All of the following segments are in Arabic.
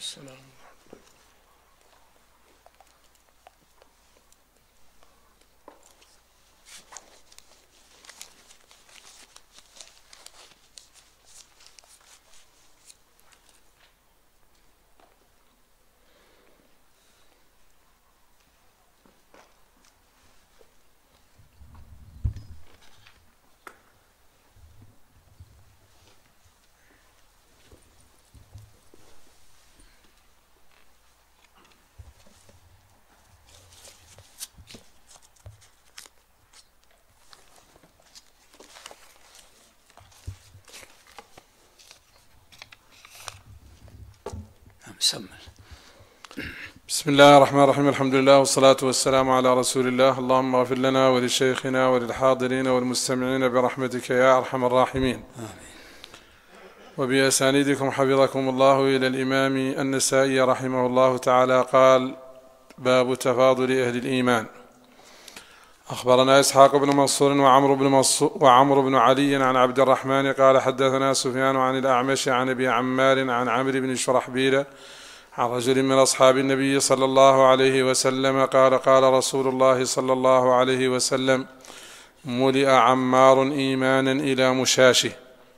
السلام. بسم الله الرحمن الرحيم. الحمد لله والصلاة والسلام على رسول الله. اللهم اغفر لنا ولشيخنا وللحاضرين والمستمعين برحمتك يا أرحم الراحمين. وبأسانيدكم حفظكم الله إلى الإمام النسائي رحمه الله تعالى قال: باب تفاضل أهل الإيمان. أخبرنا إسحاق بن منصور وعمرو بن علي عن عبد الرحمن قال: حدثنا سفيان عن الأعمش عن أبي عمار عن عمرو بن شرحبيل عن رجل من أصحاب النبي صلى الله عليه وسلم قال: قال رسول الله صلى الله عليه وسلم: ملئ عمار إيمانا إلى مشاشه.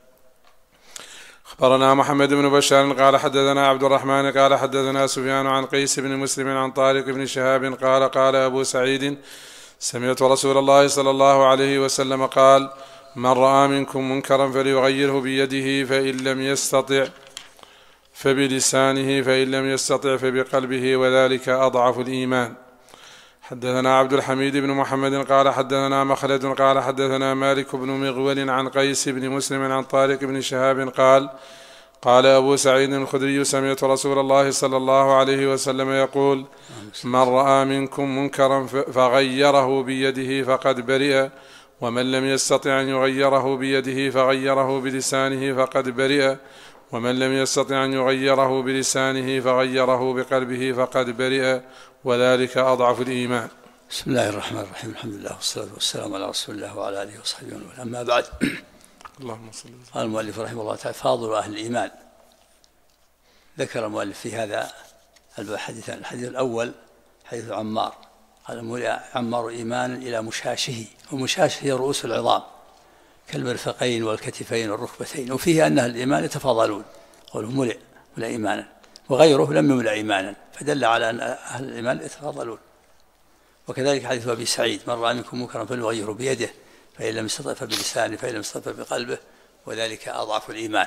أخبرنا محمد بن بشار قال: حدثنا عبد الرحمن قال: حدثنا سفيان عن قيس بن مسلم عن طارق بن شهاب قال: قال أبو سعيد: سمعت رسول الله صلى الله عليه وسلم قال: من رأى منكم منكرا فليغيره بيده، فإن لم يستطع فبلسانه، فإن لم يستطع فبقلبه، وذلك أضعف الإيمان. حدثنا عبد الحميد بن محمد قال: حدثنا مخلد قال: حدثنا مالك بن مغول عن قيس بن مسلم عن طارق بن شهاب قال: قال أبو سعيد الخدري: سمعت رسول الله صلى الله عليه وسلم يقول: من رأى منكم منكرا فغيره بيده فقد برئ، ومن لم يستطع أن يغيره بيده فغيره بلسانه فقد برئ، ومن لم يستطع أن يغيره بلسانه فغيره بقلبه فقد برئ، وذلك أضعف الإيمان. بسم الله الرحمن الرحيم. الحمد لله والصلاة والسلام على رسول الله وعلى آله وصحبه وسلم. أما بعد، اللهم صل وسلم. قال المؤلف رحمه الله تعالى: فاضل أهل الإيمان. ذكر المؤلف في هذا الحديث الأول حديث عمار، قال: ملئ عمار إيمانا إلى مشاشه. ومشاشه هي رؤوس العظام كالمرفقين والكتفين والركبتين، وفيه أن أهل الإيمان يتفاضلون. قوله ملئ إيمانا، وغيره لم يملئ إيمانا، فدل على أن أهل الإيمان يتفاضلون. وكذلك حديث أبي سعيد: من رأى منكم منكرا فليغيره بيده، فإن لم يستطع فبلسانه، فإن لم يستطع بقلبه، وذلك أضعف الإيمان.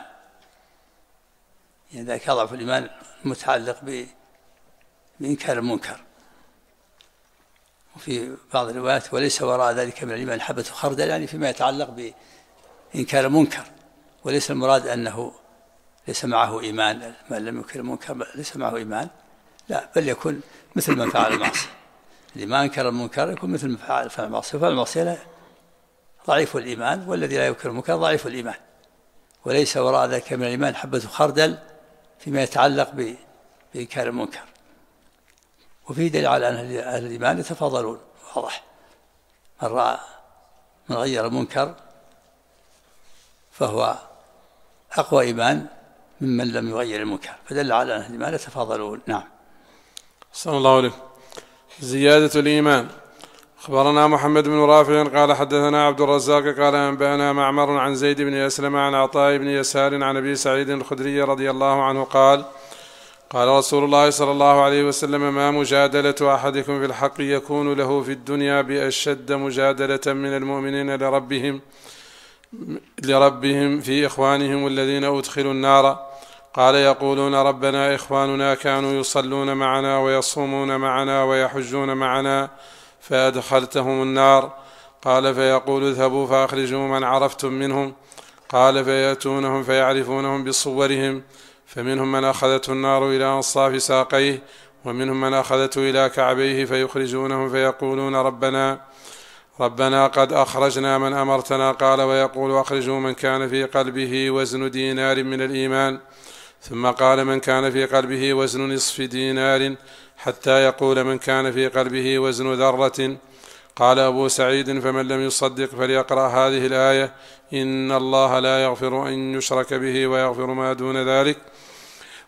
يعني ذلك أضعف الإيمان متعلق بإنكار المنكر. وفي بعض الروايات: وليس وراء ذلك من الإيمان حبة خردل، يعني فيما يتعلق بإنكار المنكر. وليس المراد أنه ليس معه إيمان، من لم ينكر المنكر ليس معه إيمان، لا، بل يكون مثل من فعل المعصية. اللي ما أنكر المنكر يكون مثل من فعل المعصية، فعل المعصية ضعيف الإيمان، والذي لا ينكر المنكر ضعيف الإيمان. وليس وراء ذلك من الإيمان حبة خردل فيما يتعلق بإنكار المنكر. وفيه دليل على أن أهل الإيمان يتفاضلون، واضح. من غير المنكر فهو أقوى إيمان ممن لم يغير المنكر، فدل على أن أهل الإيمان يتفاضلون. نعم. صلى الله عليه. زيادة الإيمان. أخبرنا محمد بن رافع قال: حدثنا عبد الرزاق قال: أنبأنا معمر عن زيد بن أسلم عن عطاء بن يسار عن أبي سعيد الخدري رضي الله عنه قال: قال رسول الله صلى الله عليه وسلم: ما مجادلة أحدكم في الحق يكون له في الدنيا بأشد مجادلة من المؤمنين لربهم في إخوانهم الذين أدخلوا النار. قال: يقولون ربنا إخواننا كانوا يصلون معنا ويصومون معنا ويحجون معنا فأدخلتهم النار. قال: فيقول: اذهبوا فأخرجوا من عرفتم منهم. قال: فيأتونهم فيعرفونهم بصورهم، فمنهم من أخذته النار إلى أنصاف ساقيه، ومنهم من أخذته إلى كعبيه، فيخرجونهم فيقولون ربنا قد أخرجنا من أمرتنا. قال: ويقول: أخرجوا من كان في قلبه وزن دينار من الإيمان. ثم قال: من كان في قلبه وزن نصف دينار، حتى يقول: من كان في قلبه وزن ذرة. قال أبو سعيد: فمن لم يصدق فليقرأ هذه الآية: إن الله لا يغفر أن يشرك به ويغفر ما دون ذلك.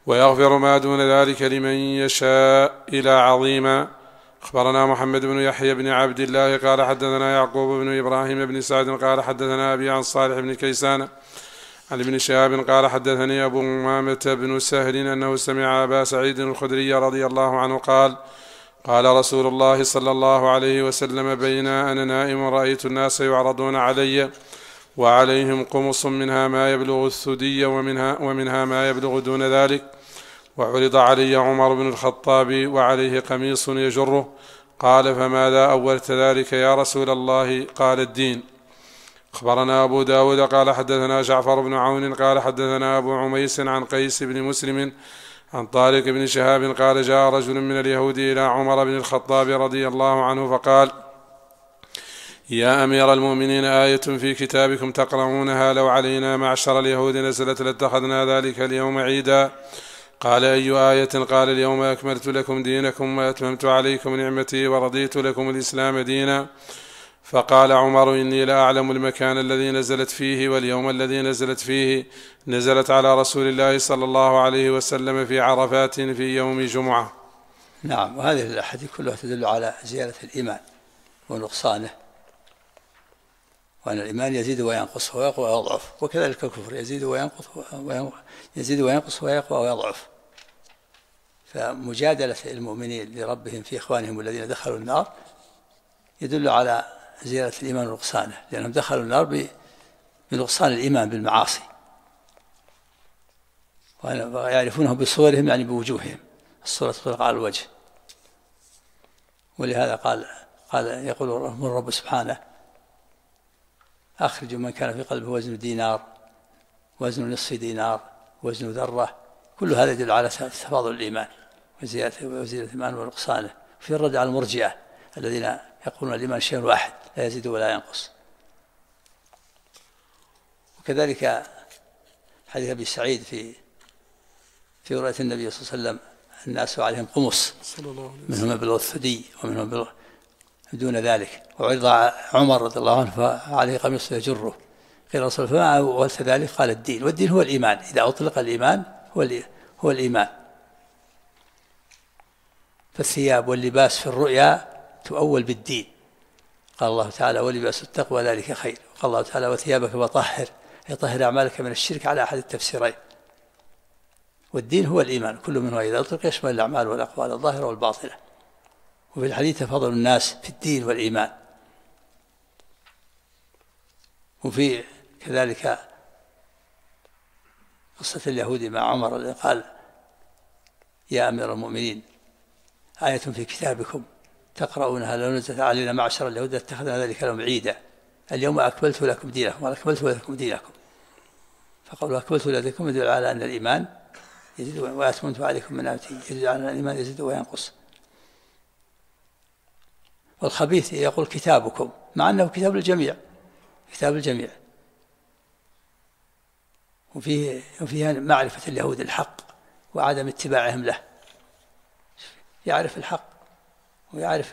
ويغفر ما دون ذلك لمن يشاء إلى عظيما. أخبرنا محمد بن يحيى بن عبد الله قال حدثنا يعقوب بن إبراهيم بن سعد قال حدثنا أبي عن صالح بن كيسان عن ابن شهاب قال حدثني أبو أمامة بن سهل أنه سمع أبا سعيد الخدري رضي الله عنه قال قال رسول الله صلى الله عليه وسلم بين أنا نائم رأيت الناس يعرضون علي وعليهم قمص منها ما يبلغ الثدي ومنها ما يبلغ دون ذلك، وعرض علي عمر بن الخطاب وعليه قميص يجره، قال فماذا أولت ذلك يا رسول الله؟ قال الدين. أخبرنا أبو داود قال حدثنا جعفر بن عون قال حدثنا أبو عميس عن قيس بن مسلم عن طارق بن شهاب قال جاء رجل من اليهود إلى عمر بن الخطاب رضي الله عنه فقال يا أمير المؤمنين آية في كتابكم تقرؤونها لو علينا معشر اليهود نزلت لاتخذنا ذلك اليوم عيدا. قال أي آية؟ قال اليوم أكملت لكم دينكم وأتممت عليكم نعمتي ورضيت لكم الإسلام دينا. فقال عمر إني لا أعلم المكان الذي نزلت فيه واليوم الذي نزلت فيه، نزلت على رسول الله صلى الله عليه وسلم في عرفات في يوم جمعة. نعم، وهذه الأحاديث كلها تدل على زيادة الإيمان ونقصانه، وأن الإيمان يزيد وينقص ويقوى ويضعف، وكذلك الكفر يزيد وينقص ويقوى ويضعف. فمجادلة المؤمنين لربهم في إخوانهم الذين دخلوا النار يدل على زيادة الإيمان ونقصانه، لأنهم دخلوا النار بنقصان الإيمان بالمعاصي، ويعرفونه بصورهم يعني بوجوههم، الصورة تطلق على الوجه. ولهذا قال يقول الرب سبحانه أخرجوا من كان في قلبه وزن دينار، وزن نصف دينار، وزن ذرة، كل هذا يدل على تفاضل الإيمان وزيادة الإيمان ونقصانه. في الرد على المرجئة الذين يقولون الإيمان شيء واحد لا يزيد ولا ينقص. وكذلك حديث أبي سعيد في رؤية النبي صلى الله عليه وسلم الناس عليهم قمص منهم يبلغ الثدي ومنهم يبلغ دون ذلك، وعرض عمر رضي الله عنه فعليه قميص يجره، قيل رسول الله فما أولت ذلك؟ قال الدين. والدين هو الإيمان، إذا أطلق الإيمان هو الإيمان. فالثياب واللباس في الرؤيا تؤول بالدين، قال الله تعالى ولباس التقوى ذلك خير، وقال الله تعالى وثيابك وطهر، يطهر أعمالك من الشرك على أحد التفسيرين. والدين هو الإيمان، كل منه إذا أطلق يشمل الأعمال والأقوال الظاهرة والباطنة. وفي الحديث تفاضل الناس في الدين والإيمان. وفي كذلك قصة اليهودي مع عمر الذي قال يا أمير المؤمنين آية في كتابكم تقرؤونها لو نزلت علينا معشر اليهود اتخذنا ذلك اليوم عيدا، اليوم أكملت لكم دينكم وأكملت لكم دينكم. فقالوا أكملت لكم يدل على أن الإيمان يزيد، وأتممت عليكم من نعمتي يدل على أن الإيمان يزيد وينقص. والخبيث يقول كتابكم، مع أنه كتاب الجميع، كتاب الجميع. وفيها معرفة اليهود الحق وعدم اتباعهم له، يعرف الحق ويعرف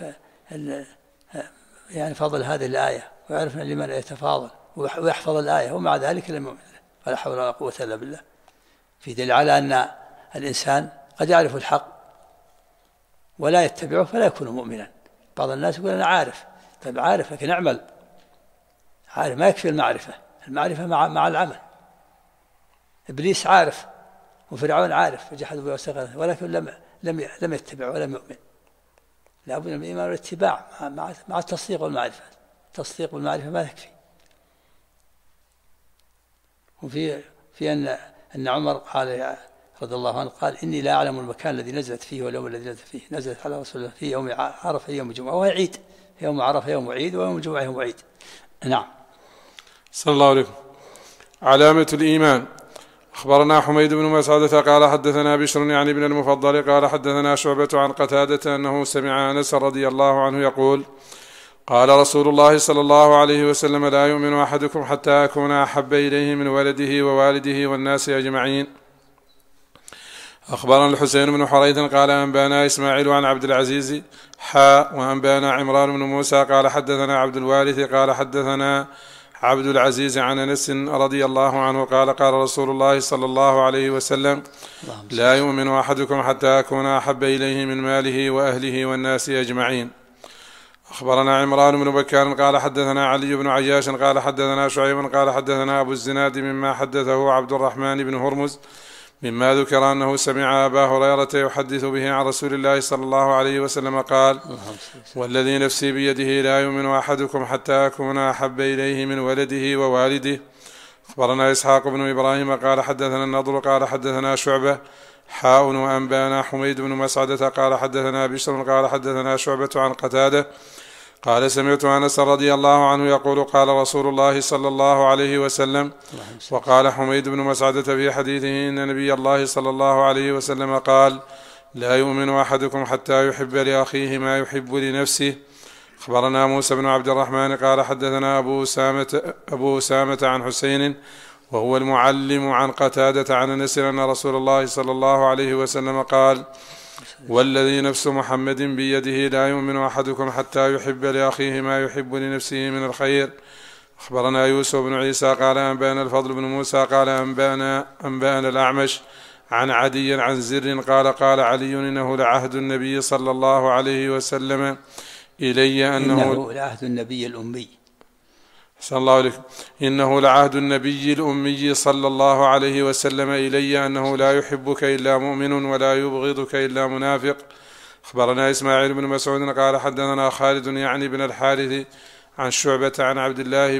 يعني فضل هذه الآية، ويعرف أن لمن يتفاضل ويحفظ الآية، ومع ذلك لم يؤمن، ولا حول ولا قوة إلا بالله. في دليل على أن الإنسان قد يعرف الحق ولا يتبعه فلا يكون مؤمنا. بعض الناس يقول أنا عارف، طيب عارف لكن اعمل. عارف ما يكفي المعرفة، المعرفة مع العمل. إبليس عارف وفرعون عارف وجحد به واستكبر، ولكن لم يتبع ولم يؤمن. لا بد من الإيمان والاتباع مع التصديق والمعرفة. التصديق والمعرفة ما يكفي. وفي أن عمر قال رضي الله عنه قال إني لا أعلم المكان الذي نزلت فيه واليوم الذي نزلت فيه، نزلت على رسول الله في يوم عرفة يوم الجمعة، وهو عيد، يوم عرفة يوم عيد ويوم الجمعة يوم عيد. نعم. صلى الله عليه وسلم. علامة الإيمان. أخبرنا حميد بن مسعدة قال حدثنا بشر يعني بن المفضل قال حدثنا شعبة عن قتادة أنه سمع أنس رضي الله عنه يقول قال رسول الله صلى الله عليه وسلم لا يؤمن أحدكم حتى أكون أحب إليه من ولده ووالده والناس أجمعين. أخبرنا الحسين بن حريث قال أنبانا إسماعيل عن عبد العزيز وأنبانا عمران بن موسى قال حدثنا عبد الوارث قال حدثنا عبد العزيز عن أنس رضي الله عنه قال قال رسول الله صلى الله عليه وسلم لا يؤمن أحدكم حتى أكون أحب إليه من ماله وأهله والناس أجمعين. أخبرنا عمران بن بكار قال حدثنا علي بن عياش قال حدثنا شعيب قال حدثنا أبو الزناد مما حدثه عبد الرحمن بن هرمز مما ذكر أنه سمع أبا هريرة يحدث به عن رسول الله صلى الله عليه وسلم قال والذي نفسي بيده لا يؤمن أحدكم حتى أكون أحب إليه من ولده ووالده. أخبرنا إسحاق بن إبراهيم قال حدثنا النضر قال حدثنا شعبة وأنبانا حميد بن مسعدة قال حدثنا بشر قال حدثنا شعبة عن قتادة قال سمعت أنس رضي الله عنه يقول قال رسول الله صلى الله عليه وسلم. وقال حميد بن مسعدة في حديثه إن نبي الله صلى الله عليه وسلم قال لا يؤمن أحدكم حتى يحب لأخيه ما يحب لنفسه. أخبرنا موسى بن عبد الرحمن قال حدثنا أبو أسامة عن حسين وهو المعلم عن قتادة عن أنس أن رسول الله صلى الله عليه وسلم قال والذي نفس محمد بيده لا يؤمن أحدكم حتى يحب لأخيه ما يحب لنفسه من الخير. أخبرنا يوسف بن عيسى قال أنبأنا الفضل بن موسى قال أنبأنا الأعمش عن عدي عن زر قال قال علي إنه لعهد النبي صلى الله عليه وسلم إلي إنه لعهد النبي الأمي صلى الله عليه إنه لعهد النبي الأمي صلى الله عليه وسلم إلي أنه لا يحبك إلا مؤمن ولا يبغضك إلا منافق. أخبرنا إسماعيل بن مسعود قال حدثنا خالد يعني بن الحارث عن شعبة عن عبد الله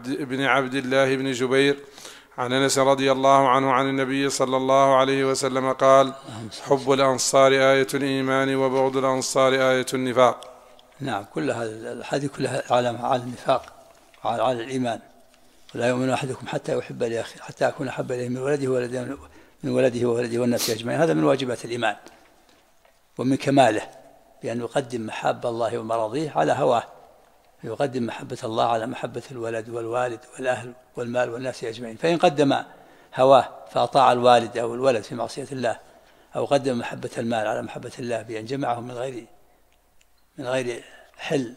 بن جبير عن أنس رضي الله عنه عن النبي صلى الله عليه وسلم قال حب الأنصار آية الإيمان وبغض الأنصار آية النفاق. نعم كل هذا الحديث كلها على النفاق على الإيمان. ولا يؤمن أحدكم حتى يحب لأخيه حتى أكون أحب إليه من ولده وولده والناس أجمعين. هذا من واجبات الإيمان ومن كماله بأن يقدم محبة الله ومراضيه على هواه، يقدم محبة الله على محبة الولد والوالد والأهل والمال والناس أجمعين. فإن قدم هواه فأطاع الوالد أو الولد في معصية الله أو قدم محبة المال على محبة الله بأن جمعهم من غير حل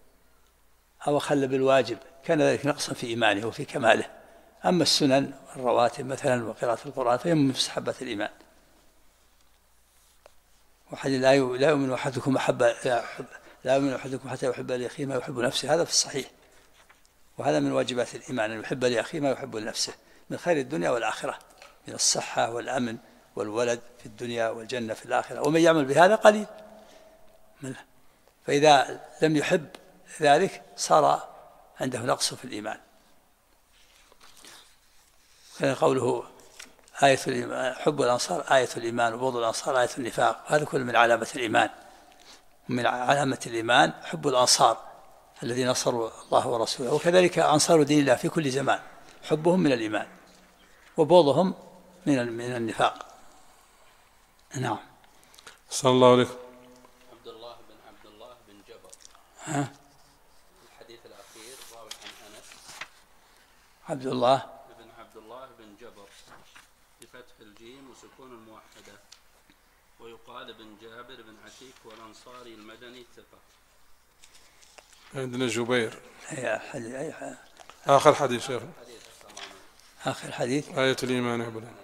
أو خل بالواجب كان ذلك نقصا في إيمانه وفي كماله. أما السنن والرواتب مثلا وقراءة القرآن فهي من مستحبات الإيمان. وحديث لا يؤمن أحدكم حتى يحب لأخيه ما يحب نفسه، هذا في الصحيح. وهذا من واجبات الإيمان أن يحب لأخيه ما يحب لنفسه من خير الدنيا والآخرة، من الصحة والأمن والولد في الدنيا والجنة في الآخرة. ومن يعمل بهذا قليل منه. فإذا لم يحب ذلك صار عنده نقص في الإيمان. كان قوله آية الإيمان حب الأنصار آية الإيمان وبغض الأنصار آية النفاق، هذا كله من علامة الإيمان. ومن علامة الإيمان حب الأنصار الذين نصروا الله ورسوله، وكذلك أنصار دين الله في كل زمان حبهم من الإيمان وبغضهم من النفاق. نعم. صلى الله عليه وسلم. عبد الله بن جبر الحديث الأخير راوي عن أنس. عبد الله بن جبر بفتح الجيم وسكون الموحدة، ويقال بن جابر بن عتيك والأنصاري المدني ثقة. عندنا جبير آخر حديث شيخ آخر حديث آية الإيمان يا بلد.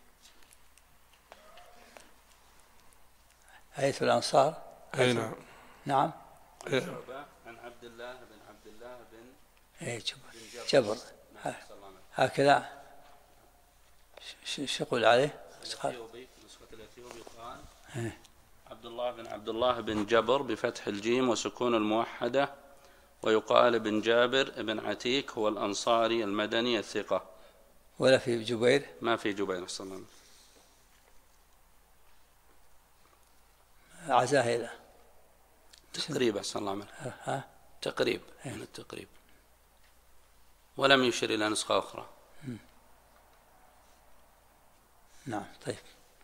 آية الأنصار. أي نعم. نعم. عن عبد الله بن جبر هكذا. شو يقول عليه؟ نسخة الأثيوبي قال عبد الله بن جبر بفتح الجيم وسكون الموحدة، ويقال بن جابر بن عتيك هو الأنصاري المدني الثقة. ولا في جبير؟ ما في جبير صلى الله عليه وسلم. عزاه إلى تقريب أحسن الله عمله. تقريب من التقريب، ولم يشر إلى نسخة أخرى. نعم. طيب.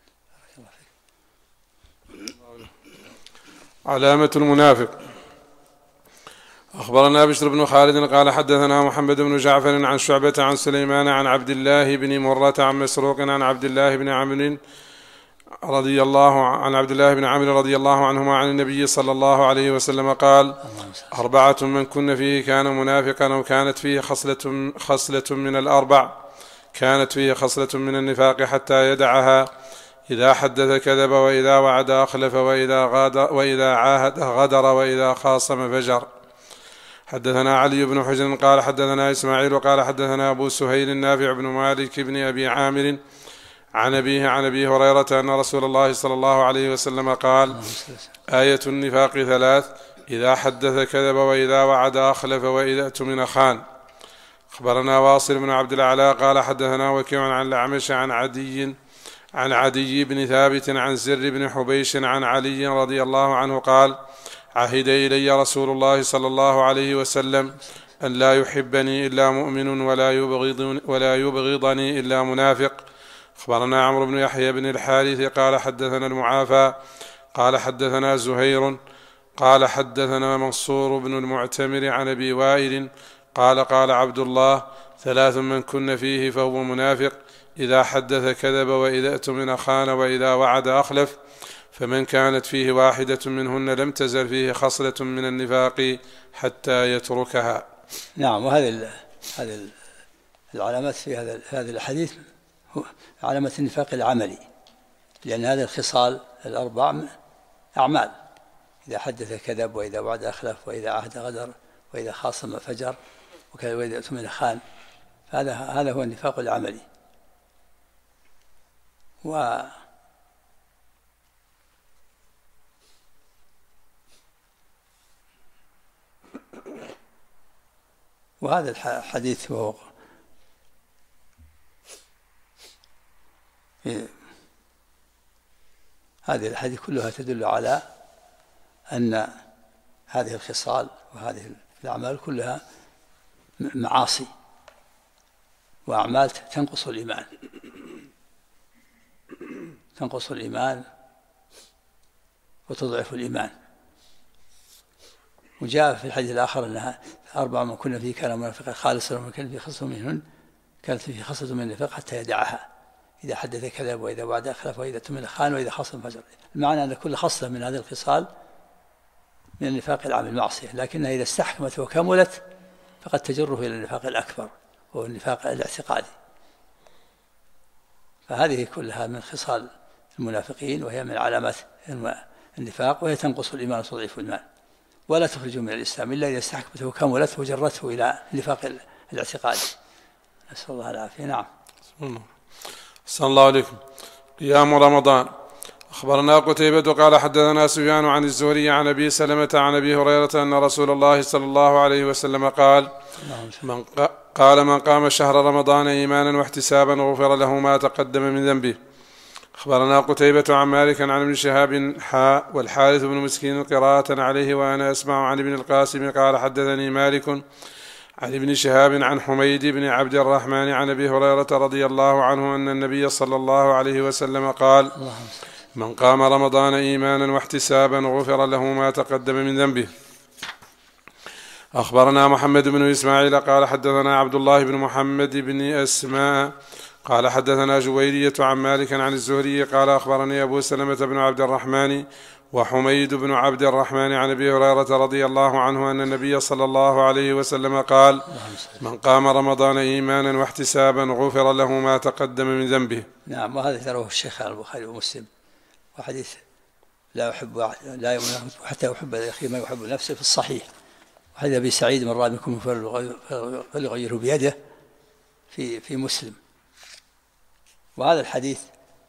علامة المنافق. أخبرنا بشر بن خالد قال حدثنا محمد بن جعفر عن شعبة عن سليمان عن عبد الله بن مرة عن مسروق عن عبد الله بن عمرو رضي الله عن عبد الله بن عمرو رضي الله عنهما عن النبي صلى الله عليه وسلم قال: 4 من كن فيه كان منافقا أو كانت فيه خصلة من الأربع، كانت فيه خصلة من النفاق حتى يدعها: إذا حدث كذب، وإذا وعد أخلف، وإذا عاهد غدر، وإذا خاصم فجر. حدثنا علي بن حجر قال حدثنا إسماعيل قال حدثنا أبو سهيل النافع بن مالك بن أبي عامر عن أبيه عن أبي هريرة أن رسول الله صلى الله عليه وسلم قال: آية النفاق 3: إذا حدث كذب، وإذا وعد أخلف، وإذا اؤتمن خان. أخبرنا واصل بن عبد الأعلى قال حدثنا وكيع عن الأعمش عن عدي بن ثابت عن زر بن حبيش عن علي رضي الله عنه قال: عهد إلي رسول الله صلى الله عليه وسلم أن لا يحبني إلا مؤمن ولا يبغضني إلا منافق. أخبرنا عمرو بن يحيى بن الحارث قال حدثنا المعافى قال حدثنا زهير قال حدثنا منصور بن المعتمر عن أبي وائل قال عبد الله: 3 من كن فيه فهو منافق: إذا حدث كذب، وإذا اؤتمن خان، وإذا وعد أخلف. فمن كانت فيه واحدة منهن لم تزل فيه خصلة من النفاق حتى يتركها. نعم. وهذه العلامات في هذا الحديث علامة النفاق العملي، لأن هذه الخصال ال4 أعمال: إذا حدث كذب، وإذا وعد أخلف، وإذا عهد غدر، وإذا خاصم فجر، وإذا اؤتمن خان. هذا هو النفاق العملي. وهذا الحديث هو هذه الحديث كلها تدل على أن هذه الخصال وهذه الأعمال كلها معاصي وأعمال تنقص الإيمان وتضعف الإيمان. وجاء في الحديث الآخر أنها 4 من كن فيه كان منافقا خالصا، ومن كان فيه خصلة منهن كانت فيه خصلة من النفاق حتى يدعها: إذا حدث كذب، وإذا وعد أخلف، وإذا اؤتمن خان، وإذا خاصم فجر. المعنى أن كل خصلة من هذه الخصال من النفاق العام المعصية، لكنها إذا استحكمت وكملت فقد تجره إلى النفاق الأكبر وهو النفاق الاعتقادي. فهذه كلها من خصال المنافقين، وهي من علامات النفاق، وهي تنقص الإيمان وتضعف الإيمان، ولا تخرجه من الإسلام إلا إذا استحكمته وكملت وجرته إلى النفاق الاعتقادي. نسأل الله العافية. نعم. صلى الله عليكم. قيام رمضان. أخبرنا قتيبة قال حدثنا سفيان عن الزهري عن أبي سلمة عن أبي هريرة أن رسول الله صلى الله عليه وسلم قال: من قام شهر رمضان إيمانا واحتسابا غفر له ما تقدم من ذنبه. أخبرنا قتيبة عن مالك عن ابن شهاب والحارث بن مسكين قراءة عليه وأنا أسمع عن ابن القاسم قال حدثني مالك عن ابن شهاب عن حميد بن عبد الرحمن عن أبي هريرة رضي الله عنه أن النبي صلى الله عليه وسلم قال: من قام رمضان إيمانا واحتسابا غفر له ما تقدم من ذنبه. أخبرنا محمد بن إسماعيل قال حدثنا عبد الله بن محمد بن أسماء قال حدثنا جويرية عن مالك عن الزهري قال أخبرني أبو سلمة بن عبد الرحمن وحميد بن عبد الرحمن عن أبي هريرة رضي الله عنه أن النبي صلى الله عليه وسلم قال: من قام رمضان إيمانا واحتسابا غفر له ما تقدم من ذنبه. نعم. وهذا تروه الشيخ البخاري ومسلم، وحديث لا يحب حتى يحب أخيه ما يحب نفسه في الصحيح. وحديث أبي سعيد: من رأى منكم فليغيره بيده في مسلم. وهذا الحديث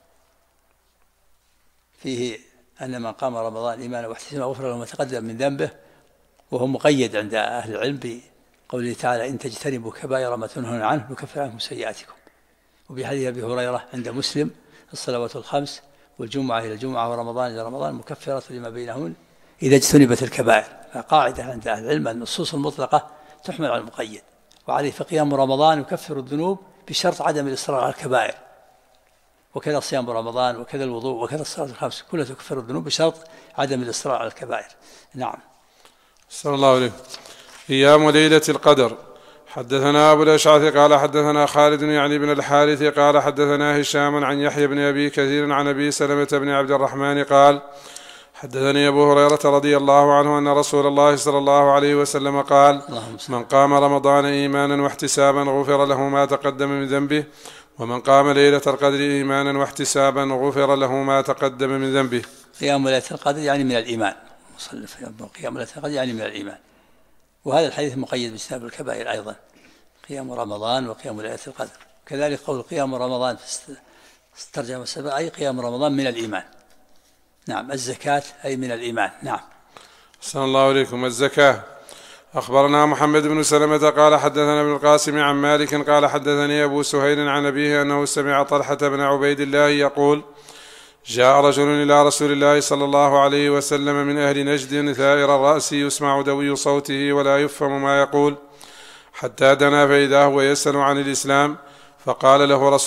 فيه أن من قام رمضان إيمانا واحتسابا غفر له ما تقدم من ذنبه، وهو مقيد عند أهل العلم بقوله تعالى: إن تجتنبوا كبائر ما تنهون عنه نكفر عنكم سيئاتكم. وبحديث أبي هريرة عند مسلم: الصلوات الخمس والجمعة إلى الجمعة ورمضان إلى رمضان مكفرة لما بينهن إذا اجتنبت الكبائر. فقاعدة عند أهل العلم أن النصوص المطلقة تحمل على المقيد، وعليه فقيام رمضان يكفر الذنوب بشرط عدم الإصرار على الكبائر، وكذا صيام رمضان، وكذا الوضوء، وكذا الصلاة الخمس، كلها تكفر الذنوب بشرط عدم الإصرار على الكبائر. نعم. صلى الله عليه. قيام ليلة القدر. حدثنا أبو الأشعث قال حدثنا خالد يعني بن الحارث قال حدثنا هشام عن يحيى بن أبي كثير عن أبي سلمة بن عبد الرحمن قال حدثني أبو هريرة رضي الله عنه أن رسول الله صلى الله عليه وسلم قال من قام رمضان إيمانا واحتسابا غفر له ما تقدم من ذنبه ومن قام ليلة القدر إيمانا واحتسابا غفر له ما تقدم من ذنبه. قيام ليلة القدر يعني من الإيمان، قيام ليلة القدر يعني من الإيمان، وهذا الحديث مقيد باجتناب الكبائر أيضا، قيام رمضان وقيام ليلة القدر. كذلك قول قيام رمضان في الترجمة السابقة أي قيام رمضان من الإيمان. نعم. الزكاة أي من الإيمان. نعم. أحسن الله إليكم. الزكاة. أخبرنا محمد بن سلمة قال حدثنا ابن القاسم عن مالك قال حدثني أبو سهيل عن أبيه أنه سمع طلحة بن عبيد الله يقول جاء رجل إلى رسول الله صلى الله عليه وسلم من أهل نجد ثائر الرأس يسمع دوي صوته ولا يفهم ما يقول حتى دنا فإذا هو يسأل عن الإسلام فقال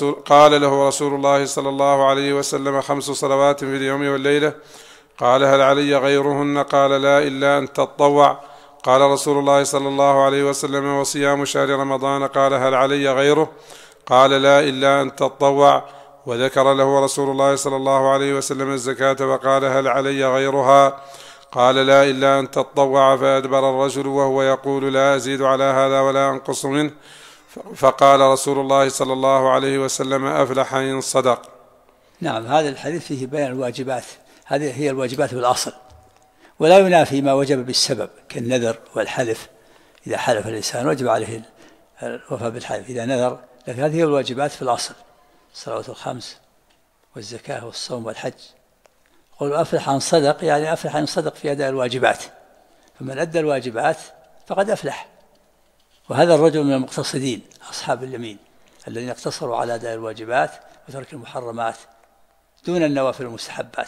له رسول الله صلى الله عليه وسلم 5 صلوات في اليوم والليلة. قال هل علي غيرهن؟ قال لا إلا أن تتطوع. قال رسول الله صلى الله عليه وسلم وصيام شهر رمضان. قال هل علي غيره؟ قال لا إلا أن تتطوع. وذكر له رسول الله صلى الله عليه وسلم الزكاة وقال هل علي غيرها؟ قال لا إلا أن تتطوع. فأدبر الرجل وهو يقول لا أزيد على هذا ولا أنقص منه. فقال رسول الله صلى الله عليه وسلم أفلح إن صدق. نعم. هذا الحديث فيه بيان الواجبات، هذه هي الواجبات بالأصل، ولا ينافي ما وجب بالسبب كالنذر والحلف. إذا حلف الإنسان وجب عليه الوفاء بالحلف إذا نذر، لكن هذه هي الواجبات في الأصل: الصلوات الخمس والزكاة والصوم والحج. قولوا أفلح إن صدق يعني أفلح إن صدق في أداء الواجبات، فمن أدى الواجبات فقد أفلح. وهذا الرجل من المقتصدين أصحاب اليمين الذين اقتصروا على أداء الواجبات وترك المحرمات دون النوافل والمستحبات.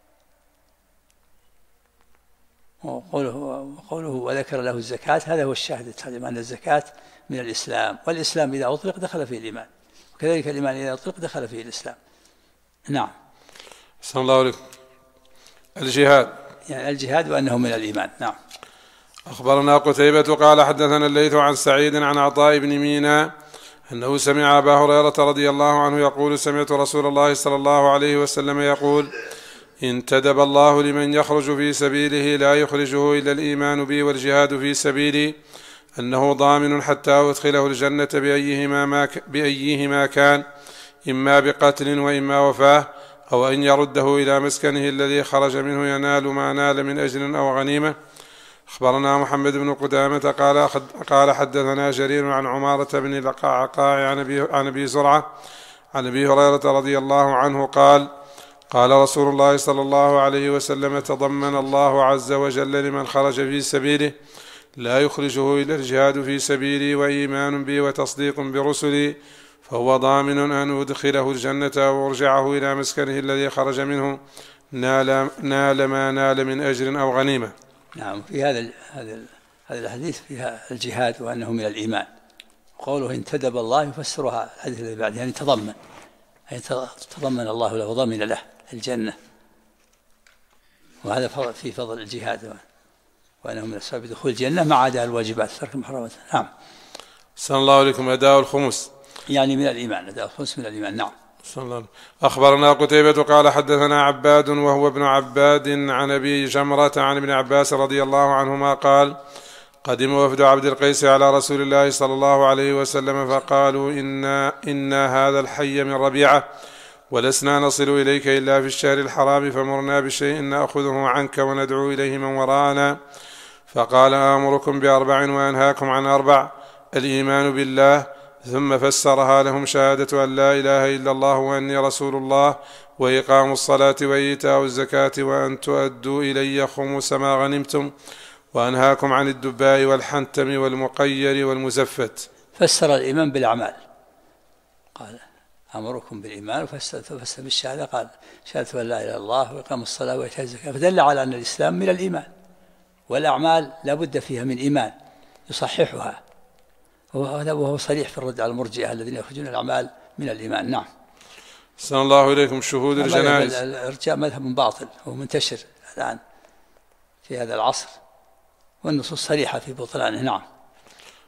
وقوله وذكر له الزكاة هذا هو الشاهد التالي، أن الزكاة من الإسلام، والإسلام إذا أطلق دخل فيه الإيمان، وكذلك الإيمان إذا أطلق دخل فيه الإسلام. نعم. صلى الله عليكم. الجهاد يعني الجهاد وأنه من الإيمان. نعم. أخبرنا قتيبة قال حدثنا الليث عن سعيد عن عطاء بن مينا أنه سمع أبا هريرة رضي الله عنه يقول سمعت رسول الله صلى الله عليه وسلم يقول انتدب الله لمن يخرج في سبيله لا يخرجه إلا الإيمان بي والجهاد في سبيلي أنه ضامن حتى أدخله الجنة بأيهما كان، إما بقتل وإما وفاة، أو أن يرده إلى مسكنه الذي خرج منه ينال ما نال من أجر أو غنيمة. أخبرنا محمد بن قدامة قال حدثنا جرير عن عمارة بن القعقاع عن أبي زرعة عن أبي هريرة رضي الله عنه قال قال رسول الله صلى الله عليه وسلم تضمن الله عز وجل لمن خرج في سبيله لا يخرجه إلا الجهاد في سبيلي وإيمان بي وتصديق برسلي، فهو ضامن أن أدخله الجنة وأرجعه إلى مسكنه الذي خرج منه نال ما نال من أجر أو غنيمة. نعم. في هذا الحديث فيها الجهاد وأنه من الإيمان. قوله انتدب الله يفسرها الحديث الذي بعده، يعني تضمن، يعني تضمن الله له وضمن له الجنة، وهذا في فضل الجهاد وأنه من أسباب دخول الجنة مع أداء الواجبات ترك المحرمات. نعم. صلى الله عليكم. أداء الخمس يعني من الإيمان، أداء الخمس من الإيمان. نعم. صلى الله عليه. أخبرنا قتيبة قال حدثنا عباد وهو ابن عباد عن أبي جمرة عن ابن عباس رضي الله عنهما قال قدم وفد عبد القيس على رسول الله صلى الله عليه وسلم فقالوا إنا هذا الحي من ربيعة ولسنا نصل إليك إلا في الشهر الحرام، فمرنا بشيء نأخذه عنك وندعو إليه من وراءنا. فقال آمركم ب4 وأنهاكم عن 4: الإيمان بالله، ثم فسرها لهم شهادة أن لا إله إلا الله وأني رسول الله، وإقام الصلاة وإيتاء الزكاة وأن تؤدوا إلي خمس ما غنمتم، وأنهاكم عن الدباء والحنتم والمقير والمزفت. فسر الإيمان بالأعمال، قال أمركم بالإيمان، ففسر بالشهادة قال شهادة أن لا إله إلا الله وإقام الصلاة وإيتاء الزكاة، فدل على أن الإسلام من الإيمان، والأعمال لا بد فيها من إيمان يصححها، وهو صريح في الرد على المرجئة الذين يخرجون الأعمال من الإيمان. نعم. صلى الله إليكم. شهود الجنائز. الإرجاء مذهب باطل هو منتشر الآن في هذا العصر، والنصوص صريحة في بطلانه. نعم.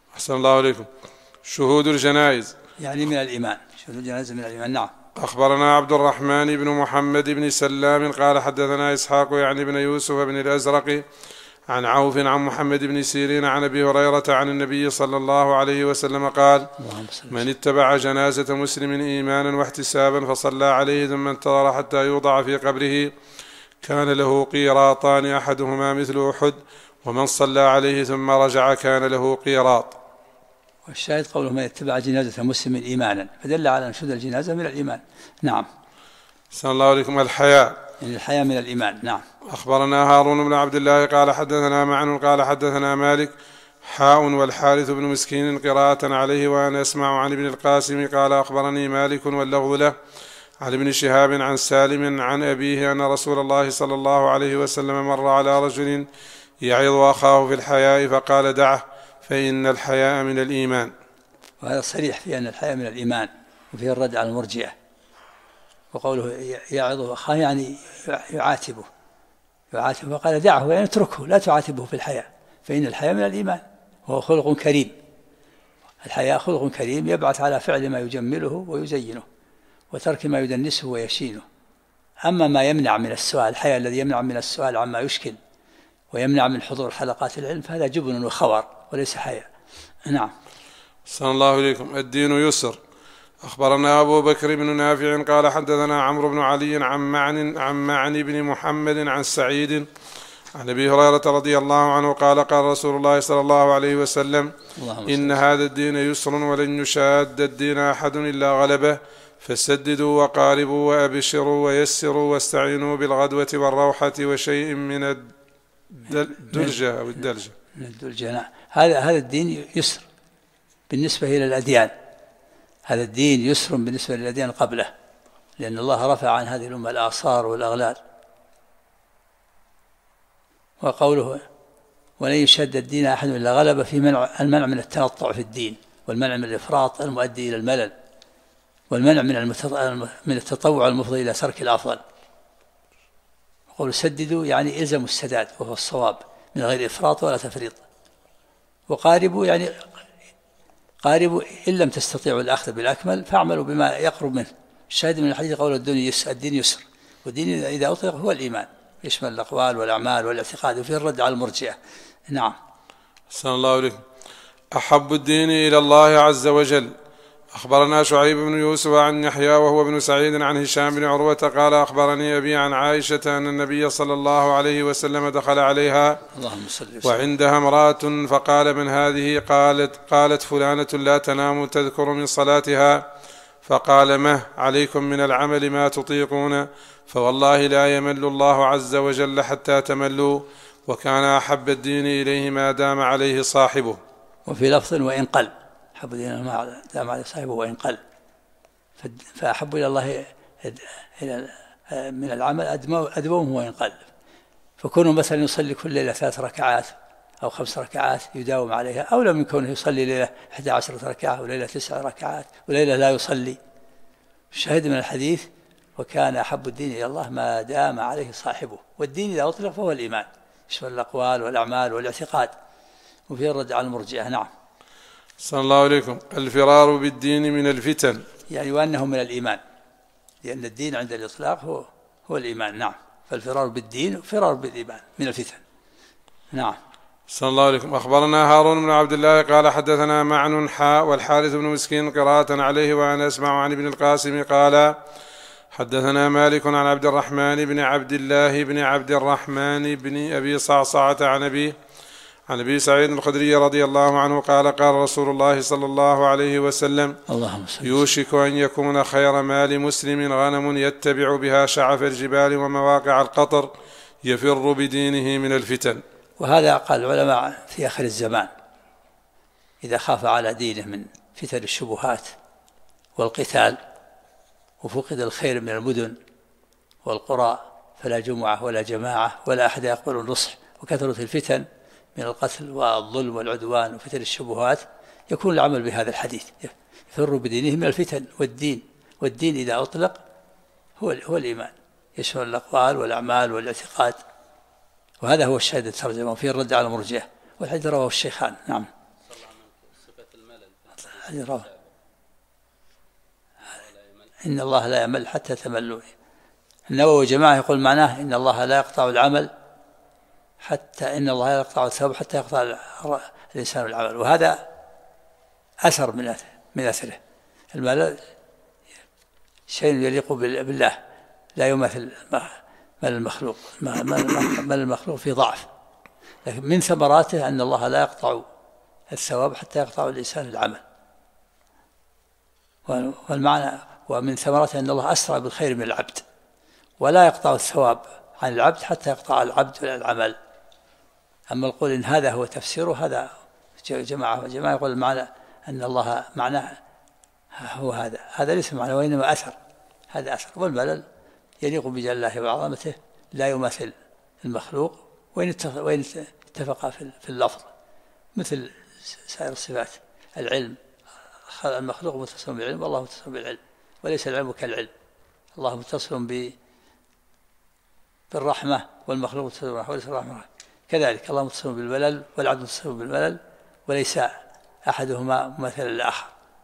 أحسن الله إليكم. شهود الجنائز يعني من الإيمان، شهود الجنائز من الإيمان. نعم. أخبرنا عبد الرحمن بن محمد بن سلام قال حدثنا إسحاق يعني بن يوسف بن الأزرق عن عوف عن محمد بن سيرين عن أبي هريرة عن النبي صلى الله عليه وسلم قال: من اتبع جنازة مسلم إيمانا واحتسابا فصلى عليه ثم انتظر حتى يوضع في قبره كان له قيراطان أحدهما مثل أحد، ومن صلى عليه ثم رجع كان له قيراط. والشاهد قوله: من اتبع جنازة مسلم إيمانا، فدل على أن شهود الجنازة من الإيمان. نعم. صلى الله عليكم. الحياء يعني الحياء من الإيمان. نعم. أخبرنا هارون بن عبد الله قال حدثنا معن قال حدثنا مالك والحارث بن مسكين قراءة عليه وأنا أسمع عن ابن القاسم قال أخبرني مالك واللفظ له عن ابن شهاب عن سالم عن أبيه أن رسول الله صلى الله عليه وسلم مر على رجل يعظ أخاه في الحياء فقال: دعه فإن الحياء من الإيمان. وهذا صريح في أن الحياء من الإيمان، وفيه الرد على المرجئة. وقوله يعظ أخاه يعني يعاتبه فقال: دعه يعني اتركه، لا تعاتبه في الحياء، فإن الحياء من الإيمان وهو خلق كريم. الحياء خلق كريم يبعث على فعل ما يجمله ويزينه وترك ما يدنسه ويشينه. أما ما يمنع من السؤال، الحياء الذي يمنع من السؤال عما يشكل ويمنع من حضور حلقات العلم، فهذا جبن وخور وليس حياء. نعم. صلى الله عليكم. الدين يسر. أخبرنا أبو بكر بن نافع قال حدثنا عمرو بن علي عن معن بن محمد عن سعيد عن أبي هريرة رضي الله عنه قال: قال رسول الله صلى الله عليه وسلم: إن هذا الدين يسر ولن يشاد الدين أحد إلا غلبه، فسددوا وقاربوا وأبشروا ويسروا واستعينوا بالغدوة والروحة وشيء من الدلجة أو الدلجة. نعم. هذا الدين يسر بالنسبة إلى الأديان، هذا الدين يسر بالنسبة للأديان قبله، لأن الله رفع عن هذه الأمة الآثار والأغلال. وقوله: ولن يشد الدين أحد إلا غلبه، في المنع من التنطع في الدين، والمنع من الإفراط المؤدي إلى الملل، والمنع من التطوع المفضي إلى ترك الأفضل. وقوله: سددوا يعني إلزموا السداد وهو الصواب من غير إفراط ولا تفريط. وقاربوا يعني قاربوا إن لم تستطيعوا الأخذ بالأكمل فاعملوا بما يقرب منه. الشاهد من الحديث قول الدين يسر، والدين إذا أطلق هو الإيمان، يشمل الأقوال والأعمال والاعتقاد، وفيه الرد على المرجئة. نعم. صلى الله عليه. أحب الدين إلى الله عز وجل. أخبرنا شعيب بن يوسف عن يحيى وهو ابن سعيد عن هشام بن عروة قال: أخبرني أبي عن عائشة أن النبي صلى الله عليه وسلم دخل عليها وعندها امرأة فقال: من هذه؟ قالت: فلانة لا تنام تذكر من صلاتها. فقال: مه عليكم من العمل ما تطيقون، فوالله لا يمل الله عز وجل حتى تملوا، وكان أحب الدين إليه ما دام عليه صاحبه. وفي لفظ: وإن قل، أحب الدين ما دام عليه صاحبه وإن قل. فأحب إلى الله من العمل أدومه وإن قل. فكونه مثلا يصلي كل ليلة 3 ركعات أو 5 ركعات يداوم عليها، أو لم يكن يصلي ليلة 11 ركعة وليلة 9 ركعات وليلة لا يصلي. الشاهد من الحديث: وكان أحب الدين إلى الله ما دام عليه صاحبه. والدين إذا أطلق فهو الإيمان، يشمل الأقوال والأعمال والاعتقاد، وفيه الرد على المرجئة. نعم. صلى الله عليكم. الفرار بالدين من الفتن، يعني وأنه من الإيمان، لأن الدين عند الإطلاق هو الإيمان. نعم. فالفرار بالدين فرار بالإيمان من الفتن. نعم. صلى الله عليكم. أخبرنا هارون بن عبد الله قال حدثنا معن والحارث بن مسكين قراءة عليه وأنا أسمع عن ابن القاسم قال: حدثنا مالك عن عبد الرحمن بن عبد الله بن عبد الرحمن بن أبي صعصعة عن أبي سعيد الخدري رضي الله عنه قال: قال رسول الله صلى الله عليه وسلم: يوشك أن يكون خير مال مسلم غنم يتبع بها شعف الجبال ومواقع القطر يفر بدينه من الفتن. وهذا قال العلماء في آخر الزمان، إذا خاف على دينه من فتن الشبهات والقتال وفقد الخير من المدن والقرى، فلا جمعة ولا جماعة ولا أحد يقبل النصح، وكثرة الفتن من القتل والظلم والعدوان وفتن الشبهات، يكون العمل بهذا الحديث: يفر بدينه من الفتن. والدين إذا أطلق هو الإيمان، يشمل الأقوال والأعمال والاعتقاد. وهذا هو الشاهد الترجمة، وفيه الرد على المرجئة، والحديث رواه الشيخان. نعم. إن الله لا يمل حتى تملوا. النووي جماعة يقول معناه إن الله لا يقطع العمل حتى إن الله لا يقطع الثواب حتى يقطع الإنسان العمل، وهذا أثر من أثره. الملل شيء يليق بالله، لا يمثل مل المخلوق، مل المخلوق في ضعف، لكن من ثمراته أن الله لا يقطع الثواب حتى يقطع الإنسان العمل. والمعنى ومن ثمراته أن الله أسرع بالخير من العبد، ولا يقطع الثواب عن العبد حتى يقطع العبد العمل. أما القول إن هذا هو تفسيره، هذا جماعة يقول المعنى أن الله معناه هو هذا ليس معنى، وإنما أثر، هذا أثر. والملل يليق بجلال الله وعظمته، لا يمثل المخلوق، وإن اتفق في اللفظ مثل سائر الصفات. العلم المخلوق متصل بالعلم، والله متصل بالعلم، وليس العلم كالعلم. الله متصل بالرحمة، والمخلوق متصل بالرحمة وليس الرحمة كذلك. الله متصل بالملل والعبد متصل بالملل، وليس أحدهما ممثلا للآخر.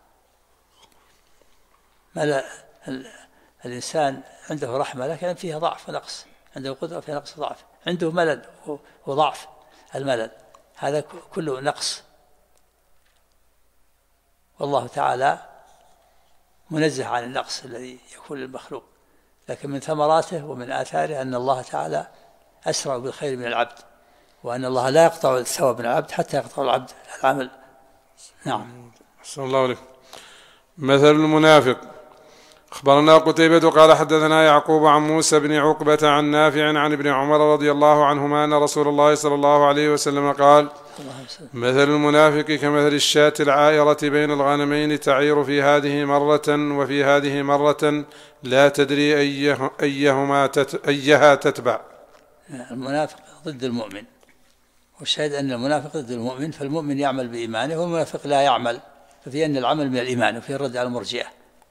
الإنسان عنده رحمة لكن فيها ضعف ونقص، عنده قدرة فيها نقص وضعف، عنده ملل وضعف. الملل هذا كله نقص، والله تعالى منزه عن النقص الذي يكون للمخلوق. لكن من ثمراته ومن آثاره أن الله تعالى أسرع بالخير من العبد، وأن الله لا يقطع الثواب من العبد حتى يقطع العبد العمل. نعم. أحسن الله عليك. مثل المنافق. أخبرنا قتيبة قال حدثنا يعقوب عن موسى بن عقبة عن نافع عن ابن عمر رضي الله عنهما أن رسول الله صلى الله عليه وسلم قال: مثل المنافق كمثل الشاة العائرة بين الغنمين، تعير في هذه مرة وفي هذه مرة، لا تدري أيها تتبع. المنافق ضد المؤمن، والشاهد أن المنافق ضد المؤمن، فالمؤمن يعمل بإيمانه والمنافق لا يعمل، ففي أن العمل من الإيمان، وفي الرد على المرجئة.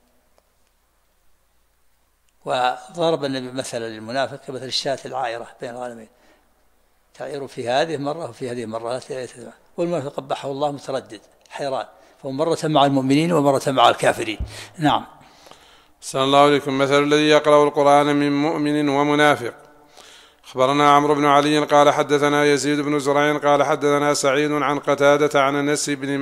وضرب النبي مثلا للمنافق كمثل الشاة العائرة بين الغنمين، تعير في هذه مرة وفي هذه مرة، والمنافق قبحه الله متردد حيران، فهو مرة مع المؤمنين ومرة مع الكافرين. نعم. صلى الله عليكم. مثل الذي يقرأ القرآن من مؤمن ومنافق. أخبرنا عمرو بن علي قال حدثنا يزيد بن زريع قال حدثنا سعيد عن قتادة عن أنس بن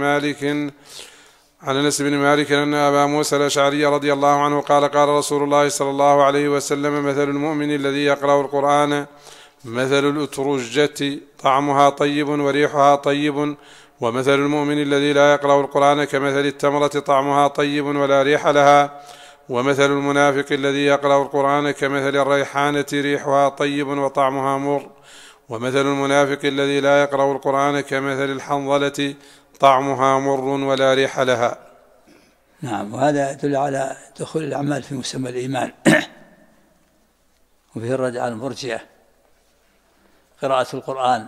مالك أن أبا موسى الأشعري رضي الله عنه قال: قال رسول الله صلى الله عليه وسلم: مثل المؤمن الذي يقرأ القرآن مثل الأترجة طعمها طيب وريحها طيب، ومثل المؤمن الذي لا يقرأ القرآن كمثل التمرة طعمها طيب ولا ريح لها، ومثل المنافق الذي يقرأ القرآن كمثل الريحانة ريحها طيب وطعمها مر، ومثل المنافق الذي لا يقرأ القرآن كمثل الحنظلة طعمها مر ولا ريح لها. نعم. وهذا يدل على دخول الأعمال في مسمى الإيمان وفيه الرد على المرجئة. قراءة القرآن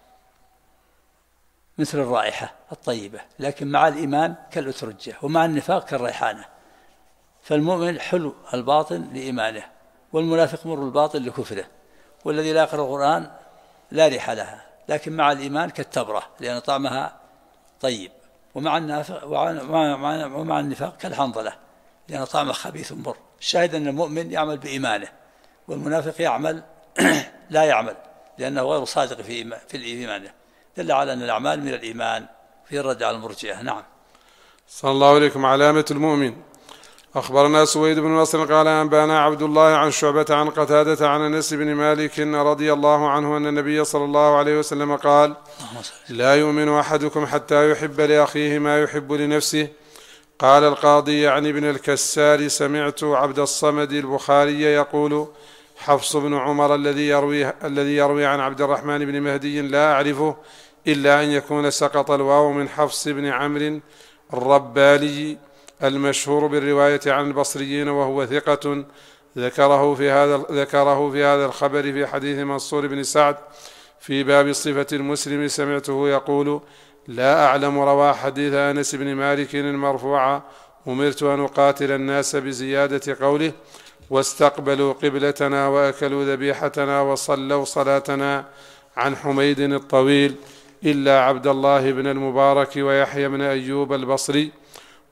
مثل الرائحة الطيبة، لكن مع الإيمان كالأترجة، ومع النفاق كالريحانة. فالمؤمن حلو الباطن لإيمانه، والمنافق مر الباطن لكفره. والذي لا يقرأ القرآن لا ريح لها، لكن مع الإيمان كالتبرة لأن طعمها طيب، ومع النفاق كالحنظلة لأن طعمها خبيث مر. الشاهد أن المؤمن يعمل بإيمانه، والمنافق يعمل لا يعمل لأنه غير صادق في إيمانه. دل على أن الأعمال من الإيمان في الرد على المرجئة. نعم. صلى الله عليكم. علامة المؤمن. أخبرنا سويد بن نصر قال: أنبانا عبد الله عن شعبة عن قتادة عن أنس بن مالك رضي الله عنه أن النبي صلى الله عليه وسلم قال: لا يؤمن أحدكم حتى يحب لأخيه ما يحب لنفسه. قال القاضي يعني ابن الكسار: سمعت عبد الصمد البخاري يقول: حفص بن عمر الذي يروي عن عبد الرحمن بن مهدي لا أعرفه إلا أن يكون سقط الواو من حفص بن عمرو الربالي المشهور بالرواية عن البصريين، وهو ثقة، ذكره في هذا الخبر في حديث منصور بن سعد في باب صفة المسلم. سمعته يقول: لا أعلم روى حديث أنس بن مالك المرفوع: أمرت أن أقاتل الناس بزيادة قوله: واستقبلوا قبلتنا وأكلوا ذبيحتنا وصلوا صلاتنا، عن حميد الطويل، إلا عبد الله بن المبارك ويحيى بن أيوب البصري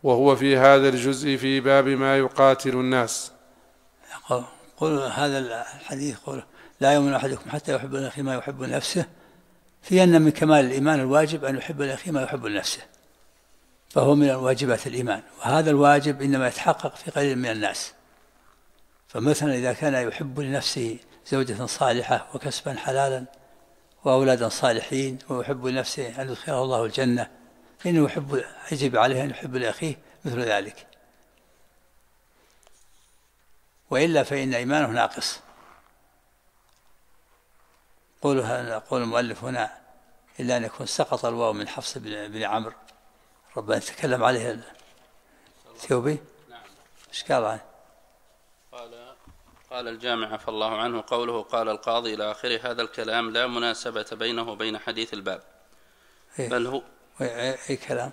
وهو في هذا الجزء في باب ما يقاتل الناس. قل هذا الحديث قل لا يؤمن أحدكم حتى يحب لأخيه ما يحب لنفسه، في أن من كمال الإيمان الواجب أن يحب لأخيه ما يحب لنفسه، فهو من واجبات الإيمان، وهذا الواجب إنما يتحقق في قليل من الناس. فمثلا إذا كان يحب لنفسه زوجة صالحة وكسبا حلالا وأولادا صالحين ويحب لنفسه أن يدخله الله الجنة، فإنه يجب عليه أن يحب لأخيه مثل ذلك، وإلا فإن إيمانه ناقص. قول المؤلف هنا إلا أن يكون سقط الواو من حفص بن عمرو، ربنا يتكلم عليه الثيوبي. نعم. إيش قال عنه؟ قال الجامع عفى الله عنه قوله قال القاضي إلى آخره هذا الكلام لا مناسبة بينه وبين حديث الباب. بل هو أي كلام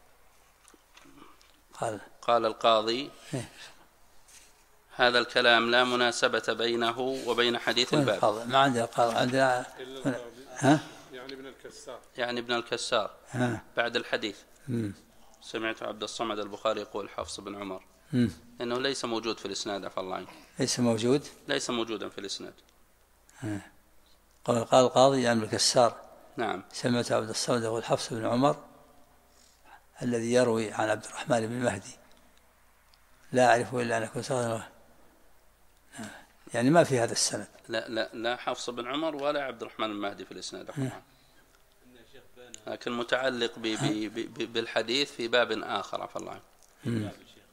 قال القاضي هذا الكلام لا مناسبة بينه وبين حديث الباب. ما عندنا قال عندنا يعني ابن الكسار بعد الحديث. سمعت عبد الصمد البخاري يقول حفص بن عمر إنه ليس موجود في الإسناد عفى الله عنه. ليس موجودا في الإسناد. قال القاضي يعني ابن الكسار. نعم. سمعت عبد الصمد يقول حفص بن عمر الذي يروي عن عبد الرحمن بن مهدي لا أعرفه إلا أن يكون صغيرا، يعني ما في هذا السند. لا حفص بن عمر ولا عبد الرحمن المهدي في الإسناد، لكن متعلق بالحديث في باب آخر عفى الله عنه.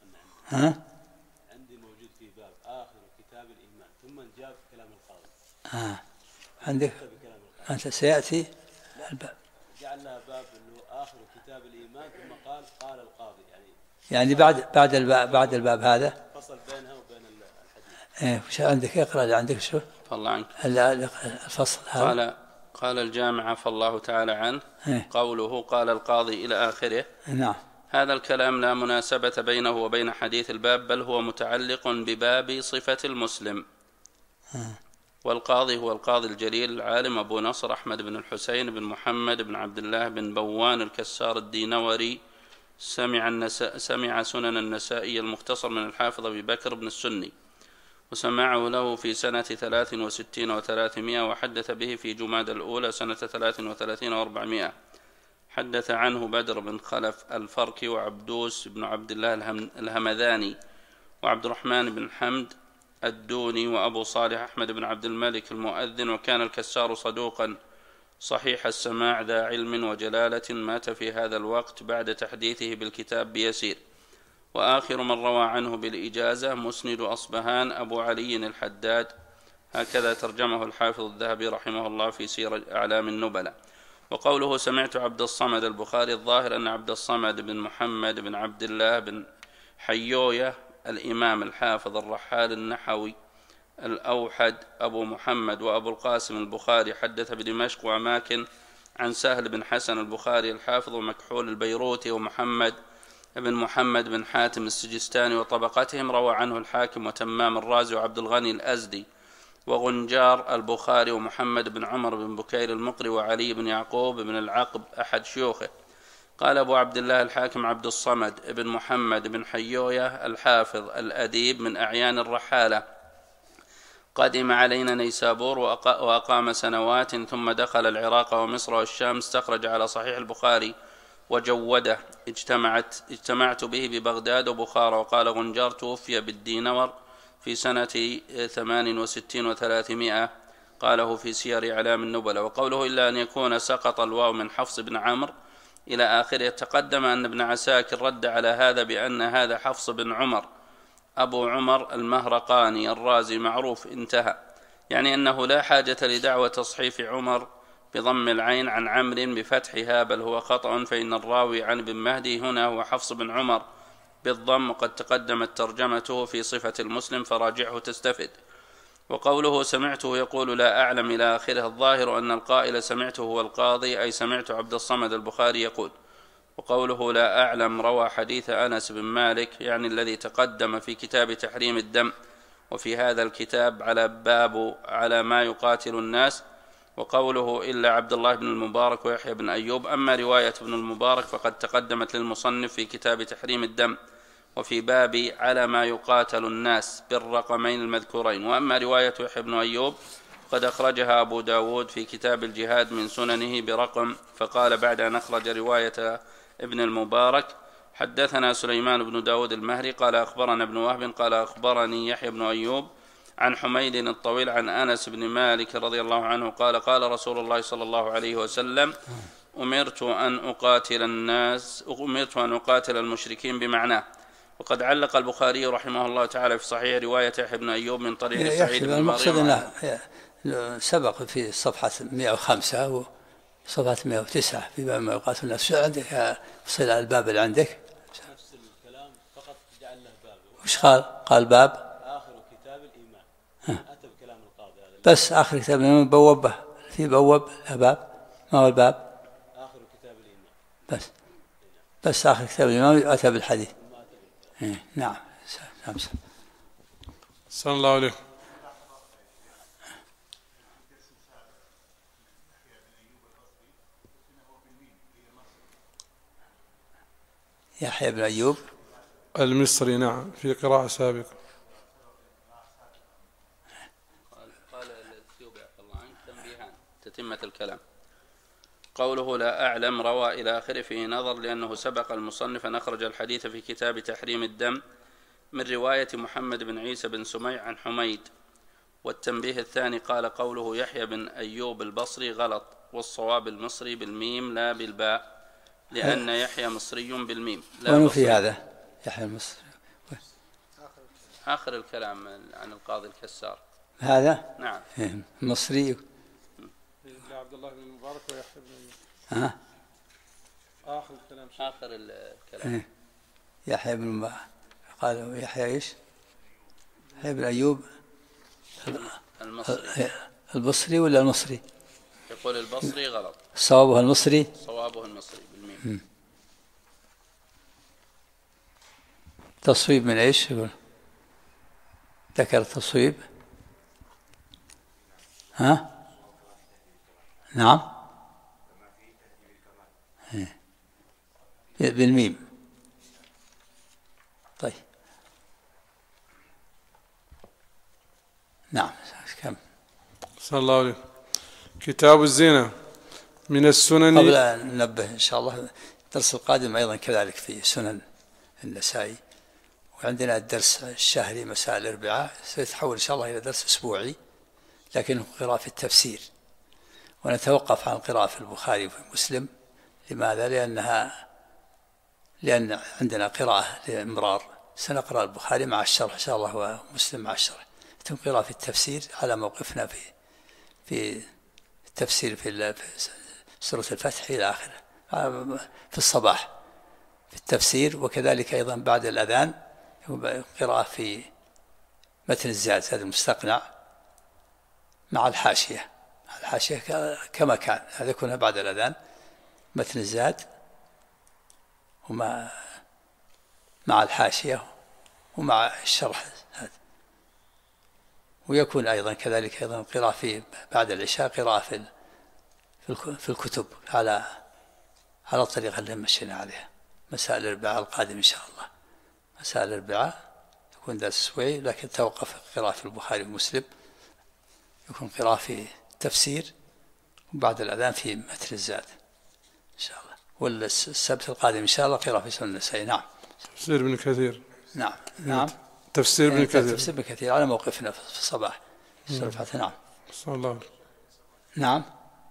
عندي موجود في باب آخر كتاب الإيمان ثم جاء كلام القاضي. عندك أنت سيأتي الباب جعل لها باب إنه آخر كتاب الإيمان ثم قال القاضي يعني بعد الباب هذا فصل بينها وبين الحديث. وش عندك؟ اقرأ اللي عندك شو فالله عنك الفصل هذا. قال الجامع فالله تعالى عنه قوله قال القاضي إلى آخره. نعم. هذا الكلام لا مناسبة بينه وبين حديث الباب، بل هو متعلق بباب صفة المسلم. والقاضي هو القاضي الجليل العالم أبو نصر أحمد بن الحسين بن محمد بن عبد الله بن بوان الكسار الدينوري، سمع سنن النسائي المختصر من الحافظ أبي بكر بن السني، وسمعه له في سنة 63 و300، وحدث به في جماد الأولى سنة 33 و400. حدث عنه بدر بن خلف الفركي وعبدوس بن عبد الله الهمذاني وعبد الرحمن بن حمد الدوني وأبو صالح أحمد بن عبد الملك المؤذن. وكان الكسار صدوقا صحيح السماع ذا علم وجلالة، مات في هذا الوقت بعد تحديثه بالكتاب بيسير. وآخر من روى عنه بالإجازة مسند أصبهان أبو علي الحداد، هكذا ترجمه الحافظ الذهبي رحمه الله في سير أعلام النبلة. وقوله سمعت عبد الصمد البخاري، الظاهر أن عبد الصمد بن محمد بن عبد الله بن حيوية الإمام الحافظ الرحال النحوي الأوحد أبو محمد وأبو القاسم البخاري حدث بدمشق وأماكن عن سهل بن حسن البخاري الحافظ ومكحول البيروتي ومحمد بن محمد بن حاتم السجستاني وطبقتهم، روى عنه الحاكم وتمام الرازي وعبد الغني الأزدي وغنجار البخاري ومحمد بن عمر بن بكير المقري وعلي بن يعقوب بن العقب أحد شيوخه. قال أبو عبد الله الحاكم عبد الصمد بن محمد بن حيوية الحافظ الأديب من أعيان الرحالة، قدم علينا نيسابور وأقام سنوات، ثم دخل العراق ومصر والشام، استخرج على صحيح البخاري وجوده. اجتمعت به ببغداد وبخارى. وقال غنجار توفي بالدينور في سنة 68 و300، قاله في سير أعلام النبلة. وقوله إلا أن يكون سقط الواو من حفص بن عمرو إلى آخره، تقدم أن ابن عساكر رد على هذا بأن هذا حفص بن عمر أبو عمر المهرقاني الرازي معروف، انتهى، يعني أنه لا حاجة لدعوى تصحيف عمر بضم العين عن عمرو بفتحها، بل هو خطأ، فإن الراوي عن ابن مهدي هنا هو حفص بن عمر بالضم، وقد تقدمت ترجمته في صفة المسلم فراجعه تستفد. وقوله سمعته يقول لا أعلم إلى آخره، الظاهر أن القائل سمعته هو القاضي، أي سمعت عبد الصمد البخاري يقول. وقوله لا أعلم روى حديث أنس بن مالك، يعني الذي تقدم في كتاب تحريم الدم، وفي هذا الكتاب على باب على ما يقاتل الناس، وقوله إلا عبد الله بن المبارك ويحيى بن أيوب. أما رواية ابن المبارك فقد تقدمت للمصنف في كتاب تحريم الدم وفي باب على ما يقاتل الناس بالرقمين المذكورين. وأما رواية يحيى بن أيوب قد أخرجها أبو داود في كتاب الجهاد من سننه برقم، فقال بعد أن أخرج رواية ابن المبارك: حدثنا سليمان بن داود المهري قال أخبرنا ابن وهب قال أخبرني يحيى بن أيوب عن حميد الطويل عن أنس بن مالك رضي الله عنه قال: قال رسول الله صلى الله عليه وسلم: أمرت أن أقاتل المشركين بمعناه. وقد علق البخاري رحمه الله تعالى في صحيح رواية يحيى بن أيوب من طريق سعيد بن مريم. سبق في صفحة 105 وصفحة 109 في باب ما يقاتل الناس. عندك فصل الباب اللي عندك نفس الكلام فقط جعل له باب. وش قال باب آخر كتاب الإيمان. أتى بكلام القاضي هذا بس آخر كتاب الإيمان بوبه في بوب لا باب. ما هو الباب؟ آخر كتاب الإيمان. بس آخر كتاب الإيمان أتى بالحديث. نعم. صلى الله عليه. يحيى بن أيوب المصري نعم في قراءة سابقة. قال الأثيوبي الله عنك تنبيهان تتمة الكلام. قوله لا أعلم روى إلى آخره فيه نظر، لأنه سبق المصنف أن أخرج الحديث في كتاب تحريم الدم من رواية محمد بن عيسى بن سميع عن حميد. والتنبيه الثاني قال قوله يحيى بن أيوب البصري غلط، والصواب المصري بالميم لا بالباء، لأن يحيى مصري بالميم لا وين في هذا يحيى المصري؟ آخر الكلام عن القاضي الكسار هذا نعم مصري. عبد الله بن المبارك ويحيى بن أيوب. آخر الكلام آخر الكلام يحيى بن المبارك قال يحيى إيش؟ يحيى بن أيوب المصري البصري ولا المصري؟ يقول البصري غلط، صوابه المصري. صوابه المصري بالميم. تصويب من ايش يقول؟ ذكر التصويب. نعم بالميم. طيب نعم كم. صلى الله عليه. كتاب الزنا من السنن. قبل أن ننبه إن شاء الله الدرس القادم أيضا كذلك في سنن النسائي، وعندنا الدرس الشهري مساء الأربعاء سيتحول إن شاء الله إلى درس أسبوعي، لكنه قراءة في التفسير، ونتوقف عن قراءة في البخاري وفي مسلم. لماذا؟ لأن عندنا قراءة لإمرار، سنقرأ البخاري مع الشرح إن شاء الله ومسلم مع الشرح، ثم قراءة في التفسير على موقفنا في التفسير في سورة الفتح إلى آخره في الصباح في التفسير، وكذلك أيضا بعد الأذان قراءة في متن الزاد المستقنع مع الحاشية كما كان، هذا يكون بعد الأذان متن الزاد ومع الحاشية ومع الشرح هذا. ويكون أيضا كذلك أيضا قراءة في بعد العشاء قراءة في الكتب على الطريقة اللي مشينا عليها. مساء الأربعاء القادم إن شاء الله، مساء الأربعاء يكون درس أسبوعي، لكن توقف قراءة في البخاري ومسلم، يكون قراءة في التفسير وبعد الأذان في متن الزاد إن شاء الله. والسبت القادم إن شاء الله قراءة في سنن النسائي. نعم تفسير ابن كثير. نعم تفسير ابن كثير. تفسير ابن كثير على موقفنا في الصباح سورة الفتح. نعم صلى الله عليه. نعم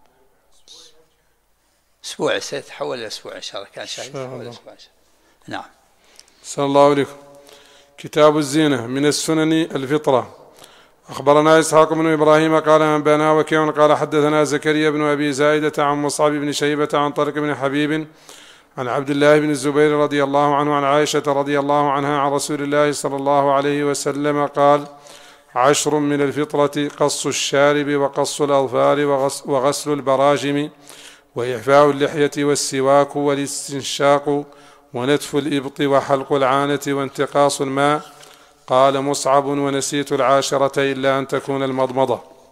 أسبوع سيتحول إلى أسبوع إن شاء الله، كان شاهد يتحول إلى أسبوع إن شاء الله. نعم. صلى الله عليه. كتاب الزينة من السنن الفطرة. أخبرنا إسحاق بن إبراهيم قال أنبانا وكيع قال حدثنا زكريا بن أبي زائدة عن مصعب بن شيبة عن طارق بن حبيب عن عبد الله بن الزبير رضي الله عنه عن عائشة رضي الله عنها عن رسول الله صلى الله عليه وسلم قال: 10 من الفطرة: قص الشارب وقص الأظفار وغسل البراجم وإعفاء اللحية والسواك والاستنشاق ونتف الإبط وحلق العانة وانتقاص الماء. قال مصعب: ونسيت 10 إلا أن تكون المضمضة.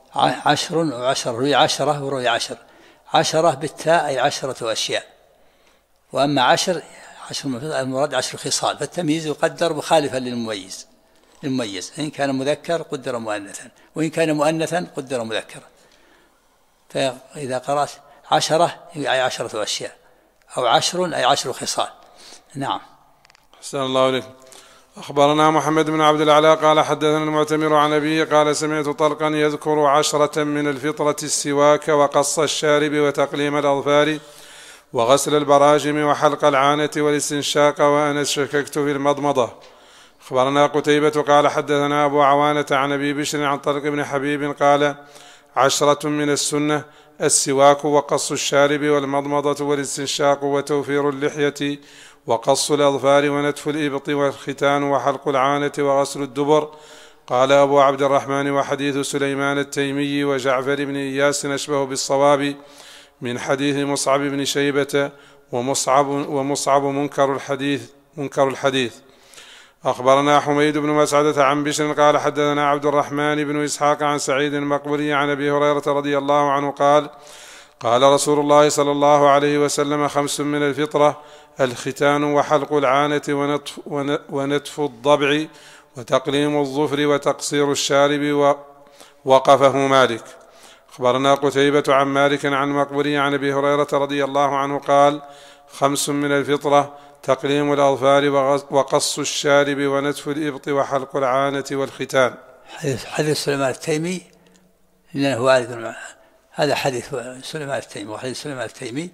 10 وعشر، روي 10 وروي 10. 10 بالتاء أي 10 أشياء، وأما 10 المراد 10 خصال، فالتمييز يقدر مخالفا للمميز. إن كان مذكر قدر مؤنثا، وإن كان مؤنثا قدر مذكرا. فإذا قرأت 10 أي 10 أشياء، أو 10 أي 10 خصال. نعم. أحسن الله إليك. أخبرنا محمد بن عبد الأعلى قال حدثنا المعتمر عن أبيه قال سمعت طلقا يذكر 10 من الفطرة: السواك وقص الشارب وتقليم الأظفار وغسل البراجم وحلق العانة والاستنشاق، وأنا شككت في المضمضة. أخبرنا قتيبة قال حدثنا أبو عوانة عن أبي بشر عن طلق بن حبيب قال 10 من السنة: السواك وقص الشارب والمضمضة والاستنشاق وتوفير اللحية وقص الأظفار ونتف الإبط والختان وحلق العانة وغسل الدبر. قال أبو عبد الرحمن: وحديث سليمان التيمي وجعفر بن إياس أشبه بالصواب من حديث مصعب بن شيبة، ومصعب منكر الحديث. أخبرنا حميد بن مسعدة عن بشر قال حدثنا عبد الرحمن بن إسحاق عن سعيد المقبري عن أبي هريرة رضي الله عنه قال: قال رسول الله صلى الله عليه وسلم: 5 من الفطرة: الختان وحلق العانة ونتف الضبع وتقليم الظفر وتقصير الشارب. وقفه مالك. أخبرنا قتيبة عن مالك عن مقبري عن أبي هريرة رضي الله عنه قال: 5 من الفطرة: تقليم الأظفار وقص الشارب ونتف الإبط وحلق العانة والختان. حديث سليمان التيمي لأنه والد، هذا حديث سليمان التيمي، وحديث سليمان التيمي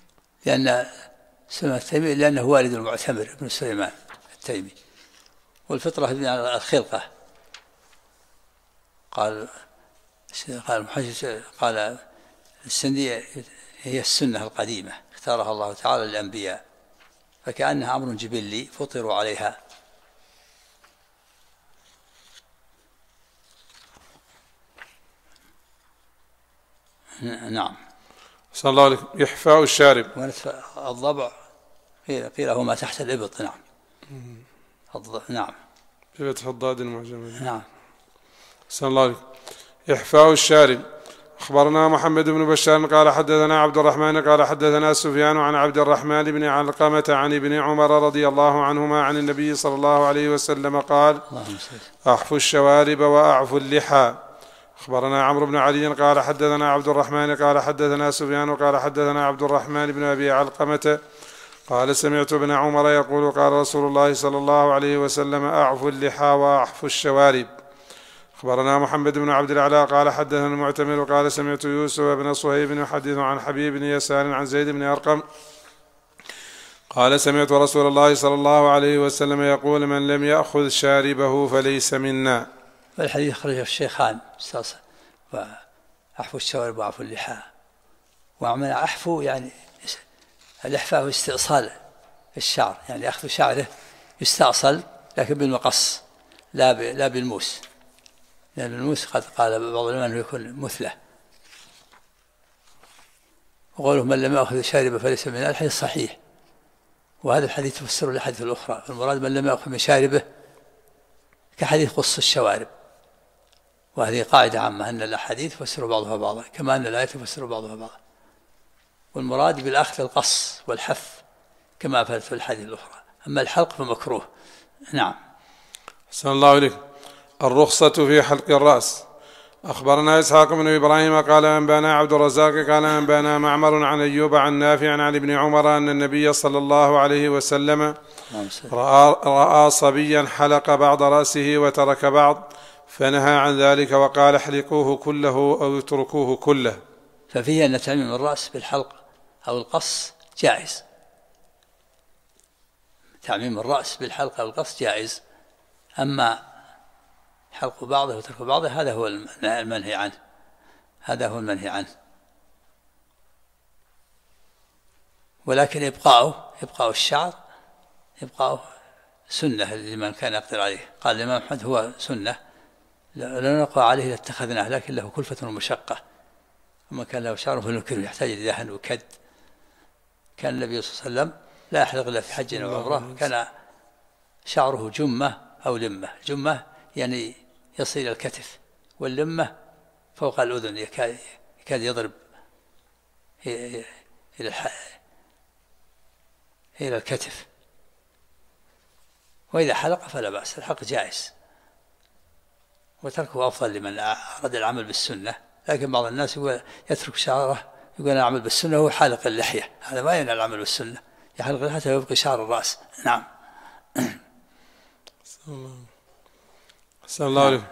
لأنه والد المعتمر بن سليمان التيمي، والفطرة بمعنى الخلقة. قال المحدث قال السندي: هي السنة القديمة اختارها الله تعالى للأنبياء، فكأنها أمر جبلي فطروا عليها. نعم. صلى الله عليه. إحفاء الشارب الضبع قيل هو ما تحت الإبط. نعم. نعم. بفتح الضاد المعجمة. نعم. صلى الله عليه. إحفاء الشارب. أخبرنا محمد بن بشار قال حدثنا عبد الرحمن قال حدثنا سفيان عن عبد الرحمن بن علقمة عن ابن عمر رضي الله عنهما عن النبي صلى الله عليه وسلم قال: أحفوا الشوارب وأعفوا اللحى. أخبرنا عمرو بن علي قال حدثنا عبد الرحمن قال حدثنا سفيان قال حدثنا عبد الرحمن بن أبي علقمة قال: سمعت ابن عمر يقول: قال رسول الله صلى الله عليه وسلم: أعفوا اللحى وأحفوا الشوارب. أخبرنا محمد بن عبد الأعلى قال حدثنا المعتمر قال: سمعت يوسف بن صهيب يحدث عن حبيب بن يسار عن زيد بن أرقم قال: سمعت رسول الله صلى الله عليه وسلم يقول: من لم يأخذ شاربه فليس منا. والحديث خرج الشيخان: وأحفوا الشوارب وأعفوا اللحى. ومعنى أحفو يعني الإحفاء استئصال الشعر، يعني أخذ شعره يستأصل لكن بالمقص لا بالموس، لأن الموس قد قال بعض العلماء أنه يكون مثلة. وقوله: من لم يأخذ شاربه فليس منا، الحديث صحيح، وهذا الحديث تفسر الحديث الأخرى. المراد من لم يأخذ من شاربه كحديث قص الشوارب، وهذه قاعدة عامة أن الأحاديث تفسر بعضها بعضا كما أن الآيات تفسر بعضها بعضا، والمراد بالأخذ القص والحف كما أفادت في الحديث الأخرى. أما الحلق فمكروه. نعم. أحسن الله إليك. الرخصة في حلق الرأس. أخبرنا إسحاق بن إبراهيم قال: أنبانا عبد الرزاق قال: أنبانا معمر عن أيوب عن نافع عن ابن عمر أن النبي صلى الله عليه وسلم رأى صبيا حلق بعض رأسه وترك بعض، فنهى عن ذلك وقال: احلقوه كله أو اتركوه كله. ففيه أن تعميم الرأس بالحلق أو القص جائز، تعميم الرأس بالحلق أو القص جائز، أما حلق بعضه وترك بعضه هذا هو المنهي عنه، هذا هو المنهي عنه. ولكن إبقاء الشعر إبقاء سنة لمن كان يقدر عليه. قال الإمام أحمد: هو سنة لا نقع عليه لاتخذناه، لكن له كلفة ومشقة، وما كان له شعر فنكره يحتاج إلى دهن وكد. كان النبي صلى الله عليه وسلم لا يحلق إلا في حج أو عمرة، كان شعره جمة أو لمة. جمة يعني يصل إلى الكتف، واللمة فوق الأذن يكاد يضرب إلى الكتف. وإذا حلق فلا بأس، الحلق جائز، وتركه أفضل لمن أراد العمل بالسنة. لكن بعض الناس يقول يترك شعره، يقول أنا أعمل بالسنة وهو حالق اللحية، هذا ما ينال العمل بالسنة، يحلق حتى يبقي شعر الرأس. نعم. أحسن الله عليك.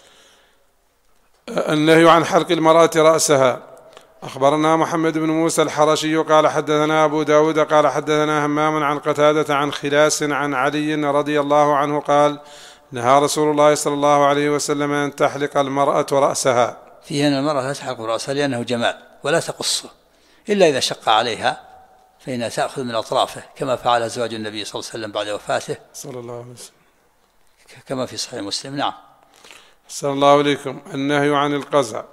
النهي عن حلق المرأة رأسها. أخبرنا محمد بن موسى الحرشي قال حدثنا أبو داود قال حدثنا همام عن قتادة عن خلاس عن علي رضي الله عنه قال نهى رسول الله صلى الله عليه وسلم أن تحلق المرأة رأسها. فيه أن المرأة لا تحلق رأسها لأنه جمال، ولا تقصه إلا إذا شق عليها فإنها تأخذ من أطرافه، كما فعل زواج النبي صلى الله عليه وسلم بعد وفاته صلى الله عليه وسلم كما في صحيح مسلم. نعم. أحسن الله إليكم. النهي عن القزع.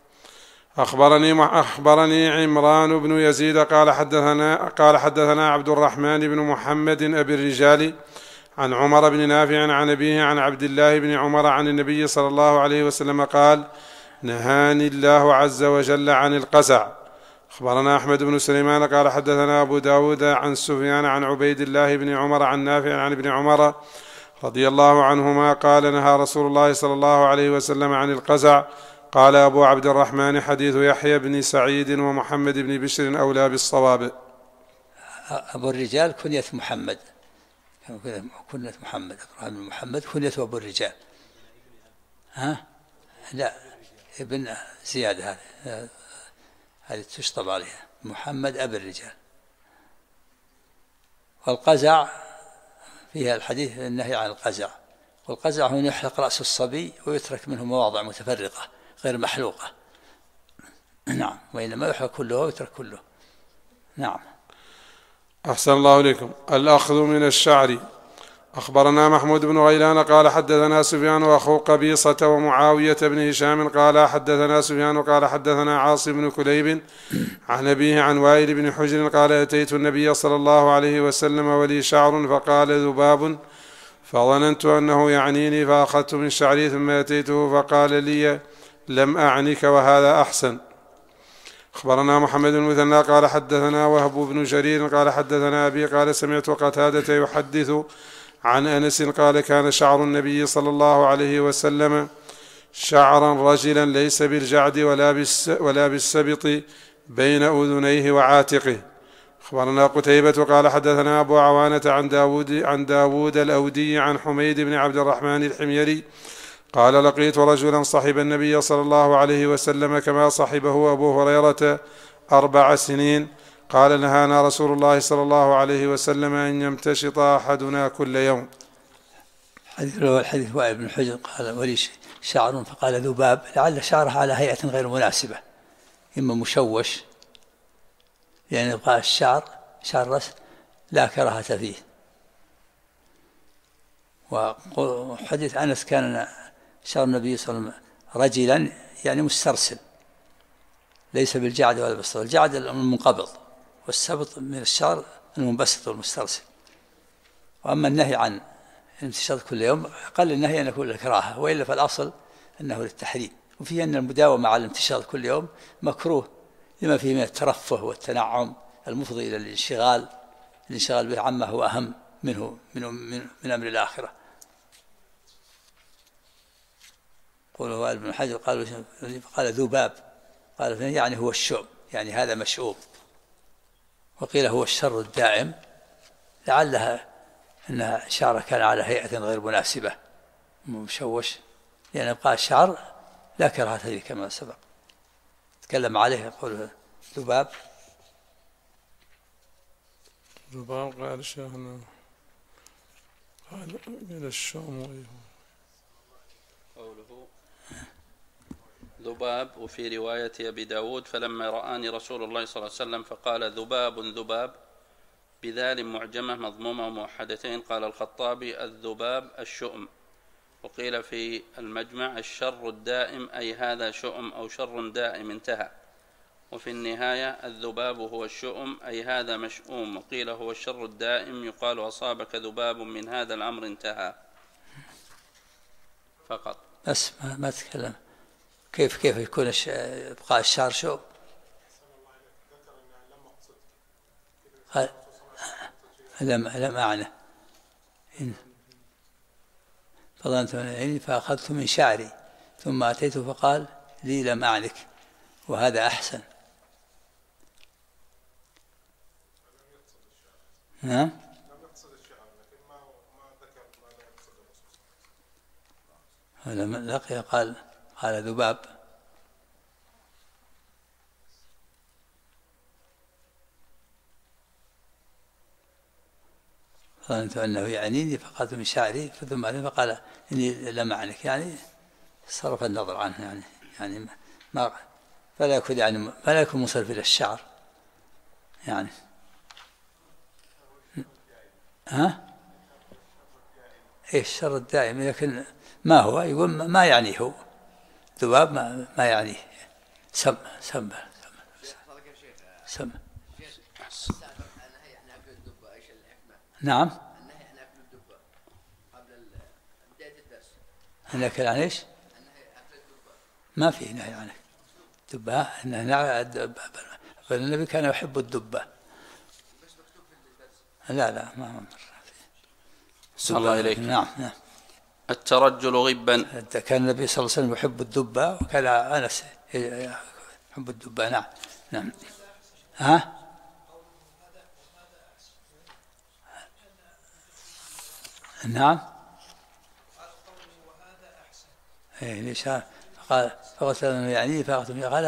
أخبرني عمران بن يزيد قال حدثنا عبد الرحمن بن محمد أبي الرجال عن عمر بن نافع عن أبيه عن عبد الله بن عمر عن النبي صلى الله عليه وسلم قال نهاني الله عز وجل عن القزع. أخبرنا أحمد بن سليمان قال حدثنا أبو داود عن سفيان عن عبيد الله بن عمر عن نافع عن ابن عمر رضي الله عنهما قال نهى رسول الله صلى الله عليه وسلم عن القزع. قال أبو عبد الرحمن حديث يحيى بن سعيد ومحمد بن بشر أولى بالصواب. أبو الرجال كنية محمد، كنية محمد أبراهيم بن محمد كنية أبو الرجال. لا، ابن زياد هذه تشطب عليها محمد أبي الرجال. والقزع فيها الحديث النهي عن القزع، والقزع هو يحلق رأس الصبي ويترك منه مواضع متفرقة غير محلوقة. نعم. وإنما يحلق كله ويترك كله. نعم. أحسن الله إليكم. الأخذ من الشعر. أخبرنا محمود بن غيلان قال حدثنا سفيان وأخو قبيصة ومعاوية بن هشام قال حدثنا سفيان قال حدثنا عاصم بن كليب عن أبيه عن وائل بن حجر قال أتيت النبي صلى الله عليه وسلم ولي شعر فقال ذباب، فظننت أنه يعنيني فأخذت من شعري ثم أتيته فقال لي لم أعنك وهذا أحسن. أخبرنا محمد بن المثنى قال حدثنا وهب بن جرير قال حدثنا أبي قال سمعت قتادة يحدث عن أنس قال كان شعر النبي صلى الله عليه وسلم شعرا رجلا ليس بالجعد ولا بالسبط بين أذنيه وعاتقه. أخبرنا قتيبة قال حدثنا أبو عوانة عن داود الأودي عن حميد بن عبد الرحمن الحميري قال لقيت رجلا صحب النبي صلى الله عليه وسلم كما صحبه أبو هريرة 4 سنين قال نهانا رسول الله صلى الله عليه وسلم أن يمتشط أحدنا كل يوم. الحديث وائل بن حجر قال ولي شعر فقال ذباب، لعل شعره على هيئة غير مناسبة، إما مشوش لأن يبقى الشعر شعر الرأس لا كراهة فيه. وحديث أنس كان شعر النبي صلى الله عليه وسلم رجلا يعني مسترسل ليس بالجعد ولا بالسبط، الجعد المنقبض والسبط من الشعر المنبسط والمسترسل. وأما النهي عن الامتشاط كل يوم أقل النهي أن يكون للكراهة، وإلا فالأصل أنه للتحريم. وفيه أن المداومة على الامتشاط كل يوم مكروه لما فيه من الترفه والتنعم المفضي إلى الانشغال به عما هو أهم منه من أمر الآخرة. قوله وائل بن حجر قال ذباب، قال يعني هو الشؤم، يعني هذا مشؤوم. وقيل هو الشر الدائم، لعلها أن شعره كان على هيئة غير مناسبة مشوش، لأن يبقى الشعر لا كراهة فيه كما سبق تكلم عليه. يقول ذباب قال شيخنا قال الشؤم قوله ذباب. وفي رواية أبي داود فلما رآني رسول الله صلى الله عليه وسلم فقال ذباب بذال معجمة مضمومة وموحدتين. قال الخطابي الذباب الشؤم. وقيل في المجمع الشر الدائم أي هذا شؤم أو شر دائم انتهى. وفي النهاية الذباب هو الشؤم أي هذا مشؤوم. وقيل هو الشر الدائم يقال أصابك ذباب من هذا الأمر انتهى. فقط بس ما تكلم. كيف يكون إبقاء الشعر شوب؟ لم أعنى فظننت أنني فأخذت من شعري ثم أتيته فقال لي لم أعنك وهذا أحسن. نعم. لما لقي قال ذباب. ظننت أنه يعنيني فقالت من شعري ثم فقال إني لم أعنك، يعني صرف النظر عنه، يعني ما فلا يكون منصرف إلى الشعر يعني. إيش الشر الدائم؟ لكن ما هو يقول ما يعنيه هو ذباب ما يعنيه. سم نعم. النهي عن ايش؟ ما في نهي عن الدبة. النبي كان يحب الدبة. لا ما مر. الله إليك. نعم. الترجل غبا. كان النبي صلى الله عليه وسلم يحب الدبة، وكان أنس يحب الدبة. نعم. نعم. ليش قال فقلت يعني قال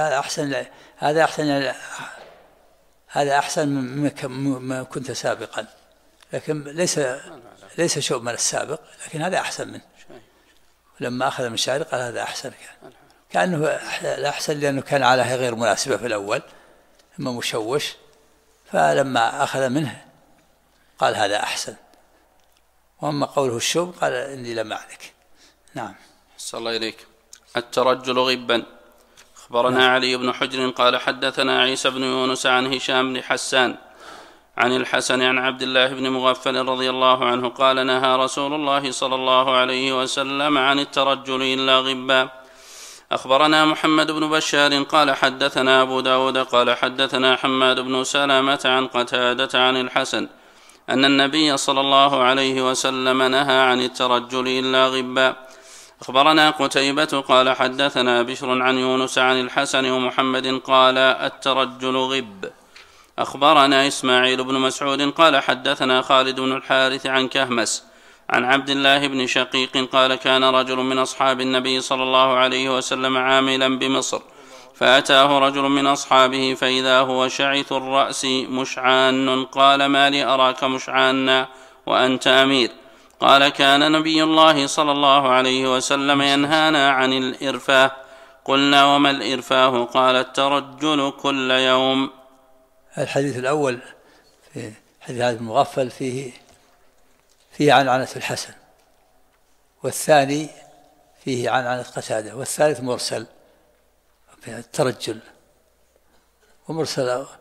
هذا أحسن مما كنت سابقا، لكن ليس شيء من السابق، لكن هذا أحسن منه. لما أخذ من شعري قال هذا أحسن، كأنه الأحسن لأنه كان عليها غير مناسبة في الأول ثم مشوش، فلما أخذ منه قال هذا أحسن. وأما قوله الشوب قال إني لم أعنك. نعم. صلى الله إليك. الترجل غبا. أخبرنا علي بن حجر قال حدثنا عيسى بن يونس عن هشام بن حسان عن الحسن عن عبد الله بن مغفل رضي الله عنه قال نهى رسول الله صلى الله عليه وسلم عن الترجل إلا غبا. أخبرنا محمد بن بشار قال حدثنا أبو داود قال حدثنا حماد بن سلامة عن قتادة عن الحسن أن النبي صلى الله عليه وسلم نهى عن الترجل إلا غبا. أخبرنا قتيبة قال حدثنا بشر عن يونس عن الحسن ومحمد قال الترجل غب. أخبرنا إسماعيل بن مسعود قال حدثنا خالد بن الحارث عن كهمس عن عبد الله بن شقيق قال كان رجل من أصحاب النبي صلى الله عليه وسلم عاملا بمصر، فأتاه رجل من أصحابه فإذا هو شعث الرأس مشعان، قال ما لي أراك مشعانا وأنت أمير؟ قال كان نبي الله صلى الله عليه وسلم ينهانا عن الإرفاه. قلنا وما الإرفاه؟ قال الترجل كل يوم. الحديث الأول في حديث هذا المغفل فيه عنعنة الحسن، والثاني فيه عنعنة قتادة، والثالث مرسل في الترجل ومرسل،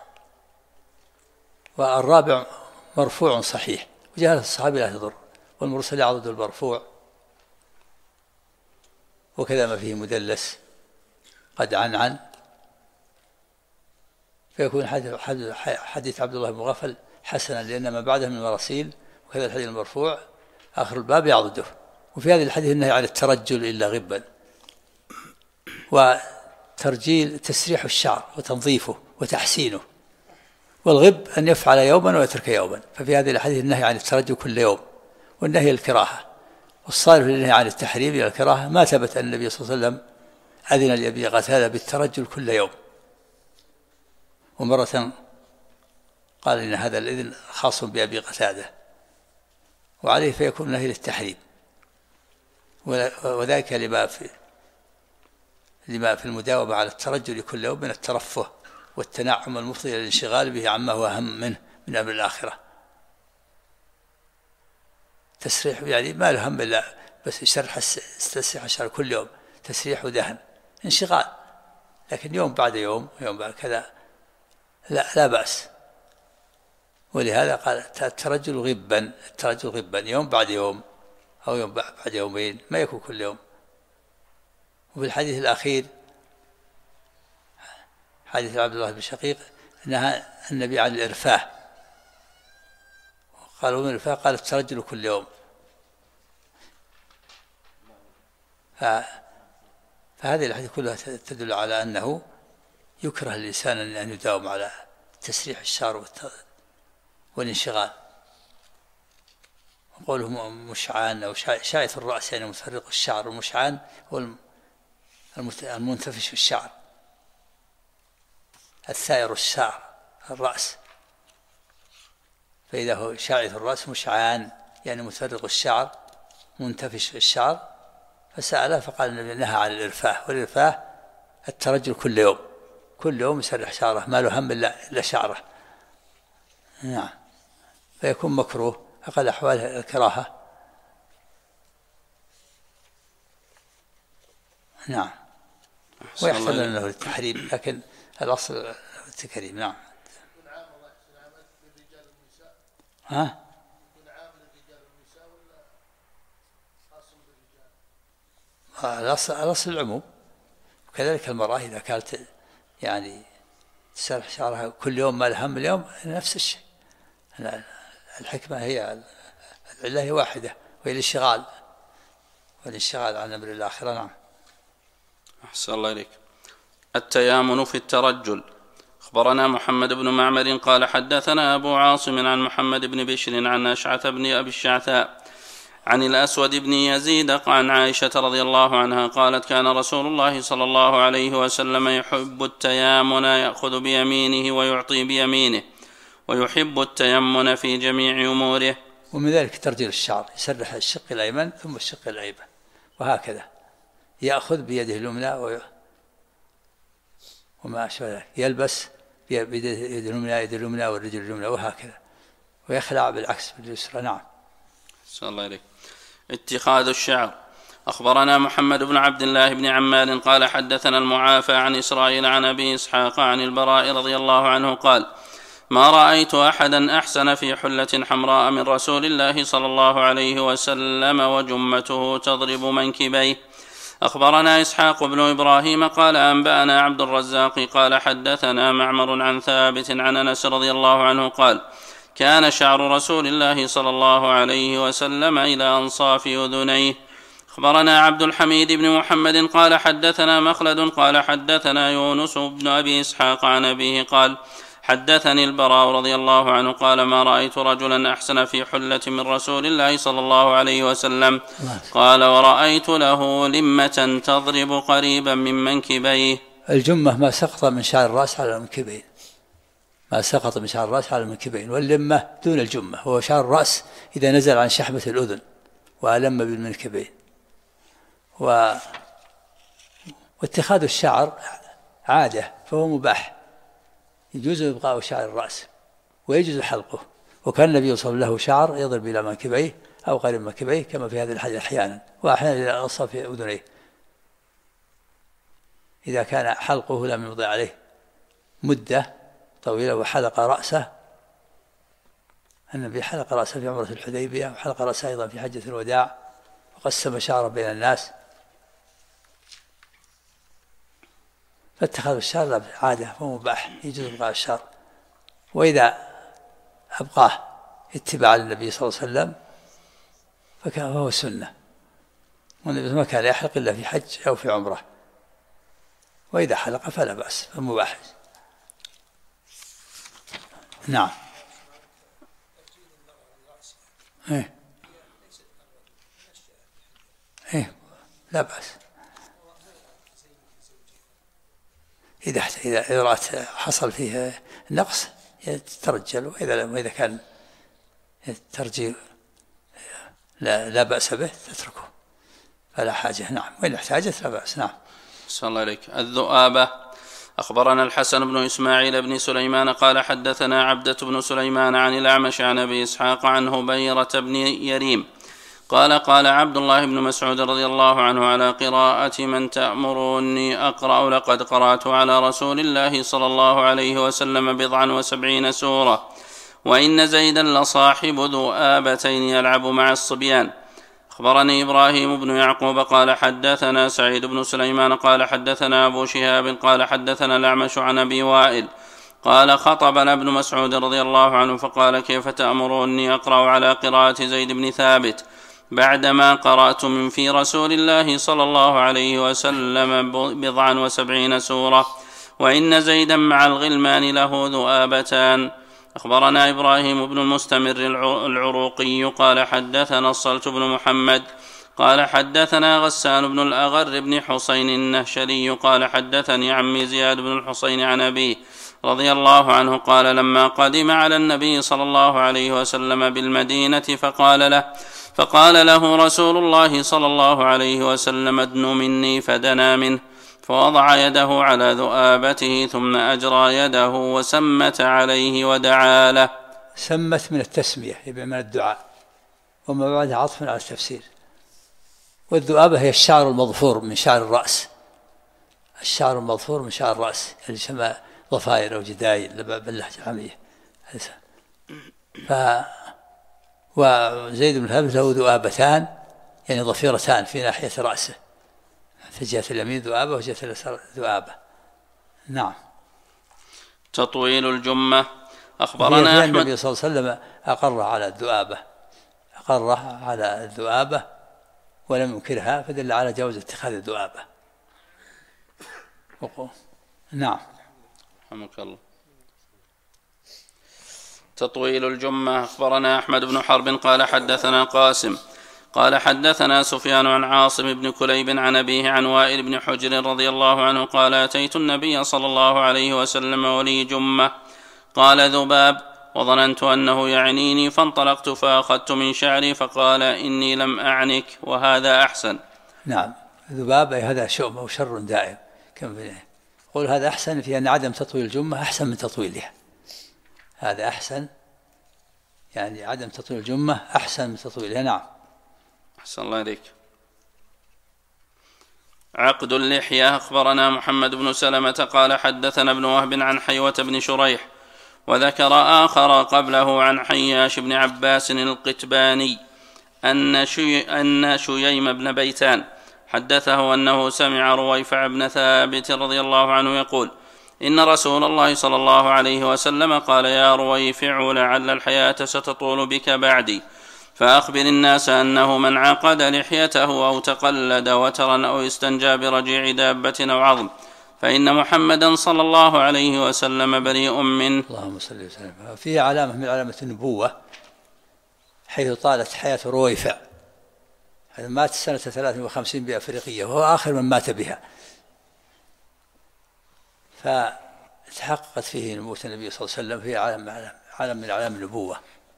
والرابع مرفوع صحيح، وجهالة الصحابي لا تضر، والمرسل يعضد المرفوع، وكذا ما فيه مدلس قد عن فيكون حديث عبد الله بن مغفل حسنا، لأن ما بعده من المراسيل، وكذا الحديث المرفوع آخر الباب يعضده. وفي هذا الحديث النهي عن الترجل إلا غبا، وترجيل تسريح الشعر وتنظيفه وتحسينه، والغب أن يفعل يوما ويترك يوما. ففي هذه الحديث النهي عن الترجل كل يوم، والنهي الكراهة، والصارف للنهي عن التحريم إلى الكراهة ما ثبت أن النبي صلى الله عليه وسلم أذن لأبي قتادة بالترجل كل يوم. ومرة قال إن هذا الإذن خاص بأبي قتادة، وعليه فيكون نهي للتحريم، وذلك لما في المداومة على الترجل كل يوم من الترفه والتنعم المفضي إلى الانشغال به عما هو أهم منه من أمر الآخرة. تسريح يعني ما له هم إلا بس تسريح الشعر كل يوم، تسريح ودهن انشغال، لكن يوم بعد يوم بعد كذا لا بأس. ولهذا قال الترجل غبا، يوم بعد يوم أو يوم بعد يومين، ما يكون كل يوم. وفي الحديث الأخير حديث عبد الله بن شقيق نهى النبي عن الإرفاه، قالوا من الإرفاه؟ قال الترجل كل يوم. فهذه الأحاديث كلها تدل على أنه يكره الإنسان أن يداوم على تسريح الشعر والانشغال. وقوله مشعان أو شائف الرأس يعني متفرق الشعر، والمشعان هو المنتفش في الشعر، الثائر الشعر الرأس. فإذا هو شائف الرأس مشعان يعني متفرق الشعر منتفش في الشعر، فسأله فقال النبي نهى عن الإرفاه، والإرفاه الترجل كل يوم، كل يوم يسرح شعره، ما له هم إلا شعره. نعم، فيكون مكروه، أقل أحوال الكراهة. نعم، ويحتمل أنه التحريم، لكن الأصل التكريم. نعم. ها؟ الأصل العموم، وكذلك المرأة إذا كانت يعني تسرح شعرها كل يوم ما لها هم اليوم نفس الشيء. الحكمة هي العلة هي واحدة، وهي الانشغال عن أمر الآخرة. نعم. أحسن الله إليك. التيامن في الترجل. أخبرنا محمد بن معمر قال حدثنا أبو عاصم عن محمد بن بشر عن أشعث بن أبي الشعثاء عن الأسود بن يزيد عن عائشة رضي الله عنها قالت كان رسول الله صلى الله عليه وسلم يحب التيامن، يأخذ بيمينه ويعطي بيمينه، ويحب التيمن في جميع أموره. ومن ذلك ترجيل الشعر، يسرح الشق الأيمن ثم الشق الأيمن، وهكذا يأخذ بيده اليمنى وما أشبه ذلك، يلبس بيد اليمنى والرجل اليمنى، وهكذا، ويخلع بالعكس باليسرى. نعم. صلى الله عليه. اتخاذ الشعر. أخبرنا محمد بن عبد الله بن عمار قال حدثنا المعافى عن إسرائيل عن أبي إسحاق عن البراء رضي الله عنه قال ما رأيت أحدا أحسن في حلة حمراء من رسول الله صلى الله عليه وسلم وجمته تضرب منكبيه. أخبرنا إسحاق بن إبراهيم قال أنبأنا عبد الرزاق قال حدثنا معمر عن ثابت عن أنس رضي الله عنه قال كان شعر رسول الله صلى الله عليه وسلم إلى أنصاف أذنيه. أخبرنا عبد الحميد بن محمد قال حدثنا مخلد قال حدثنا يونس بن أبي إسحاق عن أبيه قال حدثني البراء رضي الله عنه قال ما رأيت رجلا أحسن في حلة من رسول الله صلى الله عليه وسلم قال ورأيت له لمة تضرب قريبا من منكبيه. الجمة ما سقط من شعر الرأس على المنكبين، ما سقط من شعر الرأس على المنكبين، واللمة دون الجمة، هو شعر الرأس إذا نزل عن شحمة الأذن وألم بالمنكبين. واتخاذ الشعر عادة فهو مباح، يجوز إبقاء شعر الرأس ويجوز حلقه، وكان النبي صلى الله عليه وسلم له شعر يضرب إلى منكبيه أو قريب من منكبيه كما في هذه الحديث أحيانا، وأحيانا إلى أنصاف أذنيه إذا كان حلقه لم يمضي عليه مدة طويلة وحلق رأسه. النبي حلق رأسه في عمرة الحديبية، وحلق رأسه أيضا في حجة الوداع، وقسم شعره بين الناس. فاتخاذ الشعر عادة ومباح، يجوز إبقاء الشعر، وإذا أبقاه اتباعا للنبي صلى الله عليه وسلم فهو سنة، والنبي ما كان يحلق إلا في حج أو في عمرة، وإذا حلق فلا بأس، فمباح. نعم. لا بأس إذا رأت حصل فيه نقص يترجل، وإذا كان الترجيل لا بأس به تتركه فلا حاجة. نعم، وإن احتاجت لا بأس. نعم. صلى الله عليك. الذؤابة. أخبرنا الحسن بن إسماعيل بن سليمان قال حدثنا عبدة بن سليمان عن الأعمش عن أبي إسحاق عن هبيرة بن يريم قال عبد الله بن مسعود رضي الله عنه على قراءة من تأمرني أقرأ لقد قرأت على رسول الله صلى الله عليه وسلم 79 سورة وإن زيدا لصاحب ذؤابتين يلعب مع الصبيان. أخبرني إبراهيم بن يعقوب قال حدثنا سعيد بن سليمان قال حدثنا أبو شهاب قال حدثنا الأعمش عن أبي وائل قال خطبنا ابن مسعود رضي الله عنه فقال كيف تأمروني أقرأ على قراءة زيد بن ثابت بعدما قرأت من في رسول الله صلى الله عليه وسلم 70 سورة وإن زيدا مع الغلمان له ذؤابتان. أخبرنا إبراهيم بن المستمر العروقي قال حدثنا الصلت بن محمد قال حدثنا غسان بن الأغر بن حسين النهشلي قال حدثني عمي زياد بن الحسين عن أبيه رضي الله عنه قال لما قدم على النبي صلى الله عليه وسلم بالمدينة فقال له رسول الله صلى الله عليه وسلم ادن مني فدنا منه فوضع يده على ذؤابته ثم أجرى يده وسمت عليه ودعا له. سمت من التسمية يبقى من الدعاء وما بعدها عطف على التفسير. والذؤابة هي الشعر المظفور من شعر الرأس. الشعر المظفور من شعر الرأس اللي يسمى ضفائر أو جدايل باللهجة العامية. وزيد بن ثابت له ذؤابتان يعني ضفيرتان في ناحية رأسه في جهة اليمين ذؤابة وجهة اليسار ذؤابة. نعم. تطويل الجمة. أخبرنا أحمد النبي صلى الله عليه وسلم أقر على الذؤابة ولم ينكرها فدل على جواز اتخاذ الذؤابة. نعم. رحمك الله. تطويل الجمة. أخبرنا أحمد بن حرب قال حدثنا قاسم قال حدثنا سفيان عن عاصم بن كليب عن أبيه عن وائل بن حجر رضي الله عنه قال أتيت النبي صلى الله عليه وسلم ولي جمة قال ذباب وظننت أنه يعنيني فانطلقت فأخذت من شعري فقال إني لم أعنك وهذا أحسن. نعم. ذباب أي هذا شؤم أو شر دائم قول هذا أحسن في أن عدم تطويل الجمة أحسن من تطويلها. هذا أحسن يعني عدم تطويل الجمة أحسن من تطويلها. نعم. أحسن الله عليك. عقد اللحية. أخبرنا محمد بن سلمة قال حدثنا ابن وهب عن حيوة بن شريح وذكر آخر قبله عن حياش بن عباس القتباني أن شييم بن بيتان حدثه أنه سمع رويفع بن ثابت رضي الله عنه يقول إن رسول الله صلى الله عليه وسلم قال يا رويفع لعل الحياة ستطول بك بعدي فأخبر الناس أنه من عقد لحيته أو تقلد وترا أو استنجى برجيع دابة أو عظم فإن محمدا صلى الله عليه وسلم بريء منه. اللهم صل وسلم. فيه علامة من علامة النبوة حيث طالت حياة رويفع مات سنة 53 بأفريقية وهو آخر من مات بها فتحققت فيه نبوة النبي صلى الله عليه وسلم في علم من علام النبوة.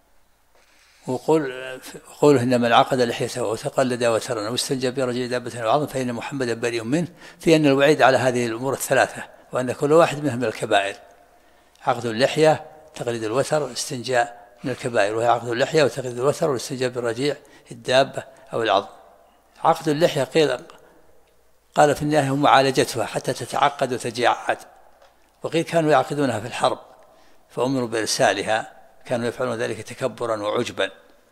وقوله إن من عقد لحيته أو تقلد وترا أو استنجى برجيع دابة أو عظم فإن محمدا بريء منه في أن الوعيد على هذه الأمور الثلاثة وأن كل واحد منهم من الكبائر. عقد اللحية تقليد الوتر استنجاء من الكبائر وهي عقد اللحية وتقليد الوتر والاستنجاء بالرجيع الدابة أو العظم. عقد اللحية قال في النهاية هم معالجتها حتى تتعقد وتجعد وقيل كانوا يعقدونها في الحرب فأمروا بإرسالها كانوا يفعلون ذلك تكبرا وعجبا.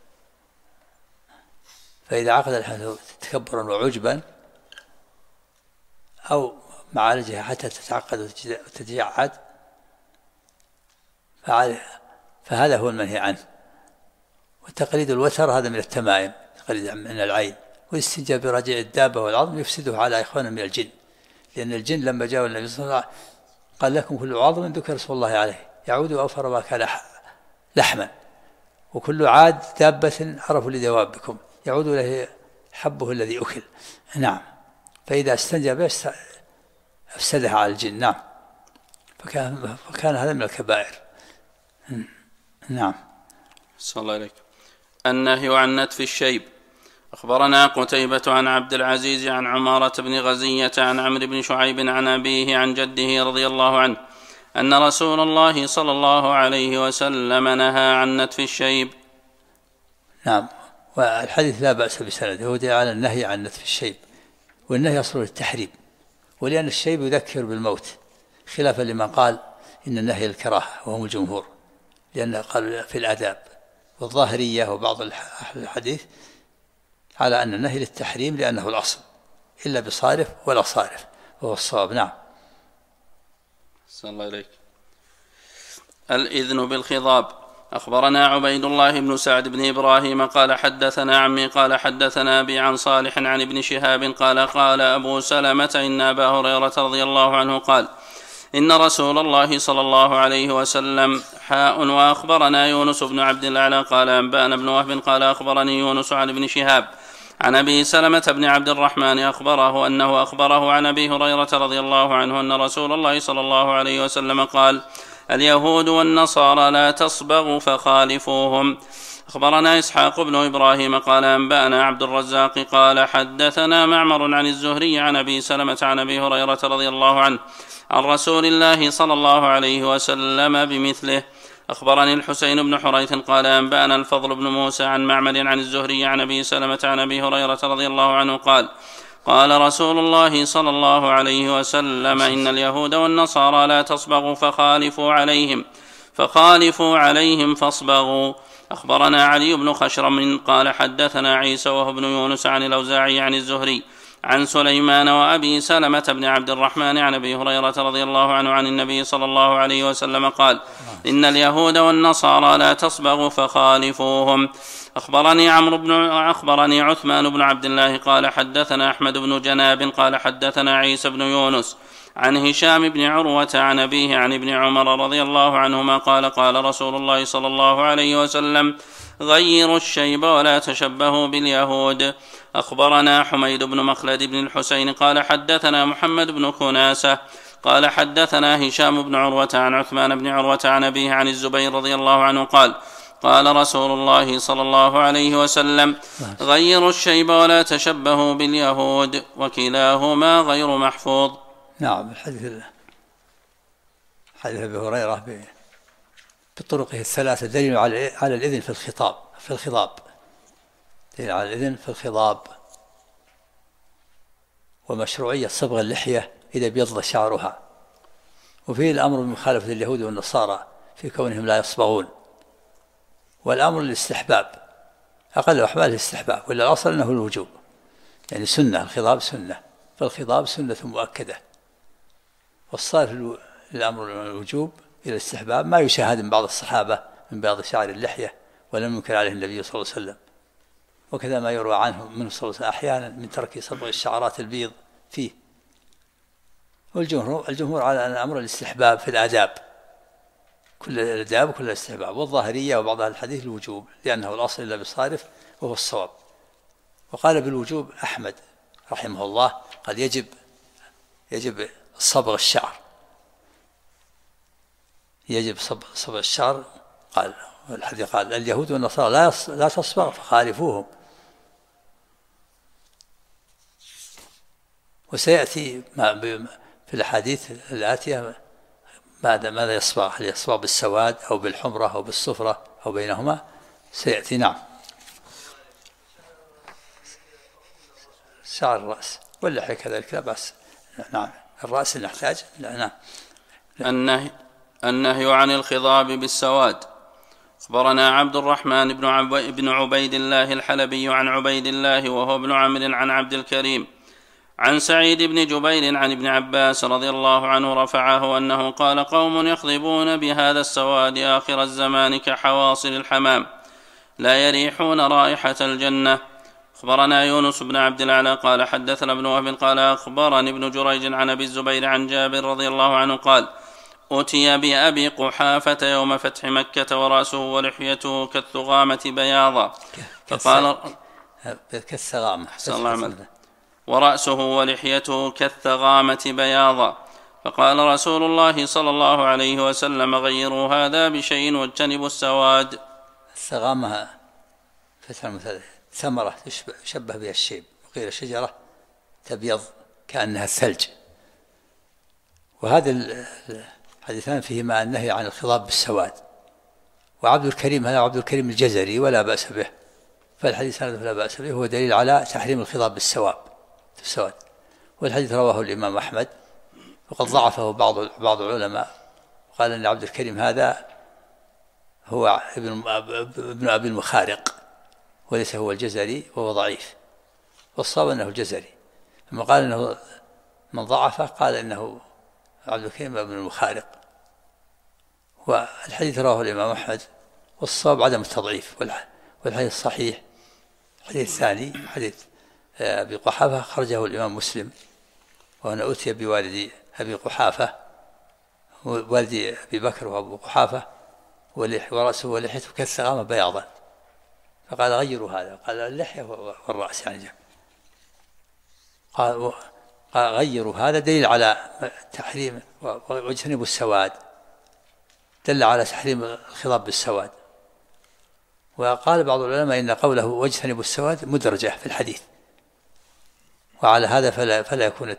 فإذا عقد اللحية تكبرا وعجبا أو معالجها حتى تتعقد وتتجعد فهذا هو المنهي عنه. والتقليد الوتر هذا من التمائم تقليد من العين. والاستنجاء برجيع الدابة والعظم يفسده على إخواننا من الجن لأن الجن لما جاءوا النبي صلى الله عليه وسلم قال لكم كل عظم ذكر اسم الله عليه يعود أوفر ما كان لحما وكل عاد دابة عرفوا لدوابكم يعود له حبه الذي أكل. نعم. فإذا استنجى به أفسدها على الجن. نعم. فكان هذا من الكبائر. نعم. صلى الله عليك. النهي عن نتف الشيب. أخبرنا قتيبة عن عبد العزيز عن عمارة بن غزية عن عمرو بن شعيب عن أبيه عن جده رضي الله عنه أن رسول الله صلى الله عليه وسلم نهى عن نتف الشيب. نعم. والحديث لا بأس بسنده هو على النهي عن نتف الشيب والنهي يصل للتحريم ولأن الشيب يذكر بالموت خلافا لمن قال إن النهي الكراهة وهم الجمهور لأن قال في الآداب والظاهرية وبعض الحديث على أن النهي للتحريم لأنه الأصل، إلا بصارف ولا صارف، وهو الصواب. نعم. أحسن الله إليك. الإذن بالخضاب. أخبرنا عبيد الله بن سعد بن إبراهيم قال حدثنا عمي قال حدثنا أبي عن صالح عن ابن شهاب قال قال أبو سلمة إن أبا هريرة رضي الله عنه قال إن رسول الله صلى الله عليه وسلم وأخبرنا يونس بن عبد الأعلى قال أنبأنا بن وهب قال أخبرني يونس عن ابن شهاب عن أبي سلمة بن عبد الرحمن أخبره أنه أخبره عن أبي هريرة رضي الله عنه أن رسول الله صلى الله عليه وسلم قال اليهود والنصارى لا تصبغوا فخالفوهم. أخبرنا إسحاق بن إبراهيم قال أنبأنا عبد الرزاق قال حدثنا معمر عن الزهري عن أبي سلمة عن أبي هريرة رضي الله عنه عن رسول الله صلى الله عليه وسلم بمثله. أخبرني الحسين بن حريث قال أنبأنا الفضل بن موسى عن معمر عن الزهري عن أبي سلمة عن أبي هريرة رضي الله عنه قال قال رسول الله صلى الله عليه وسلم إن اليهود والنصارى لا تصبغوا فخالفوا عليهم فاصبغوا. أخبرنا علي بن خشرم قال حدثنا عيسى وهو بن يونس عن الأوزاعي عن الزهري عن سليمان وأبي سلمة بن عبد الرحمن عن أبي هريرة رضي الله عنه عن النبي صلى الله عليه وسلم قال إن اليهود والنصارى لا تصبغوا فخالفوهم. أخبرني عثمان بن عبد الله قال حدثنا أحمد بن جناب قال حدثنا عيسى بن يونس عن هشام بن عروة عن أبيه عن ابن عمر رضي الله عنهما قال قال رسول الله صلى الله عليه وسلم غيروا الشيب ولا تشبهوا باليهود. أخبرنا حميد بن مخلد بن الحسين قال حدثنا محمد بن كناسة قال حدثنا هشام بن عروة عن عثمان بن عروة عن أبيه عن الزبير رضي الله عنه قال قال رسول الله صلى الله عليه وسلم غيروا الشيب ولا تشبهوا باليهود وكلاهما غير محفوظ. نعم. الحديث أبي هريرة بطرقه الثلاثة دليل على الإذن في الخضاب دليل على الإذن في الخضاب ومشروعية صبغ اللحية إذا بيض شعرها، وفيه الأمر بمخالفة اليهود والنصارى في كونهم لا يصبغون، والأمر للاستحباب أقل أحوال الاستحباب، وإلا الأصل أنه الوجوب، يعني سنة الخضاب سنة، فالخضاب سنة مؤكدة، والصار الأمر الوجوب إلى الاستحباب ما يشاهد من بعض الصحابة من بياض شعر اللحية ولم ينكر عليه النبي صلى الله عليه وسلم، وكذا ما يروى عنه منه صلى الله عليه وسلم أحيانا من ترك صبغ الشعرات البيض فيه. والجمهور على أن الأمر الاستحباب في الآداب، كل الآداب وكل الاستحباب، والظاهرية وبعض الحديث الوجوب لأنه الأصل إلا بصارف وهو الصواب. وقال بالوجوب أحمد رحمه الله قال يجب صبغ الشعر، يجب صبغ الشعر. قال الحديث قال اليهود والنصارى لا تصبغ فخالفوهم. وسيأتي في الأحاديث الآتية ماذا يصبغ، هل يصبغ بالسواد أو بالحمرة أو بالصفرة أو بينهما سيأتي. نعم. شعر الرأس واللحية كذلك لا بأس. نعم. الرأس نحتاج. نعم. النهي عن الخضاب بالسواد. أخبرنا عبد الرحمن بن عبيد الله الحلبي عن عبيد الله وهو ابن عمرو عن عبد الكريم عن سعيد بن جبير عن ابن عباس رضي الله عنه رفعه أنه قال قوم يخضبون بهذا السواد آخر الزمان كحواصل الحمام لا يريحون رائحة الجنة. أخبرنا يونس بن عبد الأعلى قال حدثنا ابن وهب قال أخبرني ابن جريج عن أبي الزبير عن جابر رضي الله عنه قال أتي بأبي قحافة يوم فتح مكة ورأسه ولحيته كالثغامة بياضا فقال كالثغامة ورأسه ولحيته كالثغامة بياضا فقال رسول الله صلى الله عليه وسلم غيروا هذا بشيء واجتنبوا السواد. الثغامة فتح المثال ثمرة يشبه بها الشيب، وقيل شجرة تبيض كأنها الثلج. وهذا الحديثان فيهما النهي عن الخضاب بالسواد. وعبد الكريم هذا عبد الكريم الجزري ولا بأس به، فالحديث هذا لا بأس به، هو دليل على تحريم الخضاب بالسواد. والحديث رواه الإمام أحمد وقد ضعفه بعض العلماء، وقال أن عبد الكريم هذا هو ابن أبي المخارق وليس هو الجزري وهو ضعيف، والصواب أنه الجزري. ثم قال أنه من ضعفه قال إنه عبد الكريم بن المخارق، والحديث رواه الإمام أحمد، والصواب عدم التضعيف، والحديث صحيح. الحديث الثاني حديث أبي قحافة خرجه الإمام مسلم، وأنا أتي بوالد أبي قحافة، والدي أبي بكر وأبو قحافة ورأسه ولحيته كالثغامة بياضا، فقال غيروا هذا، قال اللحية والرأس يعني قال غيروا هذا، دليل على تحريم، واجتنبوا السواد، دل على تحريم الخضاب بالسواد. وقال بعض العلماء إن قوله واجتنبوا السواد مدرجة في الحديث، وعلى هذا فلا يكون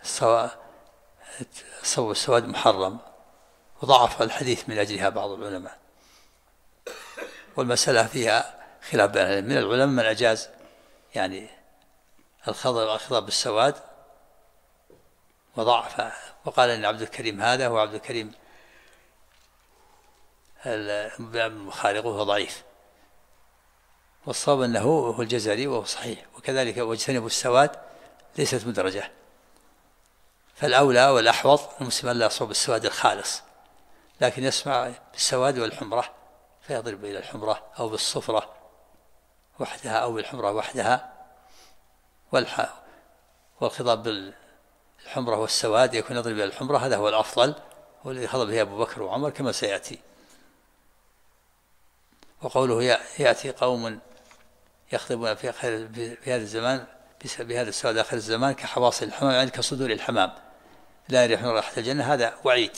السواد محرم، وضعف الحديث من أجلها بعض العلماء. والمسألة فيها خلاف بين من العلماء من أجاز يعني الخضاب بالسواد وضعف، وقال إن عبد الكريم هذا هو عبد الكريم المخارق وهو ضعيف، والصواب أنه هو الجزري وهو صحيح. وكذلك واجتنبوا السواد ليست مدرجة، فالأولى والأحوط المسلم ألا يصوب السواد الخالص، لكن يسمع بالسواد والحمرة فيضرب إلى الحمرة، أو بالصفرة وحدها أو بالحمرة وحدها، والخضاب بالحمرة والسواد يكون يضرب إلى الحمرة، هذا هو الأفضل، والذي خضب به أبو بكر وعمر كما سيأتي. وقوله يأتي قوم يخطبون في هذا الزمان بهذا السواد آخر الزمان كحواصل الحمام، يعني كصدور الحمام لا يريحون رائحة الجنة، هذا وعيد،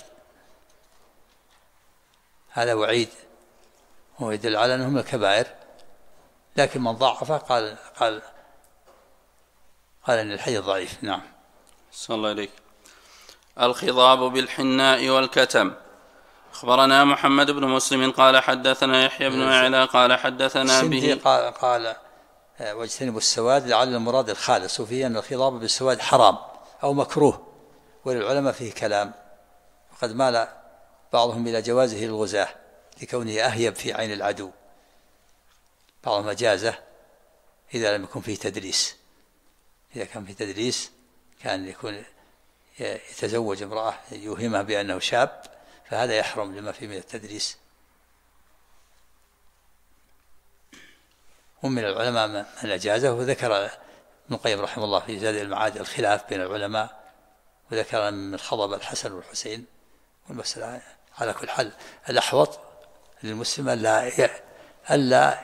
هذا وعيد، هو يدل على أنهم الكبائر. لكن من ضعفه قال أن الحديث ضعيف. نعم. صلى الله عليك. الخضاب بالحناء والكتم. أخبرنا محمد بن مسلم قال حدثنا يحيى بن أعلى قال حدثنا به قال واجتنبوا السواد لعل المراد الخالص، وفيه أن الخضاب بالسواد حرام أو مكروه، وللعلماء فيه كلام، وقد مال بعضهم إلى جوازه للغزاة لكونه أهيب في عين العدو، بعضهم أجازه إذا لم يكن فيه تدريس. إذا كان فيه تدريس كان يكون يتزوج امرأة يوهمها بأنه شاب، فهذا يحرم لما فيه من التدريس. ومن العلماء من أجازه، وذكر ابن القيم رحمه الله في زاد المعاد الخلاف بين العلماء، وذكر من خضب الحسن والحسين. والمسألة على كل حال الأحوط للمسلم ألا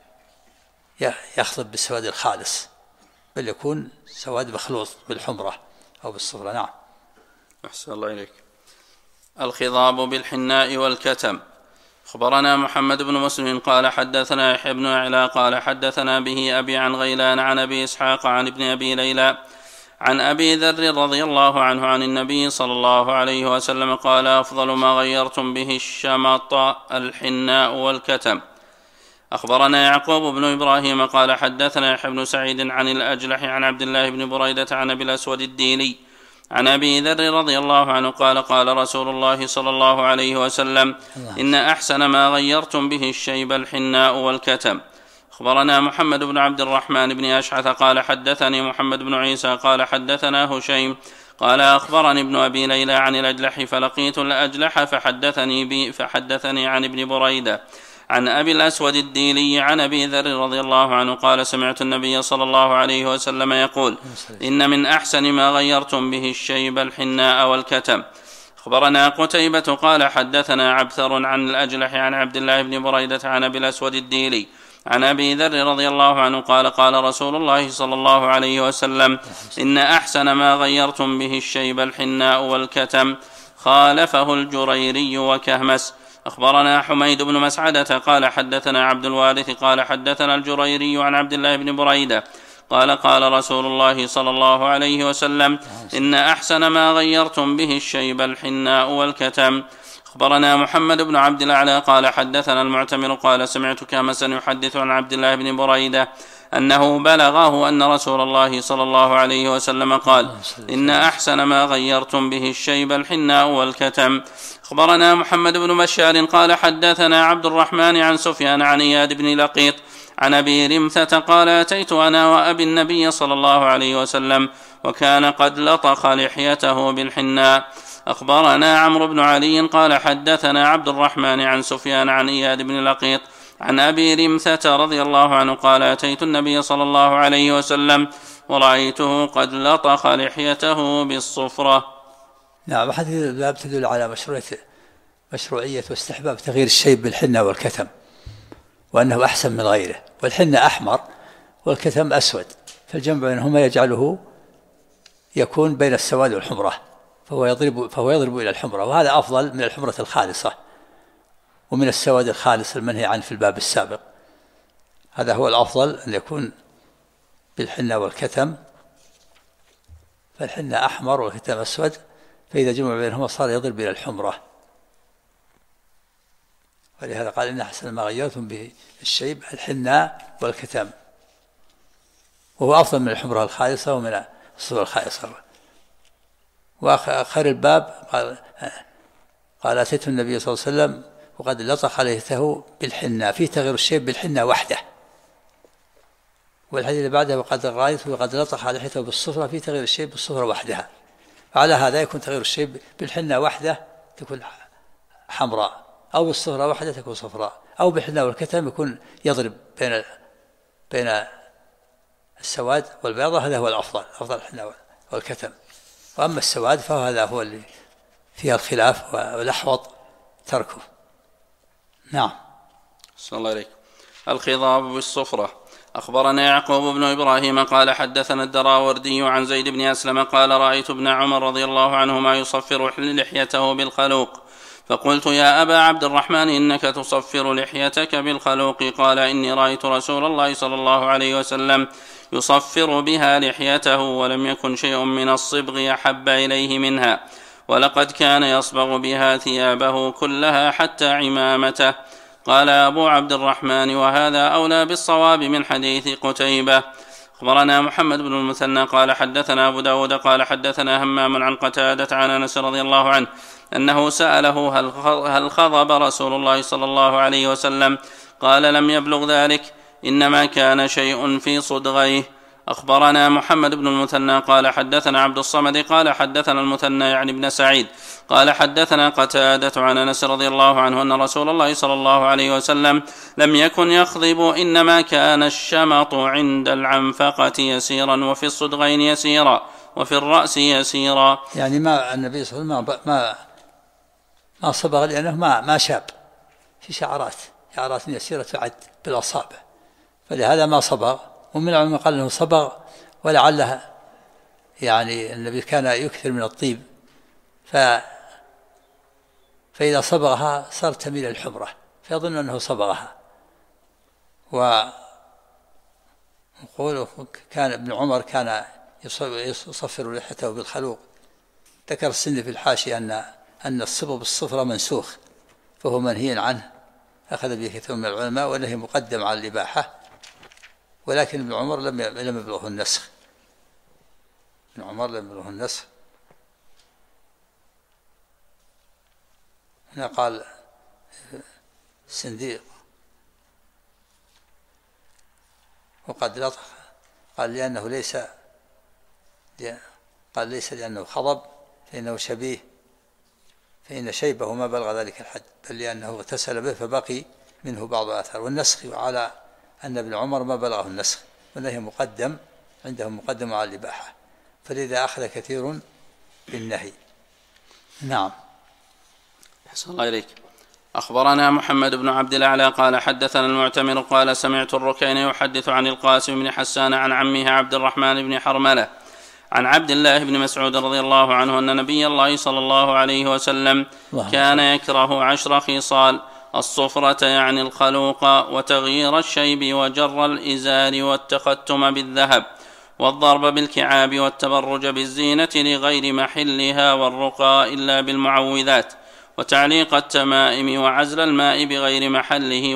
يخضب بالسواد الخالص، بل يكون سواد مخلوط بالحمرة أو بالصفرة. نعم. أحسن الله إليك. الخضاب بالحناء والكتم. أخبرنا محمد بن مسلم قال حدثنا يحيى بن أعلى قال حدثنا به أبي عن غيلان عن أبي إسحاق عن ابن أبي ليلى عن أبي ذر رضي الله عنه عن النبي صلى الله عليه وسلم قال أفضل ما غيرتم به الشمط الحناء والكتم. أخبرنا يعقوب بن إبراهيم قال حدثنا يحيى بن سعيد عن الأجلح عن عبد الله بن بريدة عن أبي الأسود الديلي عن أبي ذر رضي الله عنه قال قال رسول الله صلى الله عليه وسلم إن أحسن ما غيرتم به الشيب الحناء والكتم. أخبرنا محمد بن عبد الرحمن بن أشعث قال حدثني محمد بن عيسى قال حدثنا هشيم قال أخبرني ابن أبي ليلى عن الأجلح فلقيت الأجلح فحدثني عن ابن بريدة عن أبي الأسود الديلي عن أبي ذر رضي الله عنه قال سمعت النبي صلى الله عليه وسلم يقول إن من أحسن ما غيرتم به الشيب الحناء والكتم. أخبرنا قتيبة قال حدثنا عبثر عن الأجلح عن عبد الله بن بريدة عن أبي الأسود الديلي عن أبي ذر رضي الله عنه قال قال رسول الله صلى الله عليه وسلم إن أحسن ما غيرتم به الشيب الحناء والكتم. خالفه الجريري وكهمس. أخبرنا حميد بن مسعدة قال حدثنا عبد الوارث قال حدثنا الجريري عن عبد الله بن بريدة قال قال رسول الله صلى الله عليه وسلم إن أحسن ما غيرتم به الشيب الحناء والكتم. أخبرنا محمد بن عبد الأعلى قال حدثنا المعتمر قال سمعت كهمسا يحدث عن عبد الله بن بريدة أنه بلغه أن رسول الله صلى الله عليه وسلم قال إن أحسن ما غيرتم به الشيب الحناء والكتم. أخبرنا محمد بن بشار قال حدثنا عبد الرحمن عن سفيان عن إياد بن لقيط عن أبي رمثة قال أتيت أنا وأبي النبي صلى الله عليه وسلم وكان قد لطخ لحيته بالحناء. أخبرنا عمرو بن علي قال حدثنا عبد الرحمن عن سفيان عن إياد بن لقيط عن أبي رمثة رضي الله عنه قال أتيت النبي صلى الله عليه وسلم ورأيته قد لطخ لحيته بالصفرة. نعم. حديث الباب تدل على مشروعية واستحباب تغيير الشيب بالحنة والكتم، وأنه أحسن من غيره، والحنة أحمر والكتم أسود، فالجمع بينهما يجعله يكون بين السواد والحمرة، فهو يضرب إلى الحمرة، وهذا أفضل من الحمرة الخالصة ومن السواد الخالص المنهي عنه في الباب السابق. هذا هو الأفضل أن يكون بالحنة والكتم، فالحنة أحمر والكتم أسود، فإذا جمع بينهما صار يضرب إلى الحمرة، ولهذا قال إن أحسن ما غيرتم به الشيب الحنة والكتم، وهو أفضل من الحمرة الخالصة ومن الصفرة الخالصة. وآخر الباب قال أتيت النبي صلى الله عليه وسلم وقد لطخ لحيته بالحنة، في تغيير الشيب بالحنة وحده. والحديث اللي بعده وقد رأيته وقد لطخ لحيته بالصفرة، في تغيير الشيب بالصفرة وحدها. فعلى هذا يكون تغيير الشيب بالحنة وحده تكون حمراء، أو بالصفرة وحده تكون صفراء، أو بالحنة والكتم يكون يضرب بين السواد والبياضة. هذا هو الأفضل، أفضل الحنة والكتم. وأما السواد فهذا هو اللي فيها الخلاف والأحوط تركه. نعم. صلى الله عليك. الخضاب بالصفرة. أخبرنا يعقوب بن إبراهيم قال حدثنا الدراوردي عن زيد بن أسلم قال رأيت ابن عمر رضي الله عنهما يصفر لحيته بالخلوق، فقلت يا أبا عبد الرحمن إنك تصفر لحيتك بالخلوق، قال إني رأيت رسول الله صلى الله عليه وسلم يصفر بها لحيته ولم يكن شيء من الصبغ أحب إليه منها، ولقد كان يصبغ بها ثيابه كلها حتى عمامته. قال أبو عبد الرحمن وهذا أولى بالصواب من حديث قتيبة. أخبرنا محمد بن المثنى قال حدثنا أبو داود قال حدثنا همام عن قتادة عن أنس رضي الله عنه أنه سأله هل خضب رسول الله صلى الله عليه وسلم؟ قال لم يبلغ ذلك، إنما كان شيء في صدغيه. أخبرنا محمد بن المثنى قال حدثنا عبد الصمد قال حدثنا المثنى يعني ابن سعيد قال حدثنا قتادة عن أنس رضي الله عنه أن رسول الله صلى الله عليه وسلم لم يكن يخضب، إنما كان الشمط عند العنفقة يسيرا وفي الصدغين يسيرا وفي الرأس يسيرا. يعني ما النبي صلى الله عليه وسلم ما صبغ، لأنه ما شاب، في شعرات يسيرة تعد بالأصابع، فلهذا ما صبغ. ومن العلماء قال أنه صبغ، ولعلها يعني النبي كان يكثر من الطيب، فإذا صبغها صارت تميل الحمرة، فيظن أنه صبغها. وقوله كان ابن عمر كان يصفر لحيته بالخلوق. ذكر السن في الحاشية أن الصبغ بالصفرة منسوخ، فهو منهي عنه، أخذ به كثير من العلماء، وأنه مقدم على الإباحة، ولكن ابن عمر لم يبلغه النسخ. ابن عمر لم يبلغه النسخ. هنا قال سنديق وقد لطخ، قال لأنه ليس لأنه خضب، فإنه شبيه، فإن شيبه ما بلغ ذلك الحد، بل لأنه اغتسل به فبقي منه بعض الآثار. والنسخ على أن ابن عمر ما بلغه النسخ، والنهي مقدم عندهم مقدم على الإباحة، فلذا أخذ كثير بالنهي. نعم. أحسن الله إليك. أخبرنا محمد بن عبد الأعلى قال حدثنا المعتمر قال سمعت الركين يحدث عن القاسم بن حسان عن عمه عبد الرحمن بن حرملة عن عبد الله بن مسعود رضي الله عنه أن نبي الله صلى الله عليه وسلم كان يكره 10 خصال: الصفرة يعني الخلوق، وتغيير الشيب، وجر الإزار، والتختم بالذهب، والضرب بالكعاب، والتبرج بالزينة لغير محلها، والرقى إلا بالمعوذات، وتعليق التمائم، وعزل الماء بغير محله،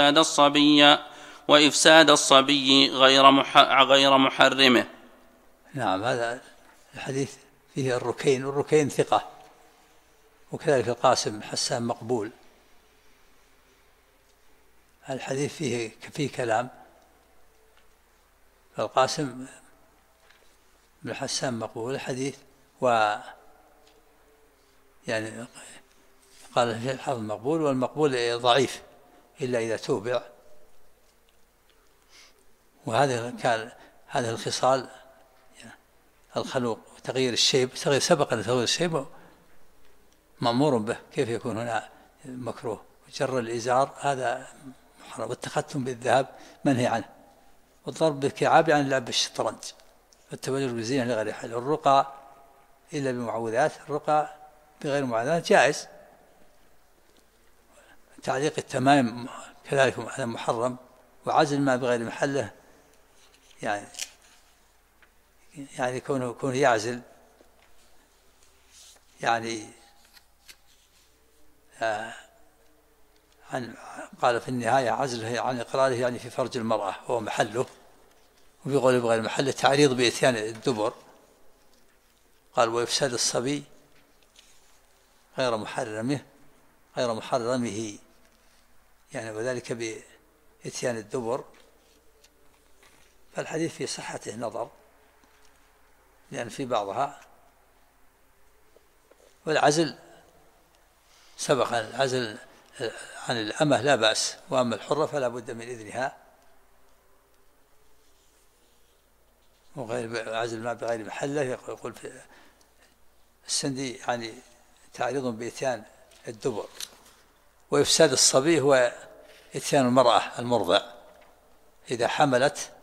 وإفساد الصبي غير محرمه. نعم. هذا الحديث فيه الركين، والركين ثقة، وكذلك القاسم حسان مقبول. الحديث فيه كلام، فالقاسم بن حسان مقبول الحديث، يعني قال في الحافظ مقبول، والمقبول ضعيف إلا إذا توبع. وهذه كان هذه الخصال الخلوق وتغيير الشيب، سبق أن تغيير الشيب مأمور به، كيف يكون هنا مكروه؟ جر الإزار هذا محرم، والتختم بالذهب منهي عنه، والضرب بالكعاب يعني لعب الشطرنج، والتبجل بالزينة لغير حل. الرقى إلا بمعوذات، الرقى بغير معوذات جائز. تعليق التمائم كذلك هذا محرم، وعزل ما بغير محله يعني كونه يعزل يعني قال في النهاية عزله عن إقراره يعني في فرج المرأة وهو محله، وبيقول بغير محله تعريض بإتيان الدبر. قال ويفسد الصبي غير محرمه يعني وذلك بإتيان الدبر. فالحديث في صحته نظر، لأن في بعضها. والعزل سبق العزل عن الأمة لا بأس، وأما الحرة فلا بد من إذنها، وغير عزل ما بغير محله. يقول في السندي يعني تعريض بإتيان الدبر. وإفساد الصبي هو إتيان المرأة المرضع، إذا حملت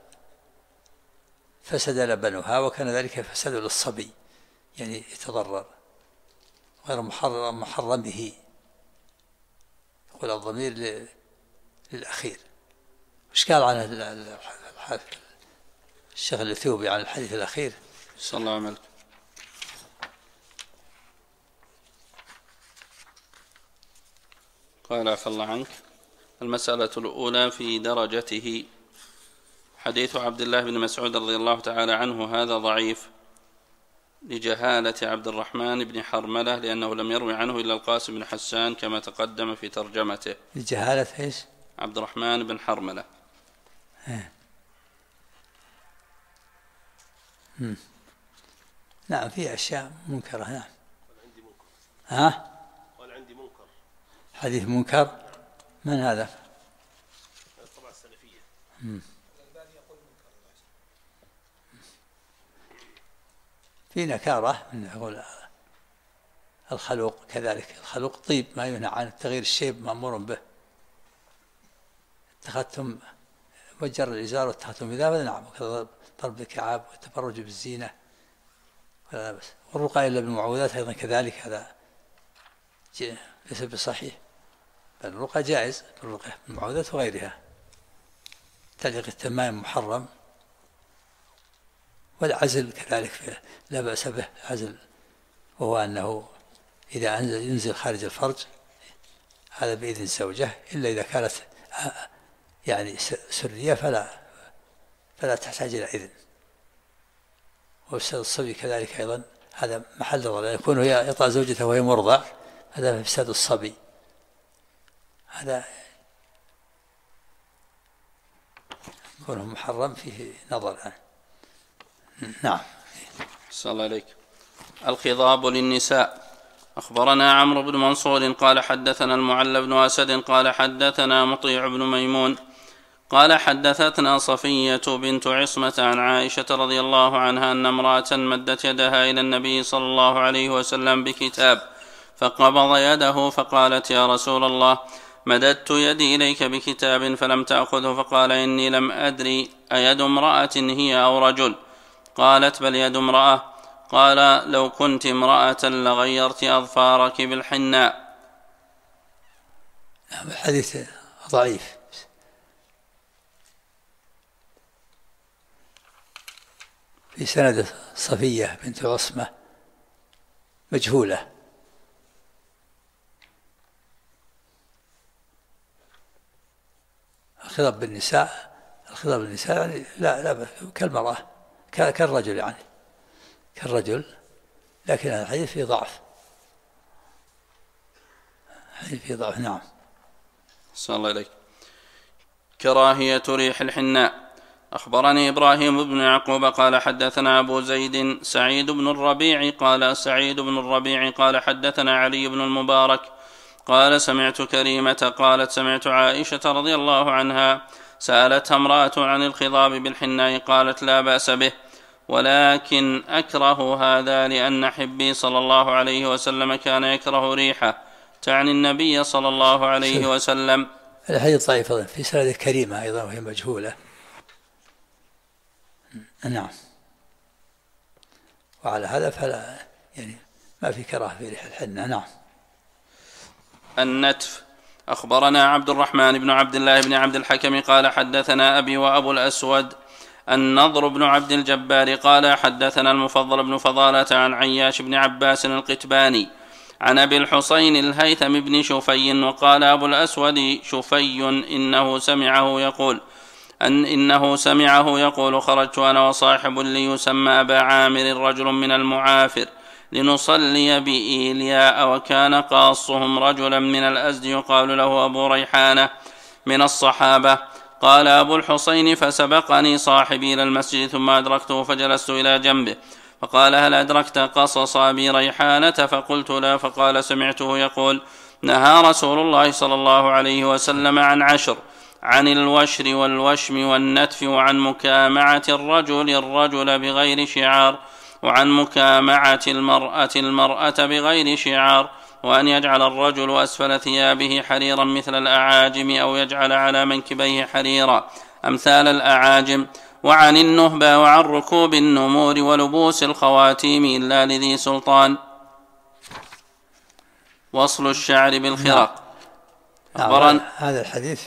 فسد لبنها، وكان ذلك فساد للصبي يعني يتضرر، غير محرم به. يقول الضمير للأخير. وش قال عن الشيخ الإثيوبي عن الحديث الأخير؟ صلى الله عليه وسلم. قال عفى الله عنك. المسألة الأولى في درجته. حديث عبد الله بن مسعود رضي الله تعالى عنه هذا ضعيف لجهالة عبد الرحمن بن حرملة، لأنه لم يروي عنه إلا القاسم بن حسان كما تقدم في ترجمته. لجهالة إيش؟ عبد الرحمن بن حرملة. نعم في أشياء منكرة. نعم. عندي منكر. قال عندي منكر. حديث منكر. من هذا؟ الطبعة السلفية. في نكارة من يقول الخلوق كذلك. الخلوق طيب ما ينهى عن تغيير الشيب مأمور به. التختم وجر الإزار والتختم بذا نعم، ضرب الكعاب والتبرج بالزينة ولا بس. والرقى إلا بالمعوذات أيضا كذلك، هذا ليس بصحيح، بل الرقى جائز، الرقى بالمعوذات وغيرها. تعليق التمائم محرم. والعزل كذلك لا بأس به، عزل وهو أنه إذا ينزل خارج الفرج هذا بإذن الزوجة، إلا إذا كانت يعني سرية فلا تحتاج إلى إذن. وإفساد الصبي كذلك أيضا هذا محل نظر، يكون يطأ زوجته وهي مرضع، هذا إفساد الصبي، هذا يكون محرم فيه نظر. نعم. صلى الله عليك. الخضاب للنساء. أخبرنا عمرو بن منصور قال حدثنا المعلى بن أسد قال حدثنا مطيع بن ميمون قال حدثتنا صفية بنت عصمة عن عائشة رضي الله عنها أن امرأة مدت يدها إلى النبي صلى الله عليه وسلم بكتاب، فقبض يده فقالت يا رسول الله مددت يدي إليك بكتاب فلم تأخذه، فقال إني لم أدري أيد امرأة هي أو رجل؟ قالت بل يد امرأة. قال لو كنت امرأة لغيرت أظفارك بالحناء. الحديث ضعيف. في سند صفية بنت عصمة مجهولة. الخضاب بالنساء يعني لا كالمرأة كالرجل، يعني كالرجل، لكن هذا الحديث فيه ضعف. نعم. صلى الله عليك. كراهية ريح الحناء. أخبرني إبراهيم بن يعقوب قال حدثنا أبو زيد سعيد بن الربيع قال حدثنا علي بن المبارك قال سمعت كريمة قالت سمعت عائشة رضي الله عنها سألتها امرأة عن الخضاب بالحناء قالت لا بأس به، ولكن أكره هذا لأن حبي صلى الله عليه وسلم كان يكره ريحه، تعني النبي صلى الله عليه وسلم. الحديث ضعيف في سند كريمة أيضا وهي مجهولة. نعم. وعلى هذا فلا يعني ما في كراهة في ريح الحنة. نعم. النتف. أخبرنا عبد الرحمن بن عبد الله بن عبد الحكم قال حدثنا أبي وأبو الأسود النضر بن عبد الجبار قال حدثنا المفضل بن فضالة عن عياش بن عباس القتباني عن أبي الحسين الهيثم بن شفي وقال أبو الأسود شفي إنه سمعه يقول خرجت أنا وصاحب لي يسمى أبا عامر رجل من المعافر لنصلي بإيلياء، وكان قاصهم رجلا من الأزد يقال له أبو ريحانة من الصحابة. قال أبو الحسين فسبقني صاحبي إلى المسجد ثم أدركته فجلست إلى جنبه فقال هل أدركت قصص أبي ريحانة؟ فقلت لا. فقال سمعته يقول نهى رسول الله صلى الله عليه وسلم عن 10: عن الوشر والوشم والنتف، وعن مكامعة الرجل بغير شعار، وعن مكامعة المرأة بغير شعار، وأن يجعل الرجل أسفل ثيابه حريرا مثل الأعاجم أو يجعل على منكبيه حريرا أمثال الأعاجم، وعن النهبة، وعن ركوب النمور ولبوس الخواتيم إلا لذي سلطان، وصل الشعر بالخرق. هذا الحديث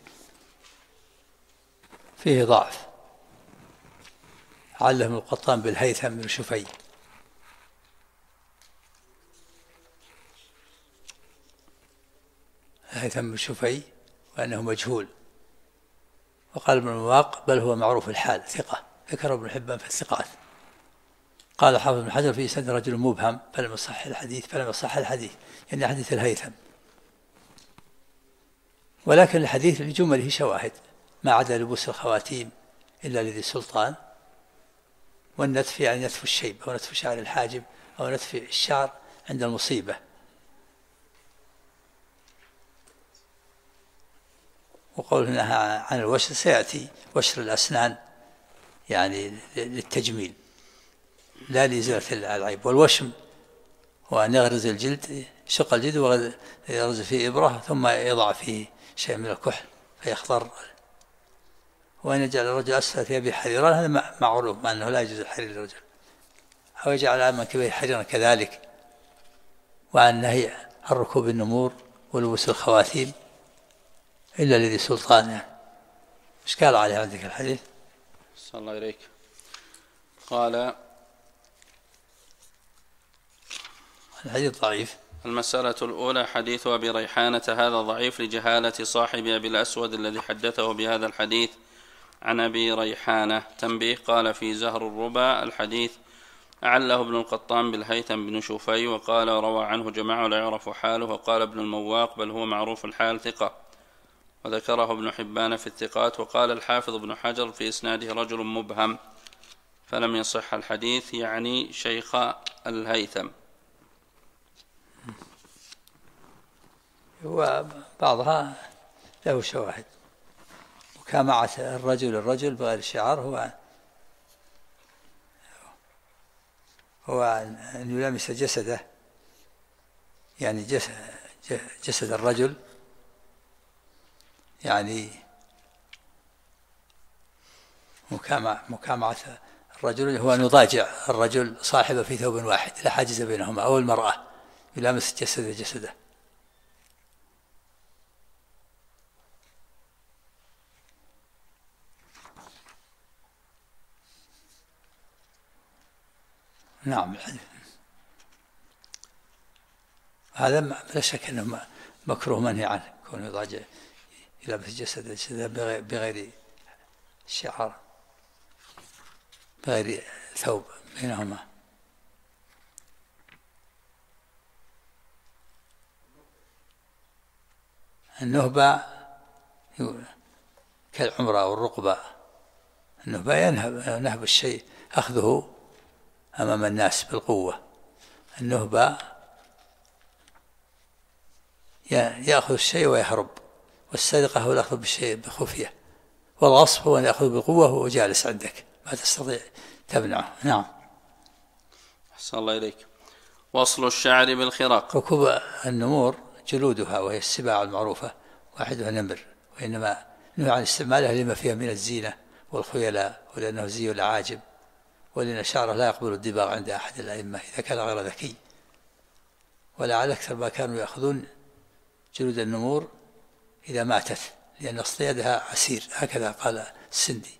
فيه ضعف. علم القطان بالهيثم بن شفي. الهيثم بن شفي وأنه مجهول. وقال ابن المواق بل هو معروف الحال ثقة، ذكر ابن حبان في الثقات. قال حافظ بن حجر في سند رجل مبهم فلم يصح الحديث يعني حديث الهيثم، ولكن الحديث لجمله شواهد ما عدا لبوس الخواتيم إلا لذي سلطان، والنتف يعني نتف الشيب أو نتف شعر الحاجب أو نتف الشعر عند المصيبة. وقوله نهى عن الوشر سيأتي وشر الأسنان يعني للتجميل لا لإزالة العيب. والوشم هو أن يغرز الجلد، شق الجلد ويغرز فيه إبرة ثم يضع فيه شيء من الكحل فيخضر، وأن يجعل الرجل أسفل ثيابه حريرا هذا معروف مع أنه لا يجوز الحرير للرجل، أو يجعل على منكبيه حريرا كذلك. وعن نهي عن ركوب النمور ولبوس الخواتيم إلا لذي سلطان. يعني إيش قال عليه عندك الحديث؟ صلى الله عليك. قال الحديث ضعيف. المسألة الأولى حديث أبي ريحانة هذا ضعيف لجهالة صاحب أبي الأسود الذي حدثه بهذا الحديث عن أبي ريحانة. تنبيه. قال في زهر الربا الحديث أعله ابن القطان بالهيثم بن شفي، وقال روى عنه جماعة لا يعرف حاله، وقال ابن المواق بل هو معروف الحال ثقة، وذكره ابن حبان في الثقات. وقال الحافظ ابن حجر في إسناده رجل مبهم فلم يصح الحديث، يعني شيخ الهيثم. وبعضها له شواهد. مكامعة الرجل بغير الشعار هو أن يلامس جسده، يعني جسد الرجل، يعني مكامعة الرجل هو أن يضاجع الرجل صاحبه في ثوب واحد لا حاجز بينهما، أو المرأة يلامس جسده. نعم. هذا لا شك أنه مكروه منهي عنه، كونه يضاجع يلبس جسده بغير شعار، بغير ثوب بينهما. النهبة كالعمرة أو الرقبة. النهبة نهب الشيء أخذه أمام الناس بالقوة. النهبة يأخذ الشيء ويهرب، والسرقة هو الأخذ بالشيء بخفية، والغصب هو أن يأخذ بالقوة وهو جالس عندك ما تستطيع تمنعه. نعم. أحسن الله إليك. وصل الشعر بالخرق. ركوب النمور جلودها وهي السباع المعروفة، واحدها نمر، وإنما نهى عن استعمالها لما فيها من الزينة والخيلاء، ولأنه زي العاجب، ولأن شعره لا يقبل الدباغ عند أحد الأئمة إذا كان غير ذكي. ولعل أكثر ما كانوا يأخذون جلود النمور إذا ماتت، لأن اصطيادها عسير، هكذا قال السندي.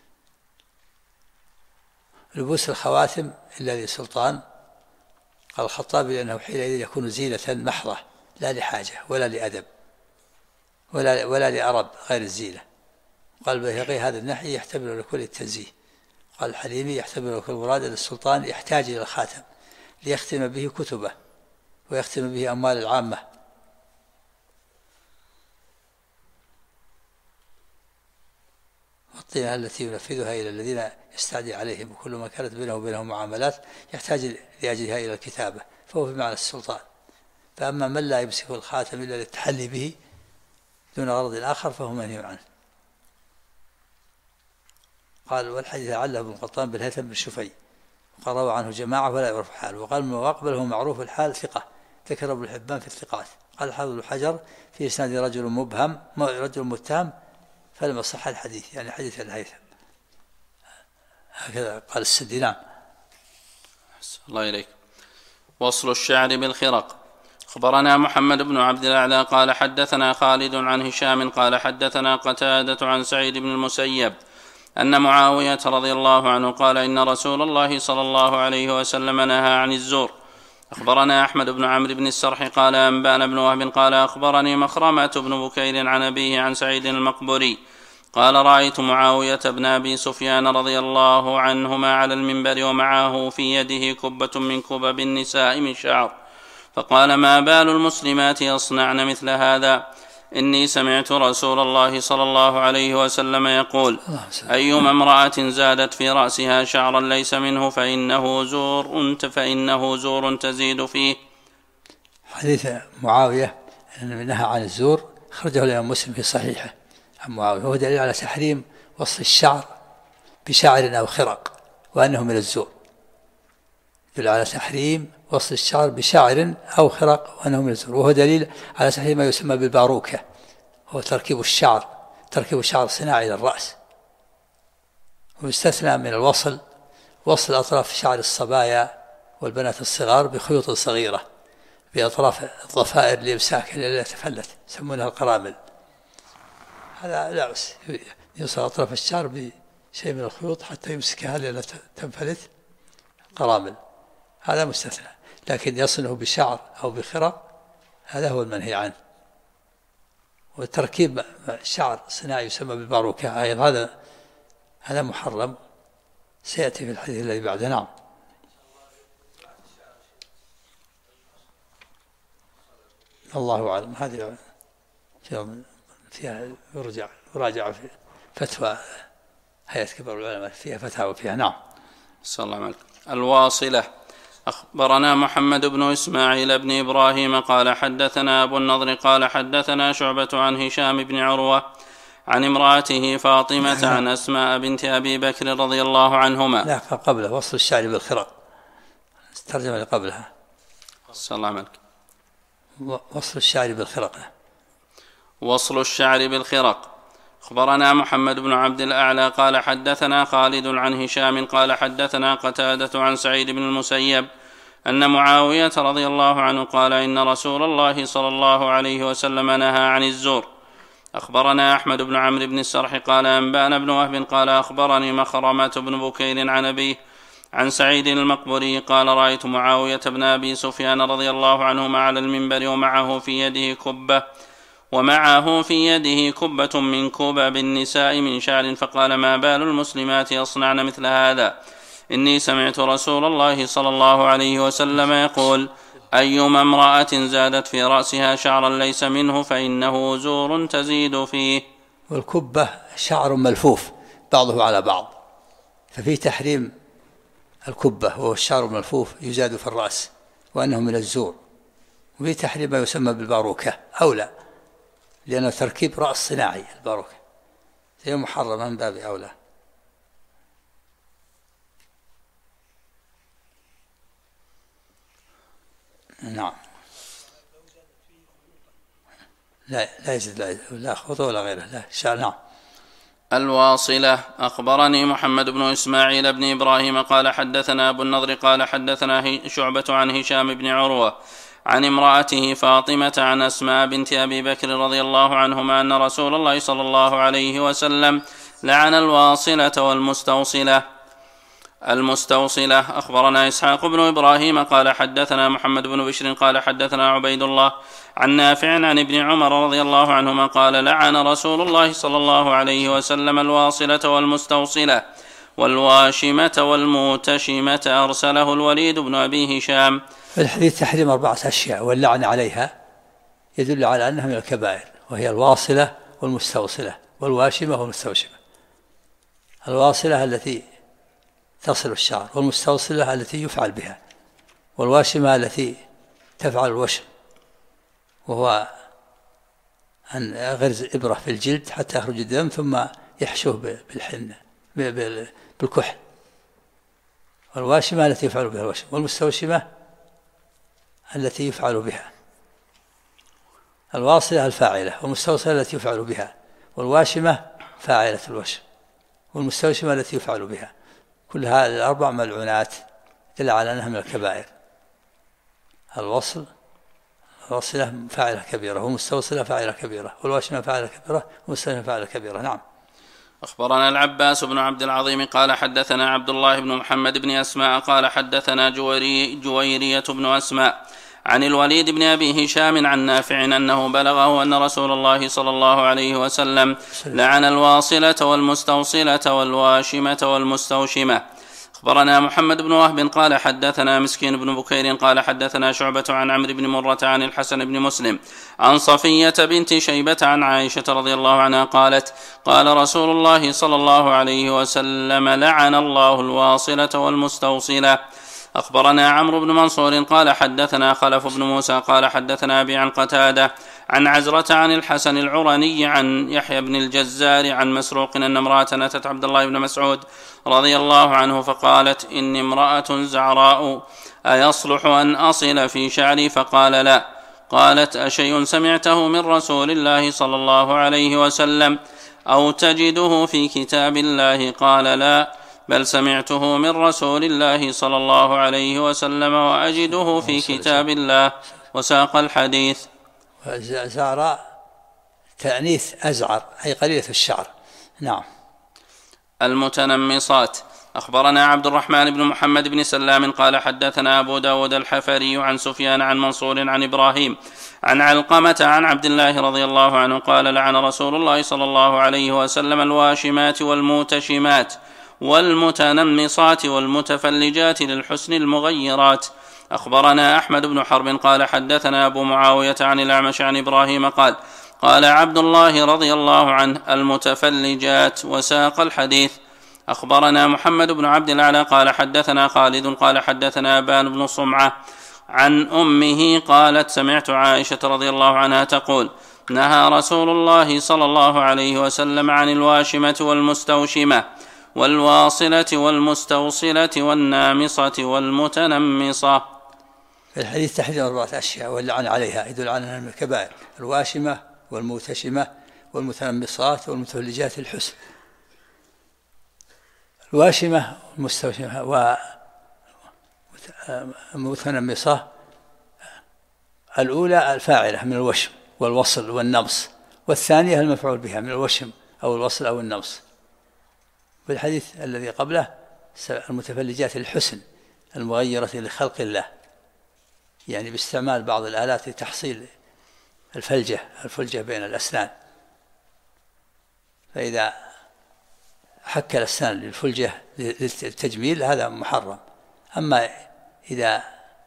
لبوس الخواتم إلا لسلطان، قال الخطابي لأنه حينئذ يكون زينة محضة لا لحاجة ولا لأدب ولا لأرب غير الزينة. قال البيهقي هذا النحي يحتمل لكل التنزيه. قال الحليمي يحتمل لكل مراد للسلطان يحتاج إلى الخاتم ليختم به كتبه ويختم به أموال العامة. والطينة التي ينفذها إلى الذين يستعدي عليهم، وكل ما كانت بينه وبينهم معاملات يحتاج لأجلها إلى الكتابة فهو بمعنى السلطان. فأما من لا يمسك الخاتم إلا للتحلي به دون غرض آخر فهو منهي عنه. قال والحديث عله ابن قطان بالهيثم بن شفي، وقال روى عنه جماعة ولا يعرف حاله، وقال من وقبله معروف الحال ثقة، ذكر ابن حبان في الثقات. قال الحافظ بن حجر في إسناد رجل مبهم رجل متهم فلم يصح الحديث، يعني حديث الهيثم. هكذا قال السدي. نعم. الله إليك. وصل الشعر بالخرق. أخبرنا محمد بن عبد الأعلى قال حدثنا خالد عن هشام قال حدثنا قتادة عن سعيد بن المسيب أن معاوية رضي الله عنه قال إن رسول الله صلى الله عليه وسلم نهى عن الزور. أخبرنا أحمد بن عمرو بن السرح قال أنبأنا بن وهب قال أخبرني مخرمة بن بكير عن أبيه عن سعيد المقبري قال رأيت معاوية بن أبي سفيان رضي الله عنهما على المنبر ومعه في يده كبة من كبب النساء من شعر، فقال ما بال المسلمات يصنعن مثل هذا؟ إني سمعت رسول الله صلى الله عليه وسلم يقول أيما امرأة زادت في رأسها شعرا ليس منه فإنه زور تزيد فيه. حديث معاوية أنه نهى عن الزور خرجه الإمام مسلم في صحيحه عن معاوية، وهو دليل على تحريم وصل الشعر بشعر أو خرق وأنه من الزور، دليل على تحريم وصل الشعر بشعر أو خرق وأنه من الزور، وهو دليل على تحريم ما يسمى بالباروكة، هو تركيب الشعر صناعي للرأس. ويستثنى من الوصل وصل أطراف شعر الصبايا والبنات الصغار بخيوط صغيرة بأطراف الضفائر لإمساك لا يتفلت، يسمونها القرامل. هذا لا بأس، يوصل أطراف الشعر بشيء من الخيوط حتى يمسكها لا تنفلت، قرامل، هذا مستثنى. لكن يصله بشعر أو بخرق هذا هو المنهي عنه. وتركيب شعر صناعي يسمى بالباروكة أيضا هذا محرم، سيأتي في الحديث الذي بعده. نعم. الله أعلم. هذه فيها يراجع في فتوى هيئة كبار العلماء، فيها فتاوى فيها. نعم. صلى الله عليه وسلم. الواصلة. أخبرنا محمد بن إسماعيل بن إبراهيم قال حدثنا أبو النضر قال حدثنا شعبة عن هشام بن عروة عن امرأته فاطمة عن أسماء بنت أبي بكر رضي الله عنهما. لا قبله وصل الشعر بالخرق، الترجمة اللي قبلها. صلى الله عليه وسلم. وصل الشعر بالخرق. وصل الشعر بالخرق. أخبرنا محمد بن عبد الأعلى قال حدثنا خالد عن هشام قال حدثنا قتادة عن سعيد بن المسيب أن معاوية رضي الله عنه قال إن رسول الله صلى الله عليه وسلم نهى عن الزور. أخبرنا أحمد بن عمرو بن السرح قال أنبأنا بن وهب قال أخبرني مخرمة بن بكير عن أبيه عن سعيد المقبري قال رأيت معاوية بن أبي سفيان رضي الله عنهما على المنبر ومعه في يده كبة من كبب النساء من شعر، فقال ما بال المسلمات يصنعن مثل هذا؟ إني سمعت رسول الله صلى الله عليه وسلم يقول أيما امرأة زادت في رأسها شعرا ليس منه فإنه زور تزيد فيه. والكبة شعر ملفوف بعضه على بعض، ففي تحريم الكبة وهو الشعر الملفوف يزاد في الرأس وأنه من الزور، وفي تحريم ما يسمى بالباروكة أولى، لأنه تركيب رأس صناعي الباروكة هي محرمة من باب أولى. نعم. لا يزيد لا خطوة ولا غيره لا شاء. نعم. الواصلة. أخبرني محمد بن إسماعيل بن إبراهيم قال حدثنا أبو النضر قال حدثنا شعبة عن هشام بن عروة عن امرأته فاطمة عن أسماء بنت أبي بكر رضي الله عنهما أن رسول الله صلى الله عليه وسلم لعن الواصلة المستوصلة. أخبرنا إسحاق بن إبراهيم قال حدثنا محمد بن بشر قال حدثنا عبيد الله عن نافع عن ابن عمر رضي الله عنهما قال لعن رسول الله صلى الله عليه وسلم الواصلة والمستوصلة والواشمة والموتشمة. أرسله الوليد بن أبي هشام. في الحديث تحريم 4 أشياء واللعن عليها يدل على أنها من الكبائر، وهي الواصلة والمستوصلة والواشمة والمستوشمة. الواصلة التي تصل الشعر، والمستوصلة التي يفعل بها، والواشمة التي تفعل الوشم، وهو أن غرز إبرة في الجلد حتى يخرج الدم ثم يحشوه بالحنة بالكحل. والواشمة التي يفعل بها الوشم، والمستوشمة التي يفعل بها. الواصلة الفاعلة، والمستوصلة التي يفعل بها، والواشمة فاعلة الوشم، والمستوشمة التي يفعل بها. كل هذه ال4 ملعونات دل على أنها من الكبائر. الواصلة فاعلة كبيرة، والمستوصلة فاعلة كبيرة، والواشمة فاعلة كبيرة، والمستوشمة فاعلة كبيرة. نعم. أخبرنا العباس بن عبد العظيم قال حدثنا عبد الله بن محمد بن أسماء قال حدثنا جويرية بن أسماء عن الوليد بن أبي هشام عن نافع أنه بلغه أن رسول الله صلى الله عليه وسلم لعن الواصلة والمستوصلة والواشمة والمستوشمة. أخبرنا محمد بن وهب قال حدثنا مسكين بن بكير قال حدثنا شعبة عن عمرو بن مرة عن الحسن بن مسلم عن صفية بنت شيبة عن عائشة رضي الله عنها قالت قال رسول الله صلى الله عليه وسلم لعن الله الواصلة والمستوصلة. أخبرنا عمرو بن منصور قال حدثنا خلف بن موسى قال حدثنا أبي عن قتادة عن عزرة عن الحسن العرني عن يحيى بن الجزار عن مسروق أن امرأة أتت عبد الله بن مسعود رضي الله عنه فقالت إني امرأة زعراء أيصلح أن أصل في شعري؟ فقال لا. قالت أشيء سمعته من رسول الله صلى الله عليه وسلم أو تجده في كتاب الله؟ قال لا، بل سمعته من رسول الله صلى الله عليه وسلم وأجده في كتاب الله. وساق الحديث. زعراء تأنيث أزعر أي قليلة الشعر. نعم. المتنمصات. أخبرنا عبد الرحمن بن محمد بن سلام قال حدثنا أبو داود الحفري عن سفيان عن منصور عن إبراهيم عن علقمة عن عبد الله رضي الله عنه قال لعن رسول الله صلى الله عليه وسلم الواشمات والموتشمات والمتنمصات والمتفلجات للحسن المغيرات. أخبرنا أحمد بن حرب قال حدثنا أبو معاوية عن الأعمش عن إبراهيم قال عبد الله رضي الله عنه المتفلجات. وساق الحديث. أخبرنا محمد بن عبد الأعلى قال حدثنا خالد قال حدثنا أبان بن صمعة عن أمه قالت سمعت عائشة رضي الله عنها تقول نهى رسول الله صلى الله عليه وسلم عن الواشمة والمستوشمة والواصلة والمستوصلة والنامصة والمتنمصة. في الحديث تحريم 4 أشياء واللعن عليها يدل على أنها من الكبائر: الواشمة والموتشمة والمتنمصات والمتفلجات الحسن. الواشمة والمستوشمة والمتنمصة الأولى الفاعلة من الوشم والوصل والنمص، والثانية المفعول بها من الوشم أو الوصل أو النمص. في الحديث الذي قبله المتفلجات الحسن المغيرة لخلق الله، يعني باستعمال بعض الآلات لتحصيل الفلجة بين الأسنان، فإذا حك الأسنان للفلجة للتجميل هذا محرم. أما إذا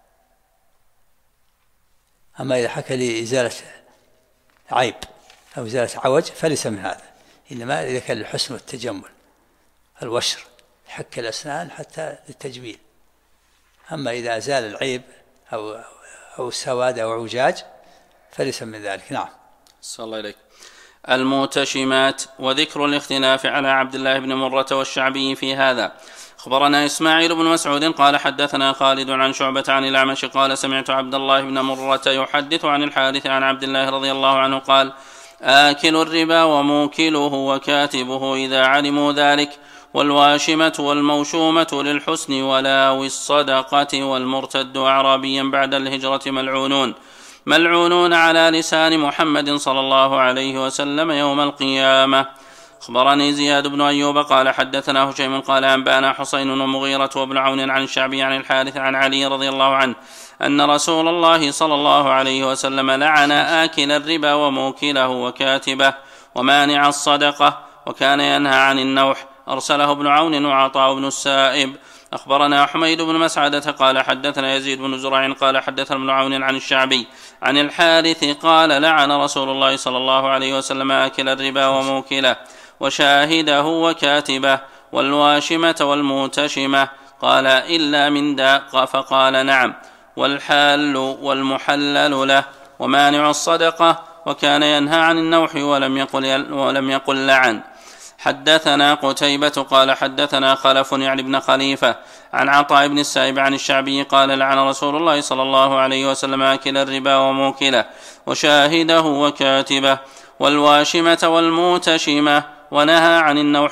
حك لإزالة عيب أو إزالة عوج فليس من هذا، إنما إذا كان للحسن والتجمل الوشر حك الأسنان حتى للتجميل. أما إذا زال العيب أو السواد أو عوجاج فليس من ذلك. نعم. صلى الله عليك. الموتشمات. وذكر الاختلاف على عبد الله بن مرة والشعبي في هذا. أخبرنا إسماعيل بن مسعود قال حدثنا خالد عن شعبة عن الأعمش قال سمعت عبد الله بن مرة يحدث عن الحارث عن عبد الله رضي الله عنه قال آكل الربا وموكله وكاتبه إذا علموا ذلك، والواشمة والموشومة للحسن ولاوي الصدقة، والمرتد أعرابيا بعد الهجرة ملعونون على لسان محمد صلى الله عليه وسلم يوم القيامة. أخبرني زياد بن أيوب قال حدثنا هشيم قال أنبأنا حسين ومغيرة وابن عون عن الشعبي عن الحارث عن علي رضي الله عنه أن رسول الله صلى الله عليه وسلم لعن آكل الربا وموكله وكاتبه ومانع الصدقة، وكان ينهى عن النوح. أرسله ابن عون وعطاء بن السائب. أخبرنا حميد بن مسعدة قال حدثنا يزيد بن زرع قال حدثنا ابن عون عن الشعبي عن الحارث قال لعن رسول الله صلى الله عليه وسلم آكل الربا وموكله وشاهده وكاتبه والواشمة والموتشمة. قال إلا من داق فقال نعم، والحال والمحلل له، ومانع الصدقة، وكان ينهى عن النوح ولم يقل لعن. حدثنا قتيبة قال حدثنا خلف يعني ابن خليفة عن عطاء بن السائب عن الشعبي قال لعن رسول الله صلى الله عليه وسلم آكل الربا وموكله وشاهده وكاتبه والواشمة والموتشمة، ونهى عن النوح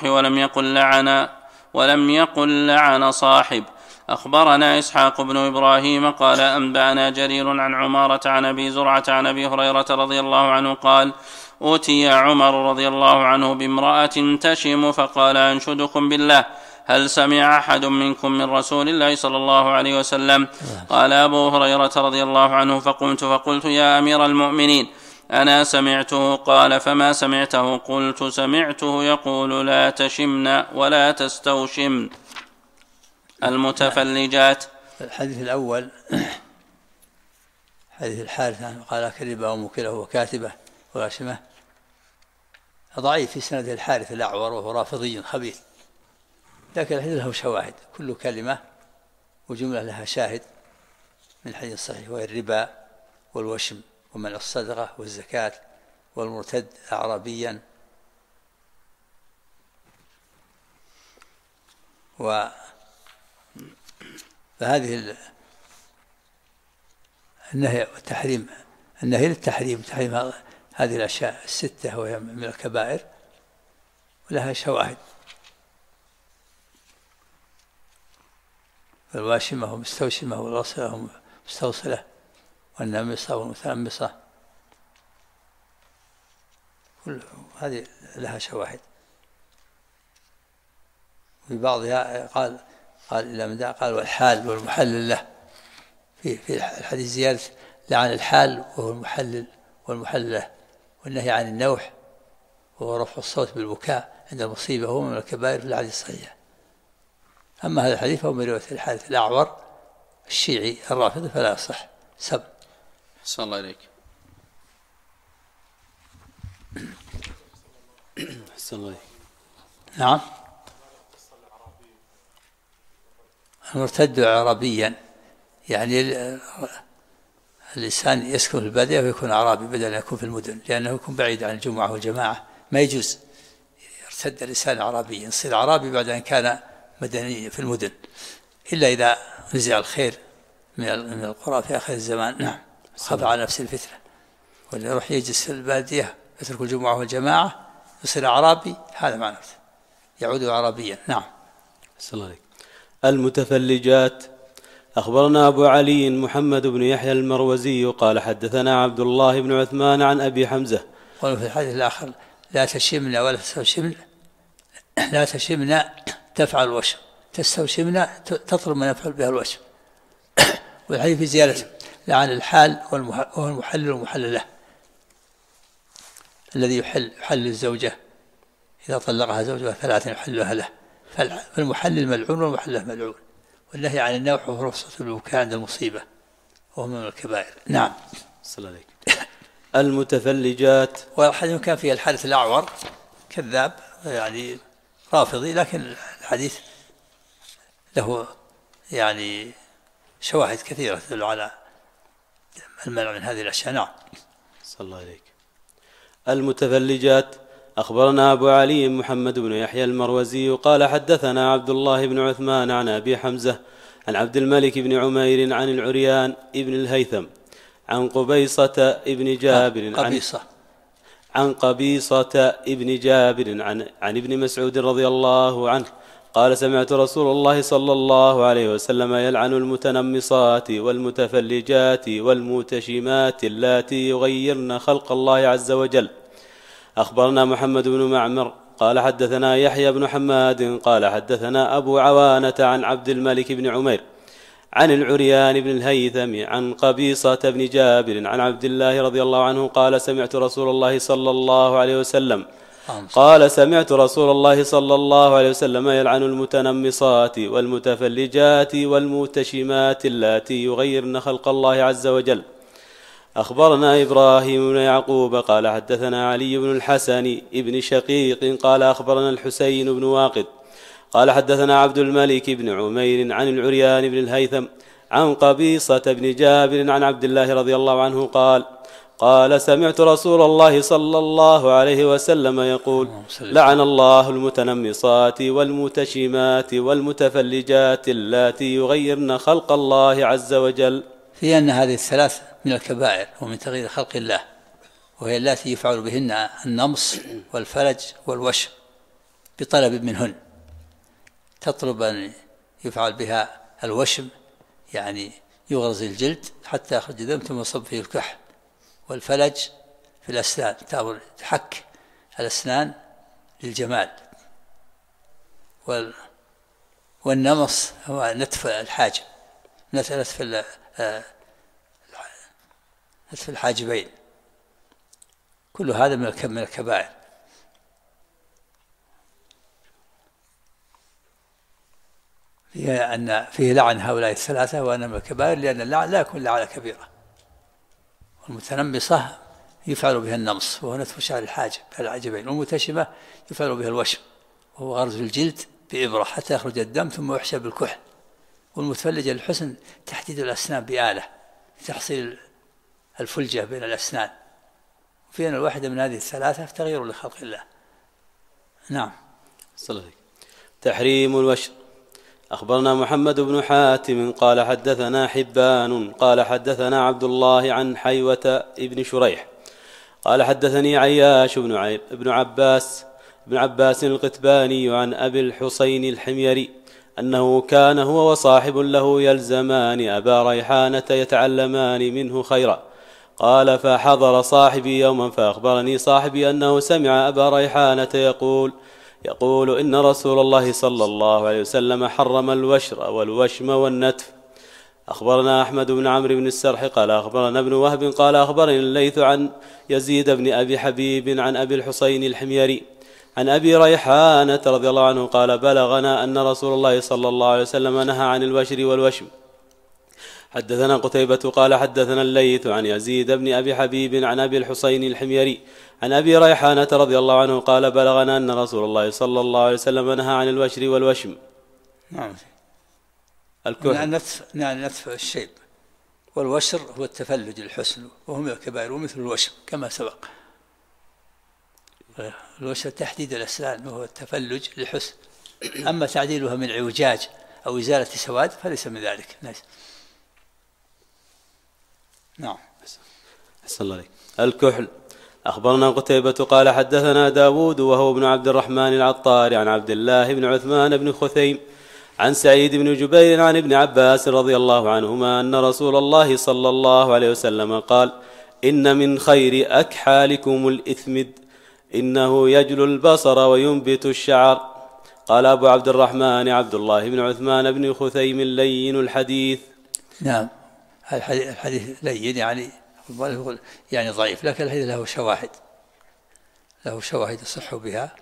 ولم يقل لعن صاحب. أخبرنا إسحاق بن إبراهيم قال أنبأنا جرير عن عمارة عن أبي زرعة عن أبي هريرة رضي الله عنه قال أوتي عمر رضي الله عنه بامرأة تشم فقال أنشدكم بالله هل سمع أحد منكم من رسول الله صلى الله عليه وسلم؟ قال أبو هريرة رضي الله عنه فقلت يا أمير المؤمنين أنا سمعته. قال فما سمعته؟ قلت سمعته يقول لا تشمن ولا تستوشمن. المتفلجات. الحديث الأول حديث الحارث قال آكل الربا وموكله وكاتبه وواشمه ضعيف في سند الحارث الأعور وهو رافضي خبيث، لكن الحديث له شواهد، كل كلمة وجملة لها شاهد من الحديث الصحيح، وهي الربا والوشم ومنع الصدقة والزكاة والمرتد أعرابيا فهذه النهي والتحريم، النهي للتحريم تحريم هذه الأشياء الستة وهي من الكبائر ولها شواهد. الواشمة والمستوشمة والواصلة والمستوصلة والنامصة والمتنمصة كل هذه لها شواهد. في بعضها قال إلا من قال والحال والمحلل له، في الحديث زيادة لعن الحال وهو المحلل والمحلل له، والنهي عن النوح وهو رفع الصوت بالبكاء عند المصيبة هو من الكبائر في الحديث الصحيح. أما هذا الحديث فهو من رواية الحارث الأعور الشيعي الرافضي فلا يصح. سب. صلى الله عليك. نعم. المرتد عربيا يعني الإنسان يسكن في البادية ويكون عربي بدل أن يكون في المدن، لأنه يكون بعيد عن الجمعة والجماعة، ما يجوز يرتد الإنسان عربيا، يصير عربي بعد أن كان مدنيا في المدن، إلا إذا نزع الخير من القرى في آخر الزمان. نعم. خاف على نفس الفتنة، واللي يروح يجلس في البادية يترك الجمعة والجماعة يصير عربي، هذا معنى يعود عربيا. نعم. صلى الله عليك. المتفلجات. أخبرنا أبو علي محمد بن يحيى المروزي قال حدثنا عبد الله بن عثمان عن أبي حمزة. قالوا في الحديث الآخر لا تشمنا ولا تستوشمنا، لا تشمنا تفعل الوشم، تستوشمنا تطلب من يفعل بها الوشم. والحديث في زيادة لعن الحال وهو المحلل والمحلل له، الذي يحل الزوجة إذا طلقها زوجها 3 يحلها له، فالمحلل ملعون والمحلل ملعون. والنهي عن النوح وهو رخصة البكاء عند المصيبة وهو من الكبائر. نعم. صلى الله عليك. المتفلجات. والحديث كان فيه الحارث الأعور كذاب يعني رافضي، لكن الحديث له يعني شواهد كثيرة تدل على المنع من هذه الأشياء. نعم. صلى الله عليك. المتفلجات. أخبرنا أبو علي محمد بن يحيى المروزي قال حدثنا عبد الله بن عثمان عن أبي حمزة عن عبد الملك بن عمير عن العريان ابن الهيثم عن قبيصة ابن جابر عن قبيصة ابن جابر عن ابن مسعود رضي الله عنه قال سمعت رسول الله صلى الله عليه وسلم يلعن المتنمصات والمتفلجات والمتشمات اللاتي يغيرن خلق الله عز وجل. أخبرنا محمد بن معمر قال حدثنا يحيى بن حماد قال حدثنا أبو عوانة عن عبد الملك بن عمير عن العريان بن الهيثم عن قبيصة بن جابر عن عبد الله رضي الله عنه قال سمعت رسول الله صلى الله عليه وسلم يلعن المتنمصات والمتفلجات والمتشمات اللاتي يغيرن خلق الله عز وجل. أخبرنا إبراهيم بن يعقوب قال حدثنا علي بن الحسن ابن شقيق قال أخبرنا الحسين بن واقد قال حدثنا عبد الملك بن عمير عن العريان بن الهيثم عن قبيصة بن جابر عن عبد الله رضي الله عنه قال سمعت رسول الله صلى الله عليه وسلم يقول لعن الله المتنمصات والمتشمات والمتفلجات اللاتي يغيرن خلق الله عز وجل. في أن هذه الثلاث من الكبائر ومن تغيير خلق الله، وهي التي يفعل بهن النمص والفلج والوشم بطلب منهن. تطلب أن يفعل بها الوشم، يعني يغرز الجلد حتى يخرج دم ثم يصب فيه الكحل، والفلج في الأسنان، تحك الأسنان للجمال، والنمص هو نتف الحاجب، نتف الحاجبين. كل هذا من الكبائر. فيه لعن هؤلاء الثلاثة وأنها من الكبائر، لأن اللعن لا يكون لعنة كبيرة. والمتنمصة يفعل بها النمص وهو نتف شعر الحاجبين، والمتشمة يفعل بها الوشم وهو غرز الجلد بإبرة حتى يخرج الدم ثم يحشى بالكحل. والمتفلجة للحسن تحديد الأسنان بآلة تحصيل الفلجة بين الأسنان. وفي أن الواحدة من هذه الثلاثة تغيير لخلق الله. نعم. صلى الله عليه. تحريم الوشم. أخبرنا محمد بن حاتم قال حدثنا حبان قال حدثنا عبد الله عن حيوة ابن شريح قال حدثني عياش بن عباس القتباني عن أبي الحسين الحميري أنه كان هو وصاحب له يلزمان أبا ريحانة يتعلمان منه خيرا. قال فحضر صاحبي يوما فأخبرني صاحبي أنه سمع أبا ريحانة يقول إن رسول الله صلى الله عليه وسلم حرم الوشر والوشم والنتف. أخبرنا أحمد بن عمرو بن السرح قال أخبرنا ابن وهب قال أخبرني الليث عن يزيد بن أبي حبيب عن أبي الحسين الحميري عن أبي ريحانة رضي الله عنه قال بلغنا أن رسول الله صلى الله عليه وسلم نهى عن الوشر والوشم. حدثنا قتيبة قال حدثنا الليث عن يزيد بن أبي حبيب عن أبي الحسين الحميري عن أبي ريحانة رضي الله عنه قال بلغنا أن رسول الله صلى الله عليه وسلم نهى عن الوشر والوشم. نعم. نتف الشيب، والوشر هو التفلج الحسن وهو من الكبائر ومثل الوشم كما سبق. الوشر تحديد الأسنان وهو التفلج للحسن، أما تعديلها من عوجاج أو إزالة سواد فليس من ذلك. نعم. أحسن الله عليك. الكحل. أخبرنا قتيبة قال حدثنا داود وهو ابن عبد الرحمن العطار عن عبد الله بن عثمان بن خثيم عن سعيد بن جبير عن ابن عباس رضي الله عنهما أن رسول الله صلى الله عليه وسلم قال إن من خير أكحالكم الإثمد إنه يجل البصر وينبت الشعر. قال أبو عبد الرحمن عبد الله بن عثمان بن خثيم لين الحديث. نعم. الحديث لين يعني ضعيف، لكن الحديث له شواهد يصح بها.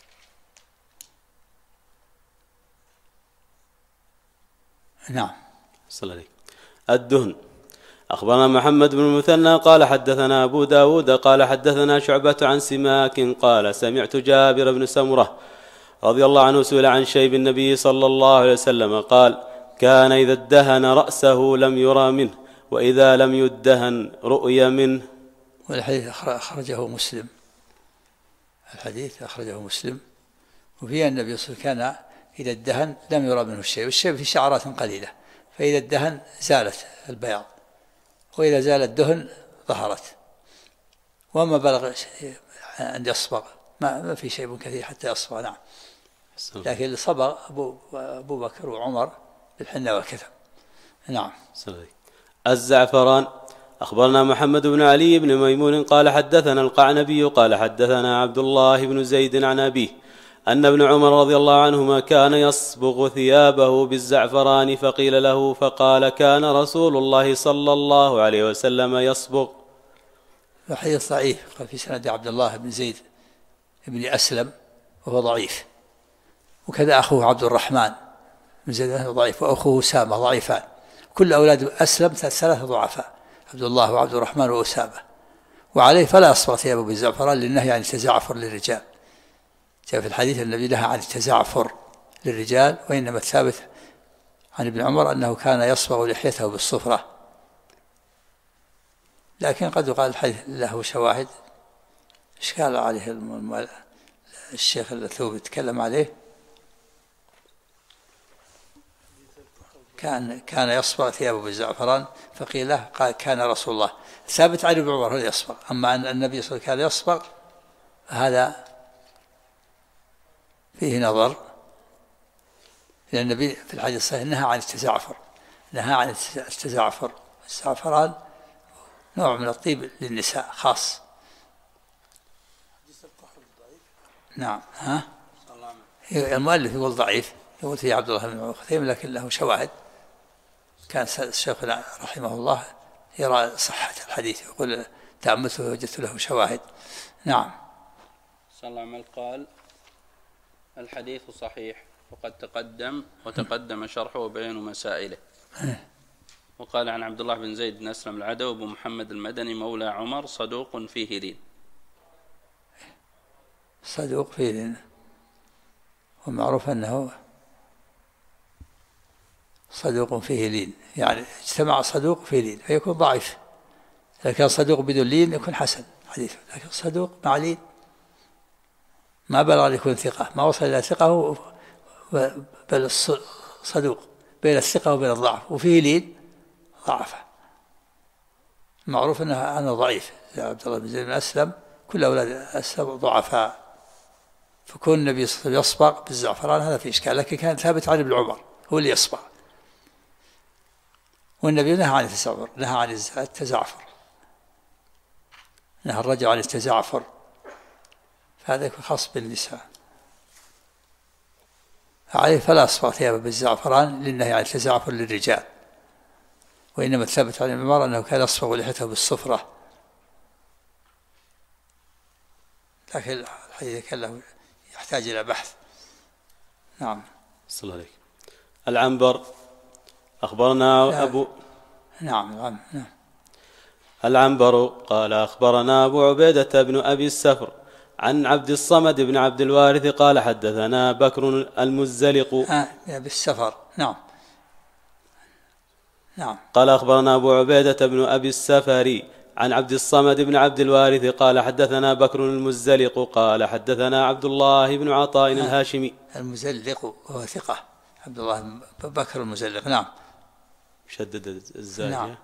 نعم. صلى الله عليه. الدهن. أخبرنا محمد بن المثنى قال حدثنا أبو داود قال حدثنا شعبة عن سماك قال سمعت جابر بن سمرة رضي الله عنه سئل عن شيب النبي صلى الله عليه وسلم قال: كان إذا ادهن رأسه لم يرى منه، وإذا لم يدهن رؤي منه. والحديث أخرجه مسلم. الحديث أخرجه مسلم، وفيه النبي صلى الله عليه وسلم كان إذا ادهن لم يرى منه الشيء، والشيء في شعرات قليلة، فإذا ادهن زالت البياض، وإذا زال الدهن ظهرت. وما بلغ عند يصبغ ما في شيء كثير حتى يصبغ. نعم. لكن اللي صبغ أبو بكر وعمر بالحنة والكتم. نعم. الزعفران. أخبرنا محمد بن علي بن ميمون قال حدثنا القعنبي قال حدثنا عبد الله بن زيد عن أبيه أن ابن عمر رضي الله عنهما كان يصبغ ثيابه بالزعفران، فقيل له فقال: كان رسول الله صلى الله عليه وسلم يصبغ. الحديث ضعيف، قال في سند عبد الله بن زيد بن أسلم وهو ضعيف، وكذا أخوه عبد الرحمن بن زيد ضعيف، وأخوه أسامة ضعيفان. كل أولاد أسلم ثلاثة ضعفاء: عبد الله وعبد الرحمن وأسامة. وعليه فلا يصبغ ثيابه بالزعفران للنهي عن التزعفر للرجال. جاء في الحديث النبي نهى عن التزعفر للرجال، وإنما الثابت عن ابن عمر أنه كان يصبغ لحيته بالصفرة. لكن قد يقال الحديث له شواهد. إشكال عليه الشيخ الثوبي يتكلم عليه، كان يصبغ ثيابه بالزعفران، فقيل له قال: كان رسول الله. ثابت عن ابن عمر هو يصبغ، أما أن النبي صلى الله عليه وسلم كان يصبغ هذا فيه نظر، لأن النبي في الحديث الصحيح نهى عن التزعفر، نهى عن التزعفر. الزعفران نوع من الطيب للنساء خاص. نعم. المؤلف يقول ضعيف، يقول فيه عبد الله بن خثيم، لكن له شواهد. كان الشيخ رحمه الله يرى صحة الحديث، يقول تأملته وجدت له شواهد. نعم. صلى الله عليه وسلم قال: الحديث صحيح وقد تقدم شرحه وبيان مسائله. وقال عن عبد الله بن زيد بن أسلم العدوي أبو محمد المدني مولى عمر: صدوق فيه لين. صدوق فيه لين، ومعروف أنه صدوق فيه لين، يعني اجتمع صدوق فيه لين فيكون ضعيف. إذا كان صدوق بدون لين يكون حسن حديثه، لكن صدوق مع لين ما بلغ أن يكون ثقة، ما وصل إلى ثقة، بل صدوق بين الثقة وبين الضعف، وفيه لين ضعفه. معروف أنه ضعيف. عبد الله بن زيد بن أسلم كل أولاد أسلم ضعفاء، فكون النبي صلى الله عليه وسلم يصبغ بالزعفران هذا في إشكال، لكن كان ثابت عن ابن عمر هو اللي يصبغ، والنبي نهى عن التزعفر، نهى عن التزعفر، نهى الرجل عن التزعفر، فهذا يكون خاص بالنساء. عليه فلا يصبغ ثيابه بالزعفران للنهي عن التزعفر للرجال، وإنما الثابت عن ابن عمر أنه كان يصبغ لحيته بالصفرة. لكن الحديث كان له يحتاج إلى بحث. نعم. صلى الله عليه. العنبر. أخبرنا أبو نعم. العنبر قال أخبرنا أبو عبيدة بن أبي السفر عن عبد الصمد بن عبد الوارث قال حدثنا بكر المزلق بالسفر. نعم. قال أخبرنا أبو عبيدة بن أبي السفر عن عبد الصمد بن عبد الوارث قال حدثنا بكر المزلق قال حدثنا عبد الله بن عطاء الهاشمي. المزلق هو ثقة، عبد الله بكر المزلق. نعم. شدد الزاوية. نعم.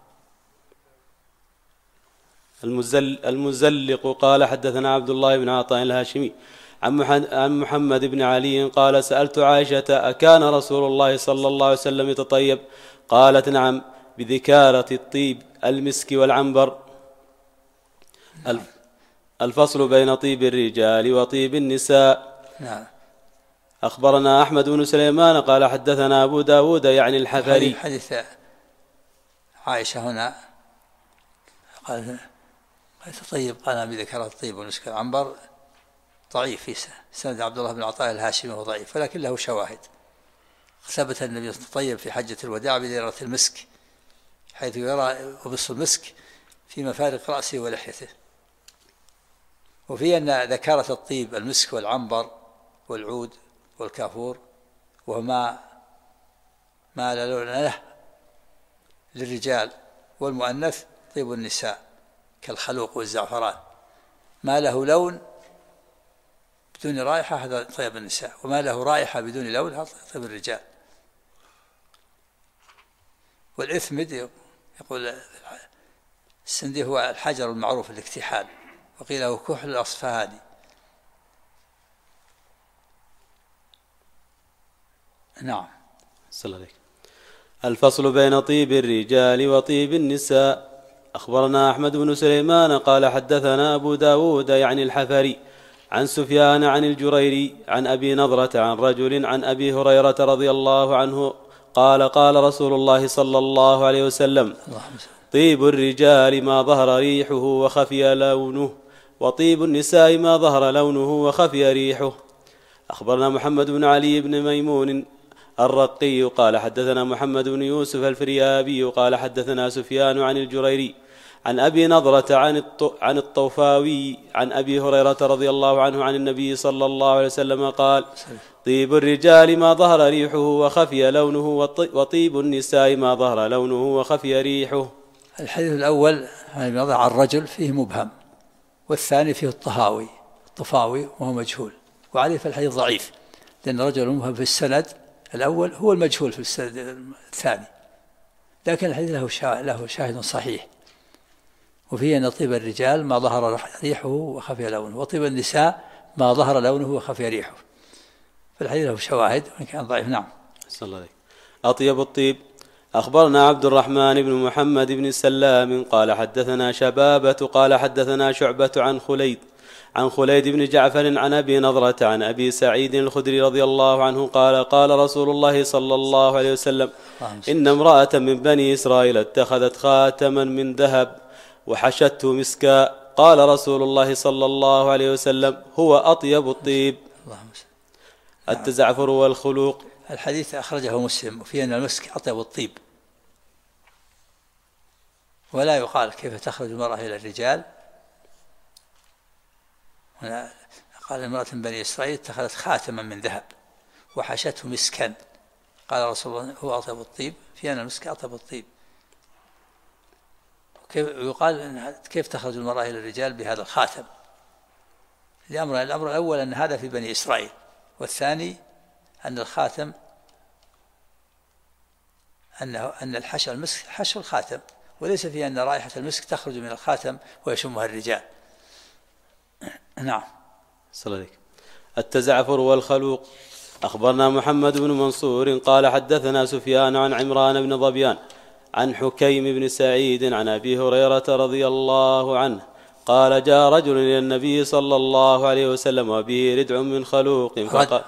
المزلق قال حدثنا عبد الله بن عطاء الهاشمي عن محمد بن علي قال سألت عائشة: أكان رسول الله صلى الله عليه وسلم يتطيب؟ قالت: نعم، بذكارة الطيب المسك والعنبر. نعم. الفصل بين طيب الرجال وطيب النساء. نعم. أخبرنا أحمد بن سليمان قال حدثنا أبو داود يعني الحفري. حديث عائشة هنا قال طيب، قال بذكر الطيب والمسك والعنبر ضعيف في سند عبد الله بن عطاء الهاشمي، وهو ضعيف، ولكن له شواهد. ثبت النبي يتطيب في حجة الوداع بديرة المسك، حيث يرى وبص المسك في مفارق رأسه ولحيته. وفي أن ذكارة الطيب المسك والعنبر والعود والكافور، وما لا لون له للرجال، والمؤنث طيب النساء كالخلوق والزعفران. ما له لون بدون رائحة هذا طيب النساء، وما له رائحة بدون لون هذا طيب الرجال. والإثمد يقول السندي هو الحجر المعروف الاكتحال، وقيل هو كحل الأصفهاني. نعم. صلى الله عليه. الفصل بين طيب الرجال وطيب النساء. أخبرنا أحمد بن سليمان قال حدثنا أبو داود يعني الحفري عن سفيان عن الجريري عن أبي نضرة عن رجل عن أبي هريرة رضي الله عنه قال قال رسول الله صلى الله عليه وسلم: طيب الرجال ما ظهر ريحه وخفي لونه، وطيب النساء ما ظهر لونه وخفي ريحه. أخبرنا محمد بن علي بن ميمون الرقي قال حدثنا محمد بن يوسف الفريابي قال حدثنا سفيان عن الجريري عن أبي نضرة عن الطوفاوي عن أبي هريرة رضي الله عنه عن النبي صلى الله عليه وسلم قال: طيب الرجال ما ظهر ريحه وخفي لونه، وطيب النساء ما ظهر لونه وخفي ريحه. الحديث الأول عن الرجل فيه مبهم، والثاني فيه الطفاوي وهو مجهول، وعليه فالحديث ضعيف، لأن الرجل المبهم في السند الأول هو المجهول في السند الثاني، لكن الحديث له شاهد صحيح، وفيه أن طيب الرجال ما ظهر ريحه وخفي لونه، وطيب النساء ما ظهر لونه وخفي ريحه، فالحديث له شواهد وإن كان ضعيف. نعم. صلى الله عليه. أطيب الطيب. أخبرنا عبد الرحمن بن محمد بن سلام قال حدثنا شبابة قال حدثنا شعبة عن خليد بن جعفر عن أبي نضرة عن أبي سعيد الخدري رضي الله عنه قال قال رسول الله صلى الله عليه وسلم: إن امرأة من بني إسرائيل اتخذت خاتما من ذهب وحشته مسكا، قال رسول الله صلى الله عليه وسلم: هو أطيب الطيب. التزعفر والخلوق. الحديث أخرجه مسلم، وفيه أن المسك أطيب الطيب، ولا يقال كيف تخرج المرأة إلى الرجال. قال امرأة من بني إسرائيل اتخذت خاتما من ذهب وحشته مسكا، قال رسول الله: هو أطيب الطيب، في أن المسك أطيب الطيب. يقال كيف تخرج المرأة إلى الرجال بهذا الخاتم؟ الأمر الأول أن هذا في بني إسرائيل، والثاني أن الخاتم أن الحشو المسك حشو الخاتم، وليس في أن رائحة المسك تخرج من الخاتم ويشمها الرجال. نعم. صلى الله عليه. التزعفر والخلوق. أخبرنا محمد بن منصور قال حدثنا سفيان عن عمران بن ظبيان عن حكيم بن سعيد عن أبي هريرة رضي الله عنه قال: جاء رجل إلى النبي صلى الله عليه وسلم وبه ردع من خلوق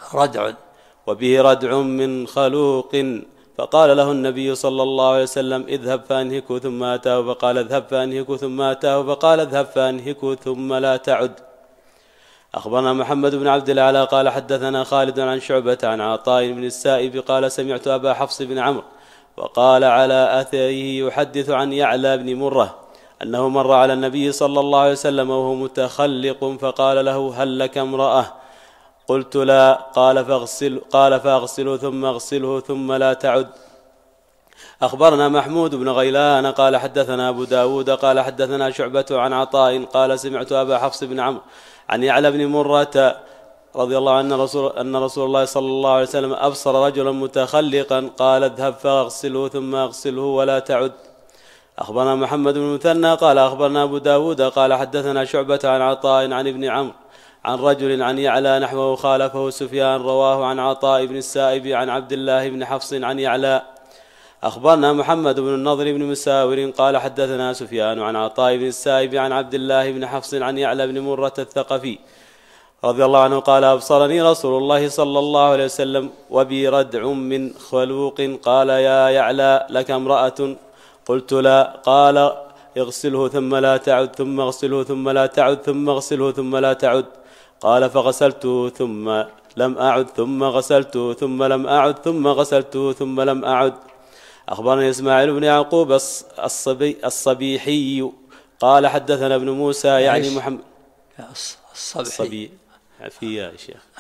فقال له النبي صلى الله عليه وسلم: اذهب فأنهكه ثم أتاه، فقال: اذهب فأنهكه ثم أتاه، فقال: اذهب فأنهكه ثم لا تعد. أخبرنا محمد بن عبد الأعلى قال حدثنا خالد عن شعبة عن عطاء بن السائب قال: سمعت أبا حفص بن عمرو وقال على أثره يحدث عن يعلى بن مرة أنه مر على النبي صلى الله عليه وسلم وهو متخلق فقال له: هل لك امرأة؟ قلت: لا. قال: فاغسله ثم اغسله ثم لا تعد. أخبرنا محمود بن غيلان قال حدثنا أبو داود قال حدثنا شعبة عن عطاء قال: سمعت أبا حفص بن عمرو عن يعلى بن مرة رضي الله عنه أن رسول الله صلى الله عليه وسلم أبصر رجلا متخلقا قال: اذهب فاغسله ثم اغسله ولا تعد. أخبرنا محمد بن مثنى قال أخبرنا أبو داود قال حدثنا شعبة عن عطاء عن ابن عمرو عن رجل عن يعلى نحوه خالفه سفيان رواه عن عطاء بن السائب عن عبد الله بن حفص عن يعلى. أخبرنا محمد بن النضر بن مساور قال حدثنا سفيان عن عطاء بن السائب عن عبد الله بن حفص عن يعلى بن مرة الثقفي رضي الله عنه قال: أبصرني رسول الله صلى الله عليه وسلم وبي ردع من خلوق قال: يا يعلى لك امرأة؟ قلت: لا. قال: اغسله ثم لا تعد ثم اغسله ثم لا تعد ثم اغسله ثم لا تعد. قال: فغسلته ثم لم أعد ثم غسلته ثم لم أعد ثم غسلته ثم لم أعد. أخبرني إسماعيل بن يعقوب الصبيحي قال حدثنا ابن موسى يعني محمد الصبي في يا شيخ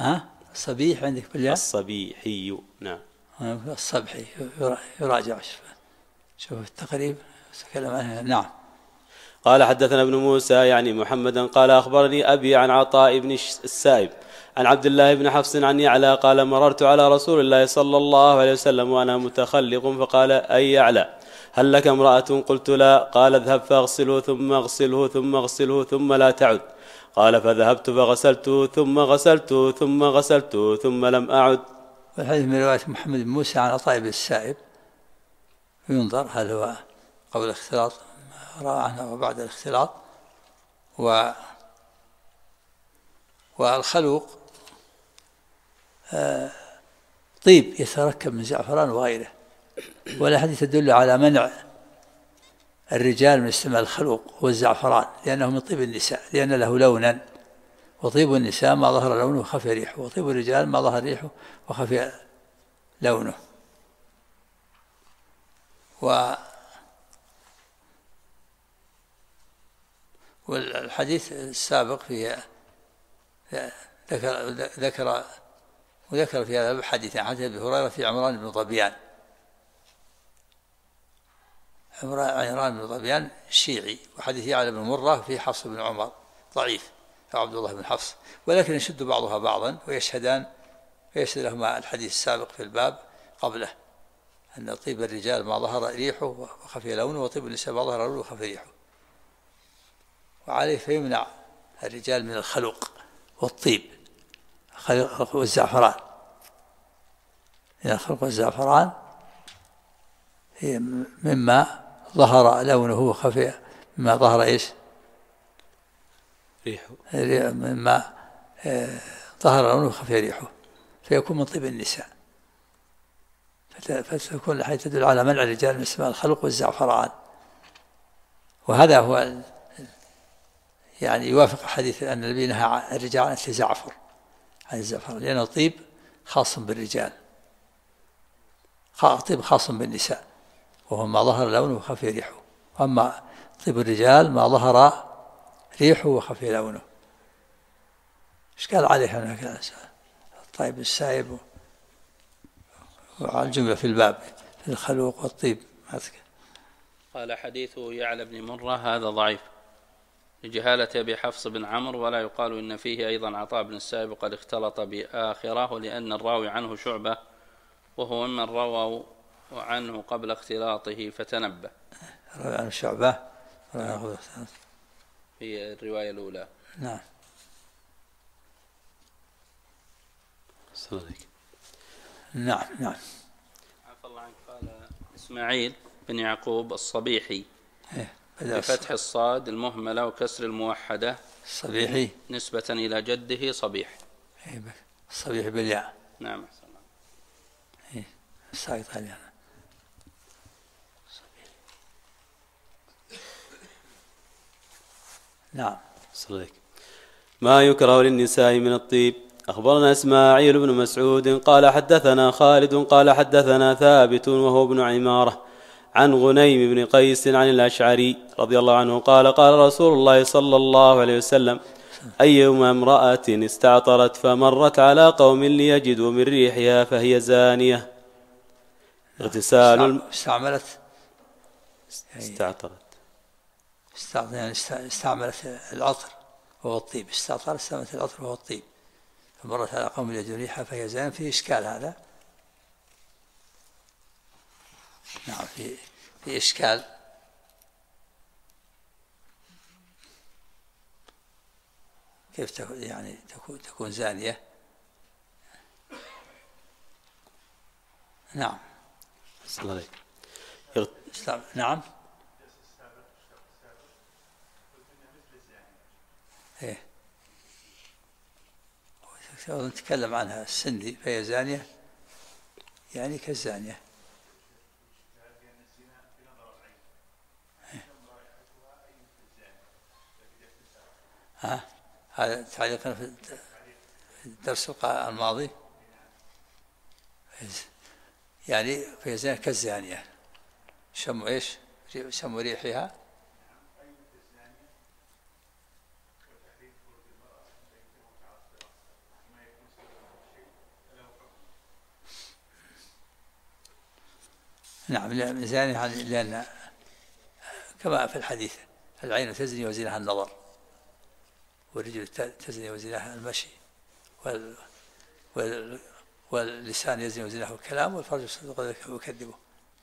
صبيح عندك بالياء؟ الصبيحي نعم. الصبحي يراجع شوف التقريب تكلم عنه. نعم. قال حدثنا ابن موسى يعني محمدا قال أخبرني أبي عن عطاء بن السائب عن عبد الله بن حفص عن يعلى قال مررت على رسول الله صلى الله عليه وسلم وأنا متخلق فقال أي يعلى هل لك امرأة؟ قلت لا. قال اذهب فاغسله ثم اغسله ثم اغسله ثم لا تعد. قال فذهبت فغسلته ثم غسلته ثم غسلته ثم لم أعد. والحديث من رواية محمد بن موسى عن عطاء بن السائب ينظر هل هو قبل الاختلاط رأى عنه وبعد الاختلاط. والخلوق طيب يتركب من زعفران وغيره، والحديث تدل على منع الرجال من استعمال الخلوق والزعفران لأنه من طيب النساء، لأن له لونا، وطيب النساء ما ظهر لونه وخفي ريحه، وطيب الرجال ما ظهر ريحه وخفي لونه. والحديث السابق فيه ذكر في هذا الحديث عن حديث أبي هريرة في عمران بن ظبيان. عمران بن ظبيان شيعي، وحديث يعلى بن مرة في حفص بن عمر ضعيف عبد الله بن حفص، ولكن يشد بعضها بعضا ويشهد لهما الحديث السابق في الباب قبله أن طيب الرجال ما ظهر ريحه وخفي لونه، وطيب النساء ما ظهر لونه وخفي ريحه. وعليه فيمنع الرجال من الخلق والطيب والزعفران، لأن الخلق والزعفران هي مما ظهر لونه وخفي، مما ظهر ايش؟ ريحه، مما ظهر لونه وخفي ريحه، فيكون من طيب النساء. فتكون الحديث تدل على منع الرجال من استعمال الخلق والزعفران، وهذا هو يعني يوافق حديث أن النبي نهى الرجال عن التزعفر، عن الزعفران، لأنه طيب خاص بالرجال، طيب خاص بالنساء، وهو ما ظهر لونه وخفي ريحه. أما طيب الرجال ما ظهر ريحه وخفي لونه. إشكال عليه هناك الطيب السائب وعلى الجملة في الباب في الخلوق والطيب. قال حديثه يعلى بن مرة هذا ضعيف لجهالة أبي حفص بن عمرو، ولا يقال إن فيه أيضا عطاء بن السائب قد اختلط بآخره، لأن الراوي عنه شعبة وهو ممن رووا عنه قبل اختلاطه فتنبه. روى عن شعبة في الرواية الأولى. نعم. نعم. عفى الله عنك. قال إسماعيل بن يعقوب الصبيحي بفتح الصاد المهملة وكسر الموحدة الصبيحي نسبة إلى جده صبيح. الصبيح بالياء. نعم. ساقط علينا. نعم. صليك. ما يكره للنساء من الطيب. أخبرنا إسماعيل بن مسعود قال حدثنا خالد قال حدثنا ثابت وهو ابن عمارة عن غنيم بن قيس عن الأشعري رضي الله عنه قال قال رسول الله صلى الله عليه وسلم أيما امرأة استعطرت فمرت على قوم ليجدوا من ريحها فهي زانية. اغتسال استعملت العطر وهو الطيب، استعملت العطر وهو الطيب، فمرت على قوم ليجدوا ريحها فهي زانية. في إشكال هذا. نعم في إشكال. كيف تكون زانية؟ نعم. نعم. نتكلم عنها السندي فهي زانية، يعني كالزانية. هذا تعليقنا في الدرس الماضي. يعني فهي زانية كالزانية، شم ايش؟ شم ريحها. نعم زانية لأن كما في الحديث العين تزني وزنها النظر، والرجل تزني وزنها المشي، واللسان يزني وزنه الكلام، والفرج يصدق ويكذبه.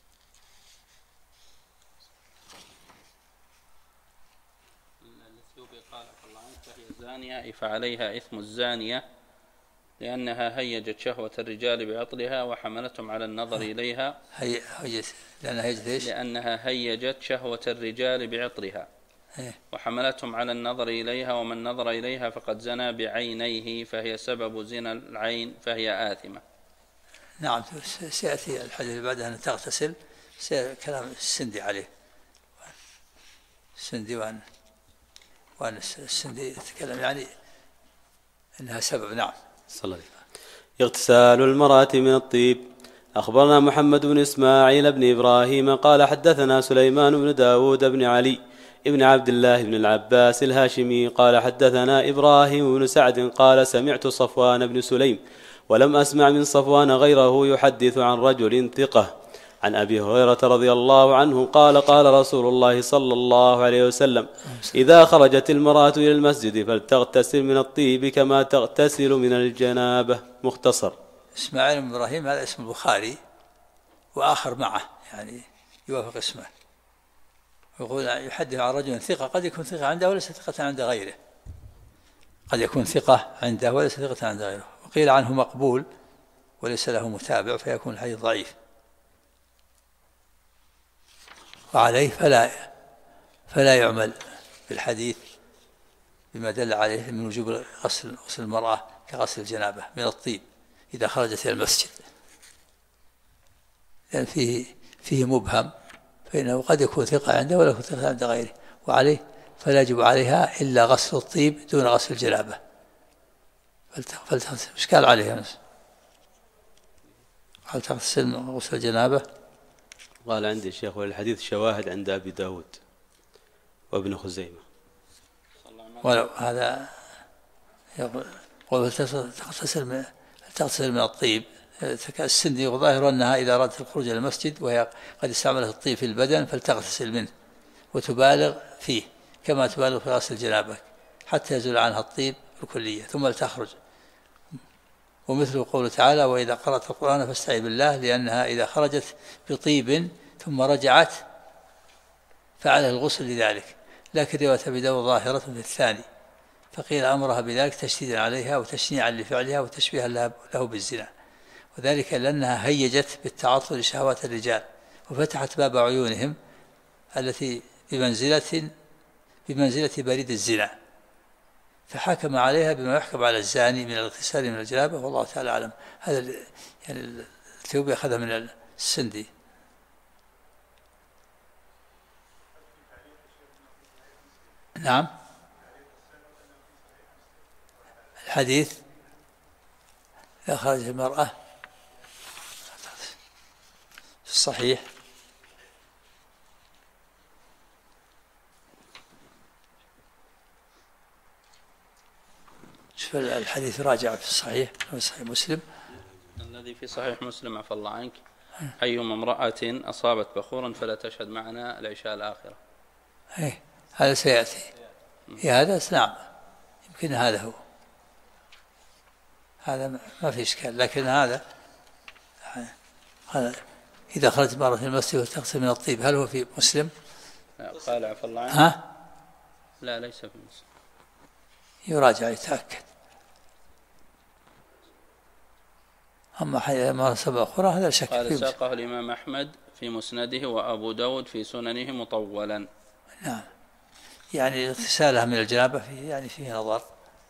الأثيوبي قال الله عنه فهي زانية أي فعليها إثم الزانية لأنها هيجت شهوة الرجال بعطلها وحملتهم على النظر إليها. لأنها هيجت شهوة الرجال بعطرها وحملتهم على النظر إليها، ومن نظر إليها فقد زنى بعينيه فهي سبب زنا العين فهي آثمة. نعم سيأتي الحديث اللي بعدها أن تغتسل، كلام السندي عليه، السندي وأن السندي يتكلم يعني إنها سبب. نعم. صلى الله عليه وسلم. اغتسال المرأة من الطيب. أخبرنا محمد بن إسماعيل بن إبراهيم قال حدثنا سليمان بن داود بن علي ابن عبد الله بن العباس الهاشمي قال حدثنا إبراهيم بن سعد قال سمعت صفوان بن سليم ولم أسمع من صفوان غيره يحدث عن رجل ثقة عن أبي هريرة رضي الله عنه قال قال رسول الله صلى الله عليه وسلم إذا خرجت المرأة إلى المسجد فلتغتسل من الطيب كما تغتسل من الجنابة. مختصر. إسماعيل بن إبراهيم هذا اسم البخاري وآخر معه يعني يوافق اسمه، يقول يحدث عن رجل ثقة، قد يكون ثقة عنده وليس ثقة عند غيره، قد يكون ثقة عنده وليس ثقة عند غيره، وقيل عنه مقبول وليس له متابع فيكون الحديث ضعيف، وعليه فلا يعمل بالحديث بما دل عليه من وجوب غسل المرأة كغسل الجنابة من الطيب إذا خرجت إلى المسجد، لأن فيه مبهم، فإنه قد يكون ثقة عنده ولا يكون ثقة عند غيره، وعليه فلا يجب عليها إلا غسل الطيب دون غسل الجنابة. فلتغسل. إشكال عليها هل تغسل غسل الجنابة؟ قال عندي الشيخ والحديث شواهد عند أبي داود وابن خزيمة. ولو هذا يقول تغسل من الطيب. السندي وظاهر أنها إذا أردت الخروج إلى المسجد وهي قد استعملت الطيب في البدن فلتغتسل منه وتبالغ فيه كما تبالغ في غسل الجنابة حتى يزول عنها الطيب بالكلية ثم لتخرج. ومثل قوله تعالى وإذا قرأت القرآن فاستعذ بالله، لأنها إذا خرجت بطيب ثم رجعت فعلها الغسل لذلك، لكن رواية أبي داود ظاهرة في الثاني، فقيل أمرها بذلك تشديدا عليها وتشنيعا لفعلها وتشبيها له بالزنا، وذلك لأنها هيجت بالتعطل لشهوات الرجال وفتحت باب عيونهم التي بمنزلة بريد الزنا، فحكم عليها بما يحكم على الزاني من الاغتسال من الجنابة، والله تعالى أعلم. هذا يعني الثيوبي أخذ من السندي. نعم. الحديث إذا خرجت المرأة في الصحيح شوف الحديث راجع في الصحيح مسلم، الذي في صحيح مسلم عفى الله عنك أيما امرأة أصابت بخورا فلا تشهد معنا العشاء الآخرة. هذا سيأتي. هذا نعم يمكن هذا هو، هذا ما في إشكال، لكن هذا إذا خرجت المرأة في المسجد وتغسل من الطيب هل هو في مسلم؟ لا قال عفى الله عنك. لا ليس في مسلم. يراجع يتأكد. أما ما سبق أخرى هذا شك. قال ساقه الإمام أحمد في مسنده وأبو داود في سننه مطولا. نعم يعني اغتسالها من الجنابة فيه نظر.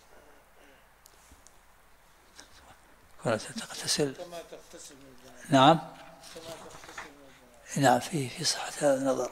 كانت تغتسل. نعم. نعم في صحة هذا النظر.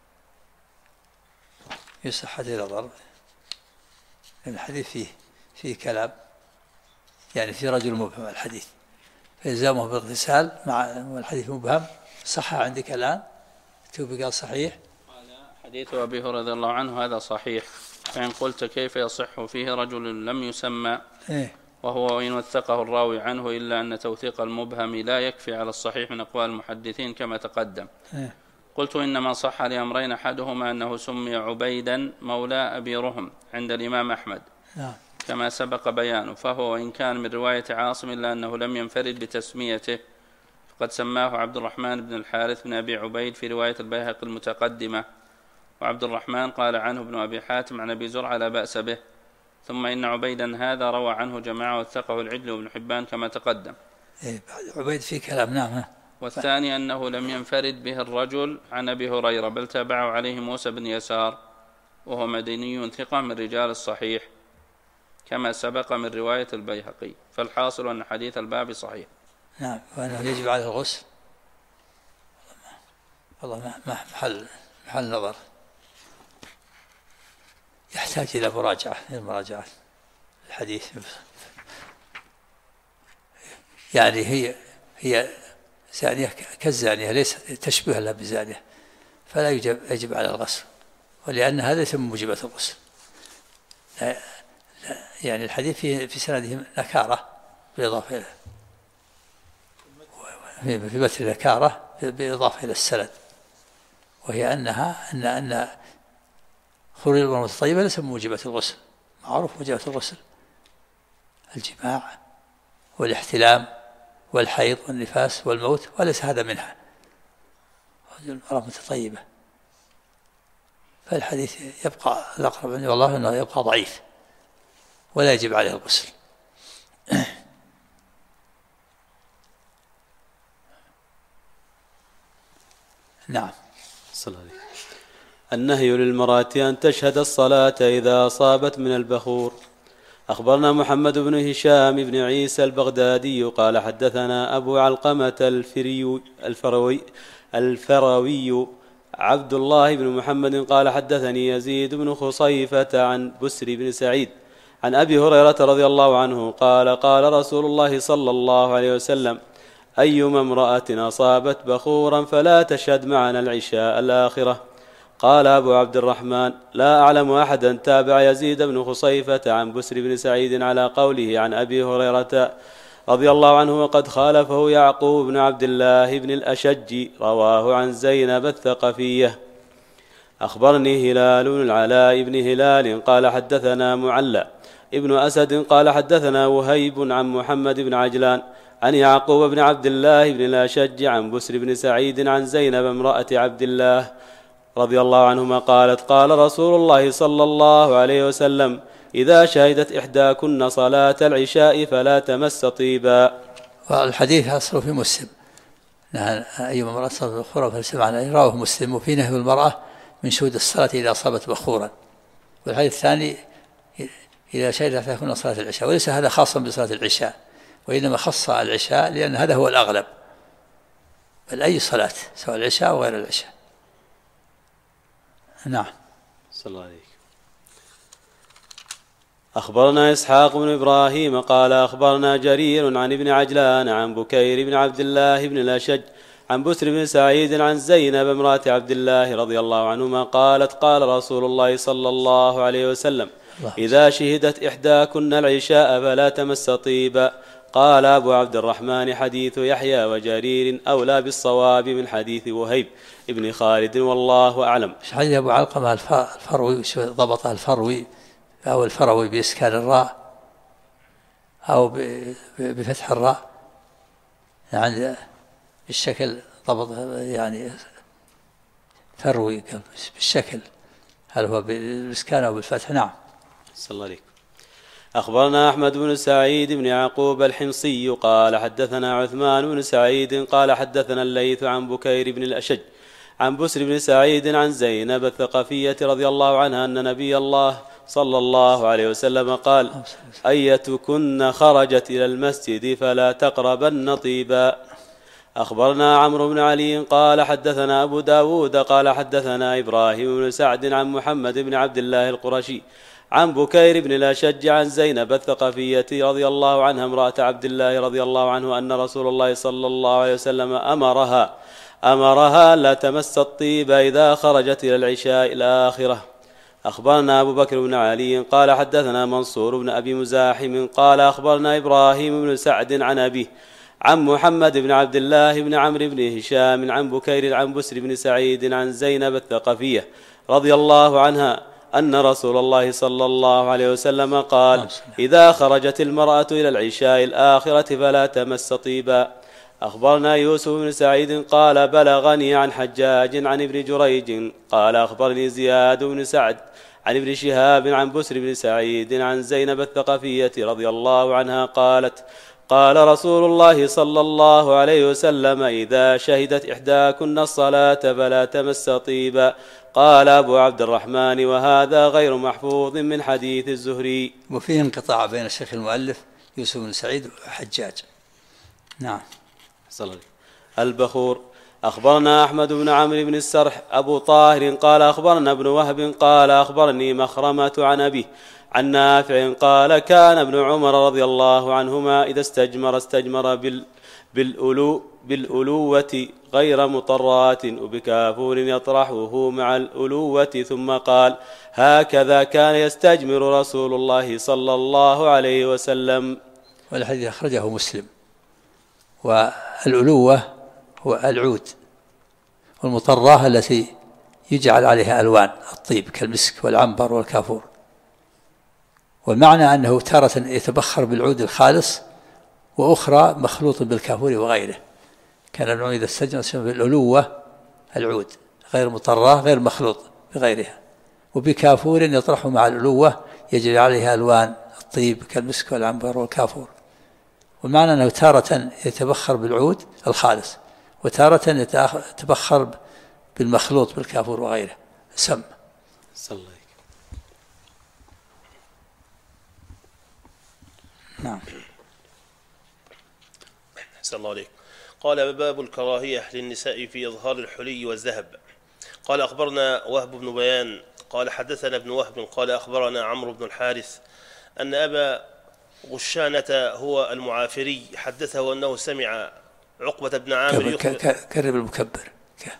في صحة النظر. الحديث فيه كلام يعني في رجل مبهم الحديث فإلزامه بالاغتسال مع الحديث مبهم. صح عندك الآن التوبي قال صحيح. حديث أبي هريرة رضي الله عنه هذا صحيح، فإن قلت كيف يصح فيه رجل لم يسمى وهو وإن وثقه الراوي عنه إلا أن توثيق المبهم لا يكفي على الصحيح من أقوال المحدثين كما تقدم. قلت إنما صح لأمرين، أحدهما أنه سمي عبيدا مولى أبي رهم عند الإمام أحمد كما سبق بيانه، فهو وإن كان من رواية عاصم إلا أنه لم ينفرد بتسميته، فقد سماه عبد الرحمن بن الحارث بن أبي عبيد في رواية البيهقي المتقدمة، وعبد الرحمن قال عنه ابن أبي حاتم عن أبي زرعة لا بأس به. ثم إن عبيدا هذا روى عنه جماعة وثقه العجل وابن حبان كما تقدم. بعد عبيد في كلام. نعم. والثاني أنه لم ينفرد به الرجل عن أبي هريرة، بل تابعه عليه موسى بن يسار وهو مدني ثقة من رجال الصحيح كما سبق من رواية البيهقي. فالحاصل أن حديث الباب صحيح. نعم. وأنه يجب عليه الغسل. والله ما محل نظر، يحتاج إلى مراجعة الحديث. يعني هي زانية كالزانية، ليس تشبه لها بزانية، فلا يجب على الغسل، ولأن هذا ليس من موجبات الغسل. يعني الحديث في سنده نكارة بالإضافة في متن نكارة بالإضافة إلى السند، وهي أن خروج المرأة الطيبة ليس من موجبات الغسل. معروف موجبات الغسل الجماع والاحتلام والحيض والنفاس والموت، وليس هذا منها. المرأة متطيبة، فالحديث يبقى الأقرب عندي والله أنه يبقى ضعيف ولا يجب عليه الغسل. نعم. النهي للمرأة أن تشهد الصلاة إذا أصابت من البخور. أخبرنا محمد بن هشام بن عيسى البغدادي قال حدثنا أبو علقمة الفروي عبد الله بن محمد قال حدثني يزيد بن خصيفة عن بسر بن سعيد عن أبي هريرة رضي الله عنه قال قال رسول الله صلى الله عليه وسلم: أيما امرأة أصابت بخورا فلا تشهد معنا العشاء الآخرة. قال أبو عبد الرحمن: لا أعلم أحدا تابع يزيد بن خصيفة عن بسر بن سعيد على قوله عن أبي هريرة رضي الله عنه، وقد خالفه يعقوب بن عبد الله بن الأشج رواه عن زينب الثقفية. أخبرني هلال بن العلاء بن هلال قال حدثنا معلى ابن أسد قال حدثنا وهيب عن محمد بن عجلان عن يعقوب بن عبد الله بن الأشج عن بسر بن سعيد عن زينب امرأة عبد الله رضي الله عنهما قالت: قال رسول الله صلى الله عليه وسلم: إذا شهدت إحداكن صلاة العشاء فلا تمس طيبا. والحديث أصله في مسلم، أيما امرأة صلت بخورا فليسمعنا، رواه مسلم. وفي نهي المرأة من شهود الصلاة إذا أصابت بخورا. والحديث الثاني إذا شهدت إحداكن صلاة العشاء، وليس هذا خاصا بصلاة العشاء، وإنما خص العشاء لأن هذا هو الأغلب، بل أي صلاة سواء العشاء أو غير العشاء. نعم. صلى الله عليه. أخبرنا إسحاق بن إبراهيم قال أخبرنا جرير عن ابن عجلان عن بكير بن عبد الله بن الأشج عن بسر بن سعيد عن زينب امرأة عبد الله رضي الله عنهما قالت: قال رسول الله صلى الله عليه وسلم: إذا شهدت إحداكن العشاء فلا تمس طيبا. قال أبو عبد الرحمن: حديث يحيى وجرير أولى بالصواب من حديث وهيب ابن خالد والله أعلم. حديث أبو علقمة الفروي ضبطها الفروي أو الفروي بإسكان الراء أو بفتح الراء، يعني بالشكل ضبط، يعني فروي بالشكل، هل هو بالإسكان أو بالفتح؟ نعم. صلى الله عليك. أخبرنا أحمد بن سعيد بن يعقوب الحمصي قال حدثنا عثمان بن سعيد قال حدثنا الليث عن بكير بن الأشج عن بسر بن سعيد عن زينب الثقفية رضي الله عنها أن نبي الله صلى الله عليه وسلم قال: أيتكن خرجت إلى المسجد فلا تقربن طيبا. أخبرنا عمرو بن علي قال حدثنا أبو داود قال حدثنا إبراهيم بن سعد عن محمد بن عبد الله القرشي عن بكير بن الأشج عن زينب الثقفية رضي الله عنها امرأة عبد الله رضي الله عنه أن رسول الله صلى الله عليه وسلم أمرها لا تمس الطيب إذا خرجت إلى العشاء الآخرة. أخبرنا أبو بكر بن علي قال حدثنا منصور بن أبي مزاحم قال أخبرنا إبراهيم بن سعد عن أبيه عن محمد بن عبد الله بن عمرو بن هشام عن بكير عن بسر بن سعيد عن زينب الثقفية رضي الله عنها أن رسول الله صلى الله عليه وسلم قال: إذا خرجت المرأة إلى العشاء الآخرة فلا تمس طيبا. أخبرنا يوسف بن سعيد قال بلغني عن حجاج عن ابن جريج قال أخبرني زياد بن سعد عن ابن شهاب عن بسر بن سعيد عن زينب الثقفية رضي الله عنها قالت: قال رسول الله صلى الله عليه وسلم: إذا شهدت إحداكن الصلاة فلا تمس طيبا. قال أبو عبد الرحمن: وهذا غير محفوظ من حديث الزهري. وفيه انقطاع بين الشيخ المؤلف يوسف بن سعيد وحجاج. نعم. البخور. أخبرنا أحمد بن عمرو بن السرح أبو طاهر قال أخبرنا ابن وهب قال أخبرني مخرمة عن أبيه عن نافع قال: كان ابن عمر رضي الله عنهما إذا استجمر بالألوة غير مطرات وبكافور يطرحه مع الألوة، ثم قال: هكذا كان يستجمر رسول الله صلى الله عليه وسلم. والحديث أخرجه مسلم. والألوة هو العود، والمطرة التي يجعل عليها ألوان الطيب كالمسك والعنبر والكافور. والمعنى أنه تارة يتبخر بالعود الخالص، وأخرى مخلوط بالكافور وغيره. كان النوع إذا استجمر بالألوة العود غير مطرة غير مخلوط بغيرها، وبكافور يطرحه مع الألوة يجري عليها ألوان الطيب كالمسك والعنبر والكافور. والمعنى أنه تارة يتبخر بالعود الخالص، وتارة يتبخر بالمخلوط بالكافور وغيره سم. نعم. أحسن الله عليك. قال: باب الكراهية للنساء في إظهار الحلي والذهب. قال: أخبرنا وهب بن بيان قال حدثنا ابن وهب قال أخبرنا عمرو بن الحارث أن أبا غشانة هو المعافري حدثه أنه سمع عقبة بن عامر كرب المكبر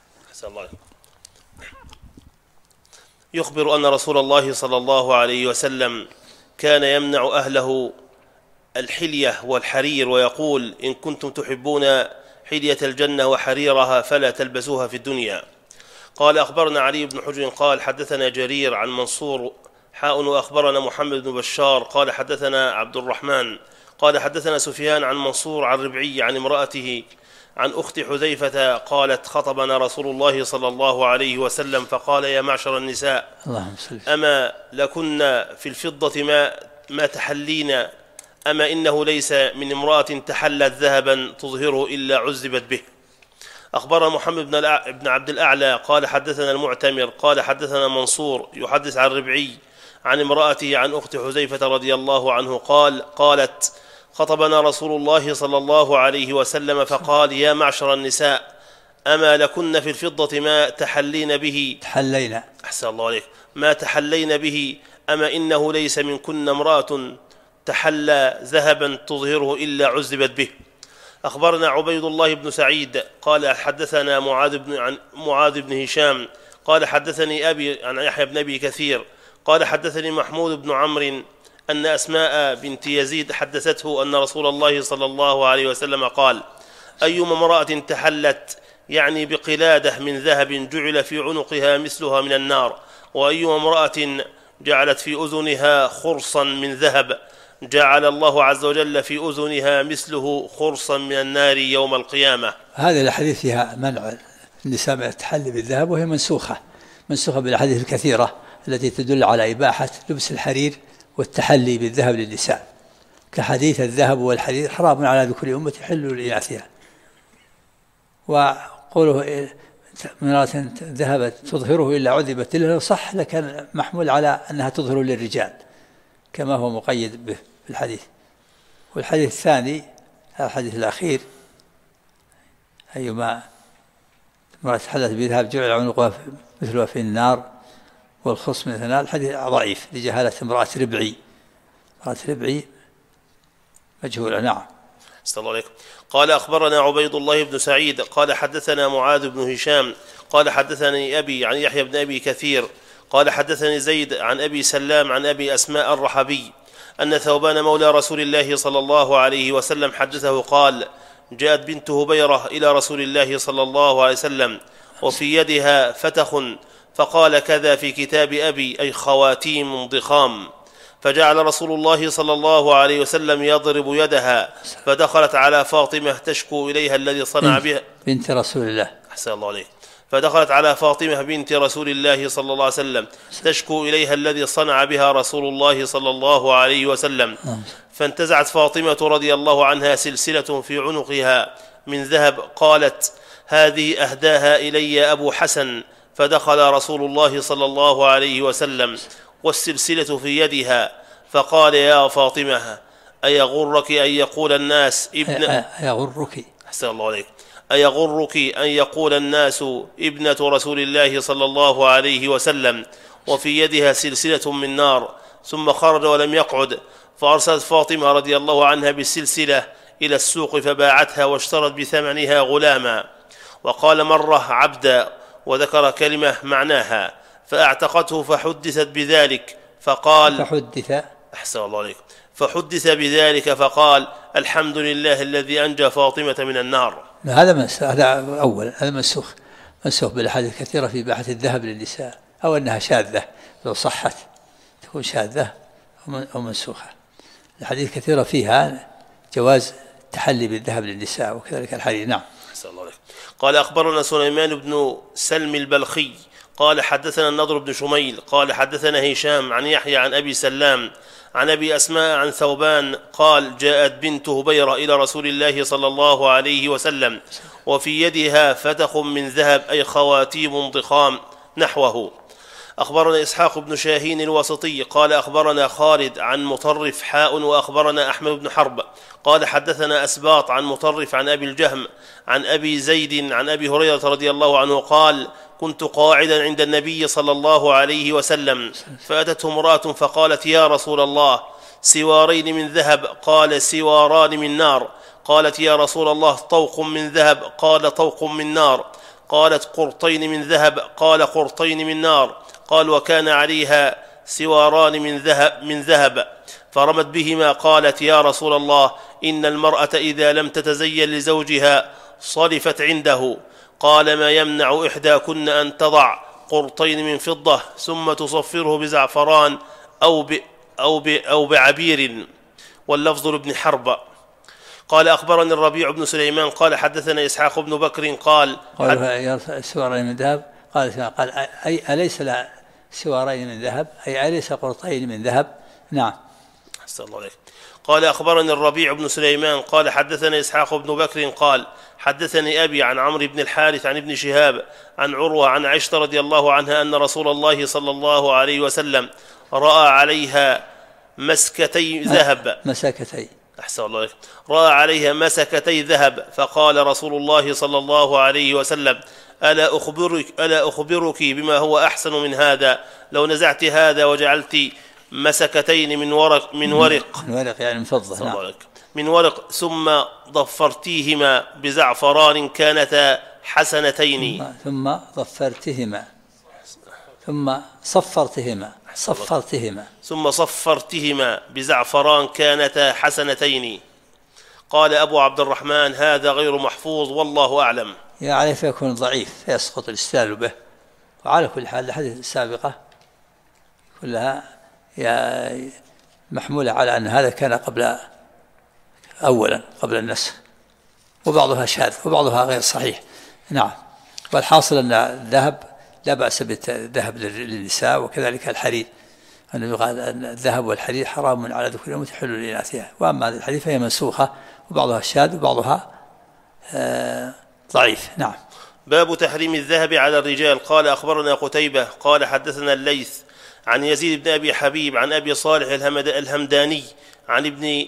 يخبر أن رسول الله صلى الله عليه وسلم كان يمنع أهله الحلية والحرير ويقول: إن كنتم تحبون حلية الجنة وحريرها فلا تلبسوها في الدنيا. قال: أخبرنا علي بن حجر قال حدثنا جرير عن منصور وأخبرنا محمد بن بشار قال حدثنا عبد الرحمن قال حدثنا سفيان عن منصور عن ربعي عن امرأته عن أخت حذيفة قالت: خطبنا رسول الله صلى الله عليه وسلم فقال: يا معشر النساء، أما لكن في الفضة ما تحلين، أما إنه ليس من امرأة تحلت ذهبا تظهره إلا عذبت به. أخبر محمد بن عبد الأعلى قال حدثنا المعتمر قال حدثنا منصور يحدث عن ربعي عن امرأته عن أخت حذيفة رضي الله عنه قالت: خطبنا رسول الله صلى الله عليه وسلم فقال: يا معشر النساء، أما لكن في الفضة ما تحلين به تحلينا أحسن الله عليك ما تحلين به، أما إنه ليس منكن امرأة تحلى ذهبا تظهره إلا عذبت به. أخبرنا عبيد الله بن سعيد قال حدثنا معاذ بن هشام قال حدثني أبي عن يحيى بن أبي كثير قال حدثني محمود بن عمرو أن أسماء بنت يزيد حدثته أن رسول الله صلى الله عليه وسلم قال: أيما امرأة تحلت يعني بقلادة من ذهب جعل في عنقها مثلها من النار، وأيما امرأة جعلت في أذنها خرصا من ذهب جعل الله عز وجل في أذنها مثله خرصا من النار يوم القيامة. هذه الأحاديث فيها منع النساء من التحلي بالذهب، وهي منسوخة بالأحاديث الكثيرة التي تدل على إباحة لبس الحرير والتحلي بالذهب للنساء، كحديث: الذهب والحرير حرام على ذكور أمة حل لإناثها. وقوله امرأة ذهبت تظهره إلا عذبت له صح، لكن محمول على أنها تظهر للرجال كما هو مقيد به في الحديث. والحديث الثاني الحديث الأخير: أيما امرأة تحلت بذهب جعل عنقها مثلها في النار والخص من النار. الحديث ضعيف لجهالة امرأة ربعي مجهولة. نعم. صلى الله عليكم. قال: أخبرنا عبيد الله بن سعيد قال حدثنا معاذ بن هشام قال حدثني أبي عن يحيى بن أبي كثير قال حدثني زيد عن أبي سلام عن أبي أسماء الرحبي أن ثوبان مولى رسول الله صلى الله عليه وسلم حدثه قال: جاءت بنت هبيرة إلى رسول الله صلى الله عليه وسلم وفي يدها فتخ، فقال: كذا في كتاب أبي، أي خواتيم ضخام. فجعل رسول الله صلى الله عليه وسلم يضرب يدها، فدخلت على فاطمة تشكو إليها الذي صنع بها بنت رسول الله. أحسن الله عليه. فدخلت على فاطمة بنت رسول الله صلى الله عليه وسلم تشكو إليها الذي صنع بها رسول الله صلى الله عليه وسلم. فانتزعت فاطمة رضي الله عنها سلسلة في عنقها من ذهب، قالت: هذه أهداها إلي أبو حسن. فدخل رسول الله صلى الله عليه وسلم والسلسلة في يدها، فقال: يا فاطمة، أيغرك أن يقول الناس أيغرك أحسن الله عليك أيغرك أن يقول الناس ابنة رسول الله صلى الله عليه وسلم وفي يدها سلسلة من نار؟ ثم خرج ولم يقعد، فأرسلت فاطمة رضي الله عنها بالسلسلة إلى السوق فباعتها واشترت بثمنها غلاما، وقال مرة عبدا، وذكر كلمة معناها، فأعتقته فحدثت بذلك فقال أحسن الله عليك فحدث بذلك فقال: الحمد لله الذي أنجى فاطمة من النار. هذا أول، هذا منسوخ بالأحاديث كثيرة في إباحة الذهب للنساء، أو أنها شاذة لو صحت تكون شاذة أو منسوخة. الحديث كثيرة فيها جواز التحلي بالذهب للنساء وكذلك الحرير. نعم. قال: أخبرنا سليمان بن سلم البلخي قال حدثنا النضر بن شميل قال حدثنا هشام عن يحيى عن أبي سلام عن أبي أسماء عن ثوبان قال: جاءت بنت هبيرة إلى رسول الله صلى الله عليه وسلم وفي يدها فتخ من ذهب، أي خواتيم ضخام نحوه. أخبرنا إسحاق بن شاهين الواسطي قال أخبرنا خالد عن مطرف حاء، وأخبرنا أحمد بن حرب قال حدثنا أسباط عن مطرف عن أبي الجهم عن أبي زيد عن أبي هريرة رضي الله عنه قال: كنت قاعدا عند النبي صلى الله عليه وسلم، فأتته امرأة فقالت: يا رسول الله، سوارين من ذهب؟ قال: سواران من نار. قالت: يا رسول الله، طوق من ذهب؟ قال: طوق من نار. قالت: قرطين من ذهب؟ قال: قرطين من نار. قال: وكان عليها سواران من ذهب فرمت بهما. قالت: يا رسول الله، إن المرأة إذا لم تتزين لزوجها صرفت عنده. قال: ما يمنع إحداكن أن تضع قرطين من فضة ثم تصفره بزعفران أو بعبير. واللفظ لابن حرب. قال: أخبرني الربيع بن سليمان قال حدثنا إسحاق بن بكر قال سوارين من ذهب؟ قال: أي أليس لا سوارين من ذهب؟ أي أليس قرطين من ذهب؟ نعم. أحسن الله عليك. قال: أخبرني الربيع بن سليمان قال حدثنا إسحاق بن بكر قال حدثني أبي عن عمرو بن الحارث عن ابن شهاب عن عروة عن عائشة رضي الله عنها أن رسول الله صلى الله عليه وسلم رأى عليها مسكتي ذهب. أحسن الله عليك. رأى عليها مسكتي ذهب، فقال رسول الله صلى الله عليه وسلم: ألا أخبرك بما هو أحسن من هذا؟ لو نزعت هذا وجعلت مسكتين من ورق يعني من فضة. نعم. من ورق ثم ضفرتيهما بزعفران كانتا حسنتين. ثم صفرتهما بزعفران كانتا حسنتين. قال أبو عبد الرحمن: هذا غير محفوظ والله أعلم. يعني فيكون ضعيف فيسقط الاستدلال به. وعلى كل حال الحديث السابقة كلها محمولة على أن هذا كان قبل النسخ، وبعضها شاذ وبعضها غير صحيح. نعم. والحاصل أن الذهب لا بأس بالذهب للنساء، وكذلك الحرير، أنه يقال أن الذهب والحرير حرام على ذكور وتحل لإناثها. وأما هذه الحديث فهي منسوخة، وبعضها شاذ وبعضها ضعيف. نعم. باب تحريم الذهب على الرجال. قال أخبرنا قتيبة قال حدثنا الليث عن يزيد بن أبي حبيب عن أبي صالح الهمداني عن ابن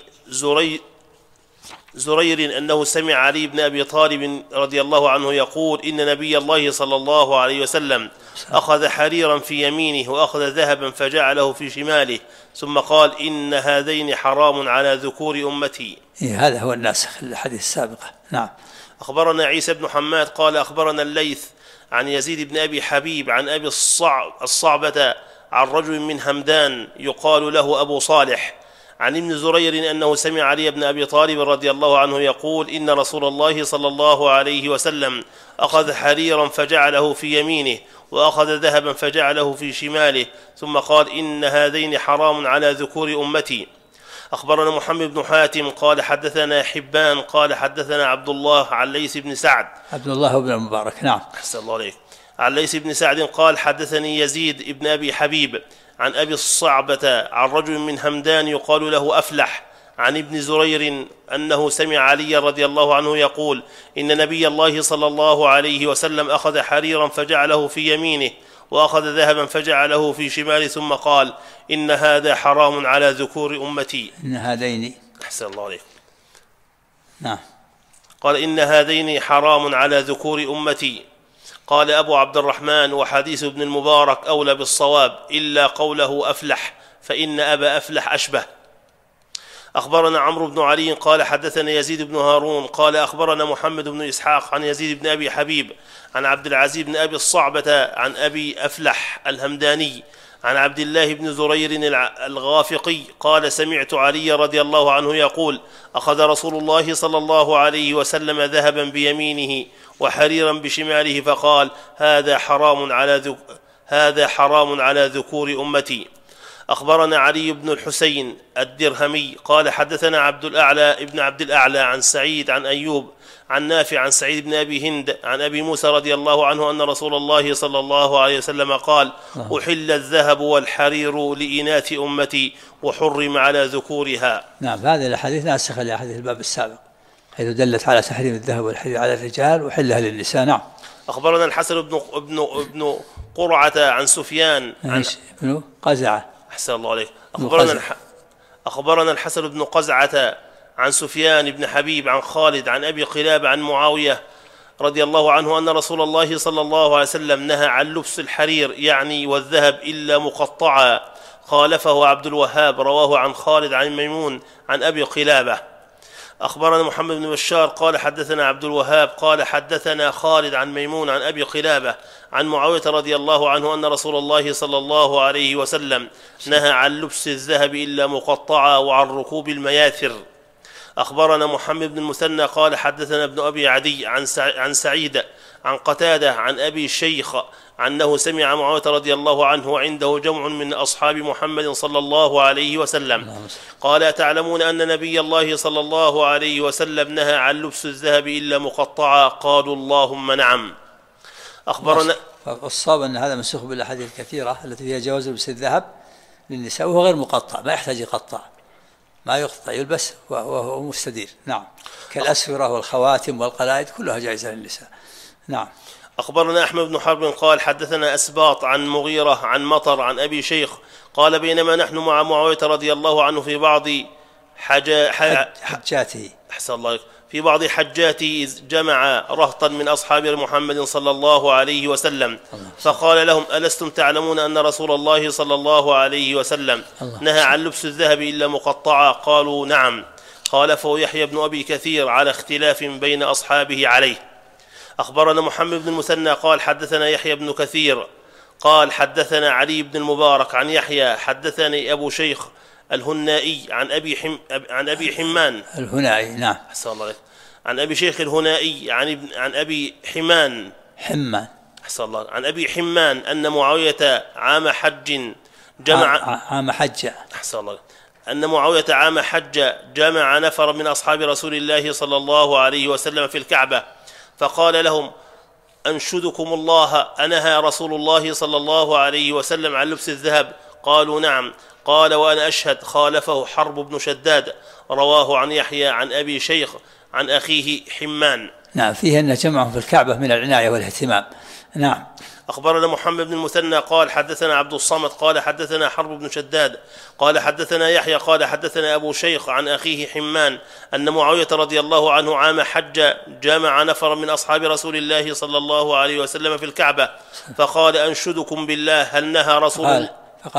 زرير أنه سمع علي بن أبي طالب رضي الله عنه يقول: إن نبي الله صلى الله عليه وسلم أخذ حريرا في يمينه وأخذ ذهبا فجعله في شماله، ثم قال: إن هذين حرام على ذكور أمتي. هذا هو الناسخ الحديث السابقة. نعم. أخبرنا عيسى بن حماد قال أخبرنا الليث عن يزيد بن أبي حبيب عن أبي الصعبة عن رجل من همدان يقال له أبو صالح عن ابن زرير أنه سمع علي بن أبي طالب رضي الله عنه يقول إن رسول الله صلى الله عليه وسلم أخذ حريرا فجعله في يمينه وأخذ ذهبا فجعله في شماله ثم قال إن هذين حرام على ذكور أمتي. أخبرنا محمد بن حاتم قال حدثنا حبان قال حدثنا عبد الله عن ليث بن سعد. عبد الله بن المبارك. نعم. أحسن الله عليك. عن ليث بن سعد قال حدثني يزيد بن أبي حبيب عن أبي الصعبة عن رجل من همدان يقال له أفلح عن ابن زرير أنه سمع علي رضي الله عنه يقول إن نبي الله صلى الله عليه وسلم أخذ حريرا فجعله في يمينه وأخذ ذهبا فجعله في شماله ثم قال إن هذا حرام على ذكور أمتي. إن هذين. أحسن الله عليك. نعم. قال إن هذين حرام على ذكور أمتي. قال أبو عبد الرحمن وحديث ابن المبارك أولى بالصواب إلا قوله أفلح فإن أبا أفلح أشبه. أخبرنا عمرو بن علي قال حدثنا يزيد بن هارون قال أخبرنا محمد بن إسحاق عن يزيد بن أبي حبيب عن عبد العزيز بن أبي الصعبة عن أبي أفلح الهمداني عن عبد الله بن زرير الغافقي قال سمعت علي رضي الله عنه يقول أخذ رسول الله صلى الله عليه وسلم ذهبا بيمينه وحريرا بشماله فقال هذا حرام على ذكور أمتي. أخبرنا علي بن الحسين الدرهمي قال حدثنا عبد الأعلى عن سعيد عن أيوب عن نافع عن سعيد بن أبي هند عن أبي موسى رضي الله عنه أن رسول الله صلى الله عليه وسلم قال أحل الذهب والحرير لإناث أمتي وحرم على ذكورها. نعم. هذه الأحاديث ناسخة لأحاديث الباب السابق حيث دلت على تحريم الذهب والحرير على الرجال وحلها للنساء. نعم. أخبرنا الحسن بن قرعة عن سفيان عن ابن قزعة. أحسن الله عليك. أخبرنا الحسن بن قزعة عن سفيان بن حبيب عن خالد عن أبي قلابة عن معاوية رضي الله عنه أن رسول الله صلى الله عليه وسلم نهى عن لبس الحرير يعني والذهب إلا مقطعا. خالفه عبد الوهاب رواه عن خالد عن ميمون عن أبي قلابة. أخبرنا محمد بن بشار قال حدثنا عبد الوهاب قال حدثنا خالد عن ميمون عن أبي قلابة عن معاوية رضي الله عنه أن رسول الله صلى الله عليه وسلم نهى عن لبس الذهب إلا مقطعا وعن ركوب المياثر. أخبرنا محمد بن المثنى قال حدثنا ابن أبي عدي عن سعيد عن قتادة عن أبي الشيخ أنه سمع معاوية رضي الله عنه وعنده جمع من أصحاب محمد صلى الله عليه وسلم قال تعلمون أن نبي الله صلى الله عليه وسلم نهى عن لبس الذهب إلا مقطعا قالوا اللهم نعم. أخبرنا الصواب أن هذا منسوخ بالأحاديث الكثيرة التي فيها جواز لبس الذهب للنساء وهو غير مقطع ما يحتاج يقطع ما يقطع يلبس وهو مستدير. نعم. كالأسورة والخواتم والقلائد كلها جائزة للنساء. نعم. أخبرنا أحمد بن حرب قال حدثنا أسباط عن مغيرة عن مطر عن أبي شيخ قال بينما نحن مع معاوية رضي الله عنه في بعض حجاته أحسن الله في بعض حجاته جمع رهطا من أصحاب محمد صلى الله عليه وسلم فقال لهم ألستم تعلمون أن رسول الله صلى الله عليه وسلم نهى عن لبس الذهب إلا مقطعا قالوا نعم. قال فهو يحيى بن أبي كثير على اختلاف بين أصحابه عليه. أخبرنا محمد بن المثنى قال حدثنا يحيى بن كثير قال حدثنا علي بن المبارك عن يحيى حدثني أبو شيخ الهنائي عن أبي حمان الهنائي. نعم. أحسن الله عليك. عن أبي شيخ الهنائي عن أبي حمان أحسن الله عن أبي حمان أن معاوية عام حج أحسن الله أن معاوية عام حج جمع نفر من أصحاب رسول الله صلى الله عليه وسلم في الكعبة فقال لهم أنشدكم الله أنهى رسول الله صلى الله عليه وسلم عن لبس الذهب قالوا نعم. قال وأنا أشهد. خالفه حرب بن شداد رواه عن يحيى عن أبي شيخ عن أخيه حمان. نعم. فيه أن جمعهم في الكعبة من العناية والاهتمام. نعم. أخبرنا محمد بن المثنى قال حدثنا عبد الصمد قال حدثنا حرب بن شداد قال حدثنا يحيى قال حدثنا أبو شيخ عن أخيه حمان أن معاوية رضي الله عنه عام حج جمع نفر من أصحاب رسول الله صلى الله عليه وسلم في الكعبة فقال أنشدكم بالله هل نهى رسول الله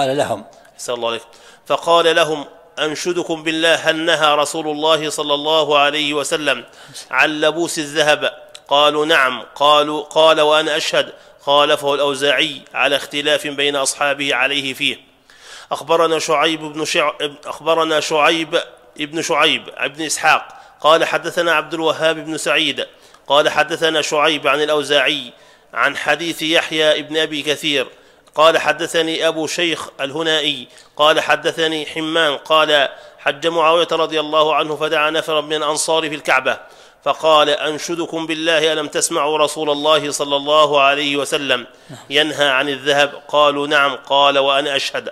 فقال لهم أنشدكم بالله هل نهى رسول الله صلى الله عليه وسلم عن لبوس الذهب قالوا نعم. قال وأنا أشهد. خالفه الأوزاعي على اختلاف بين أصحابه عليه فيه. أخبرنا شعيب بن شعيب بن إسحاق قال حدثنا عبد الوهاب بن سعيد قال حدثنا شعيب عن الأوزاعي عن حديث يحيى بن أبي كثير قال حدثني أبو شيخ الهنائي قال حدثني حمان قال حج معاوية رضي الله عنه فدعا نفرا من الأنصار في الكعبة فقال أنشدكم بالله ألم تسمعوا رسول الله صلى الله عليه وسلم ينهى عن الذهب؟ قالوا نعم. قال وأنا أشهد.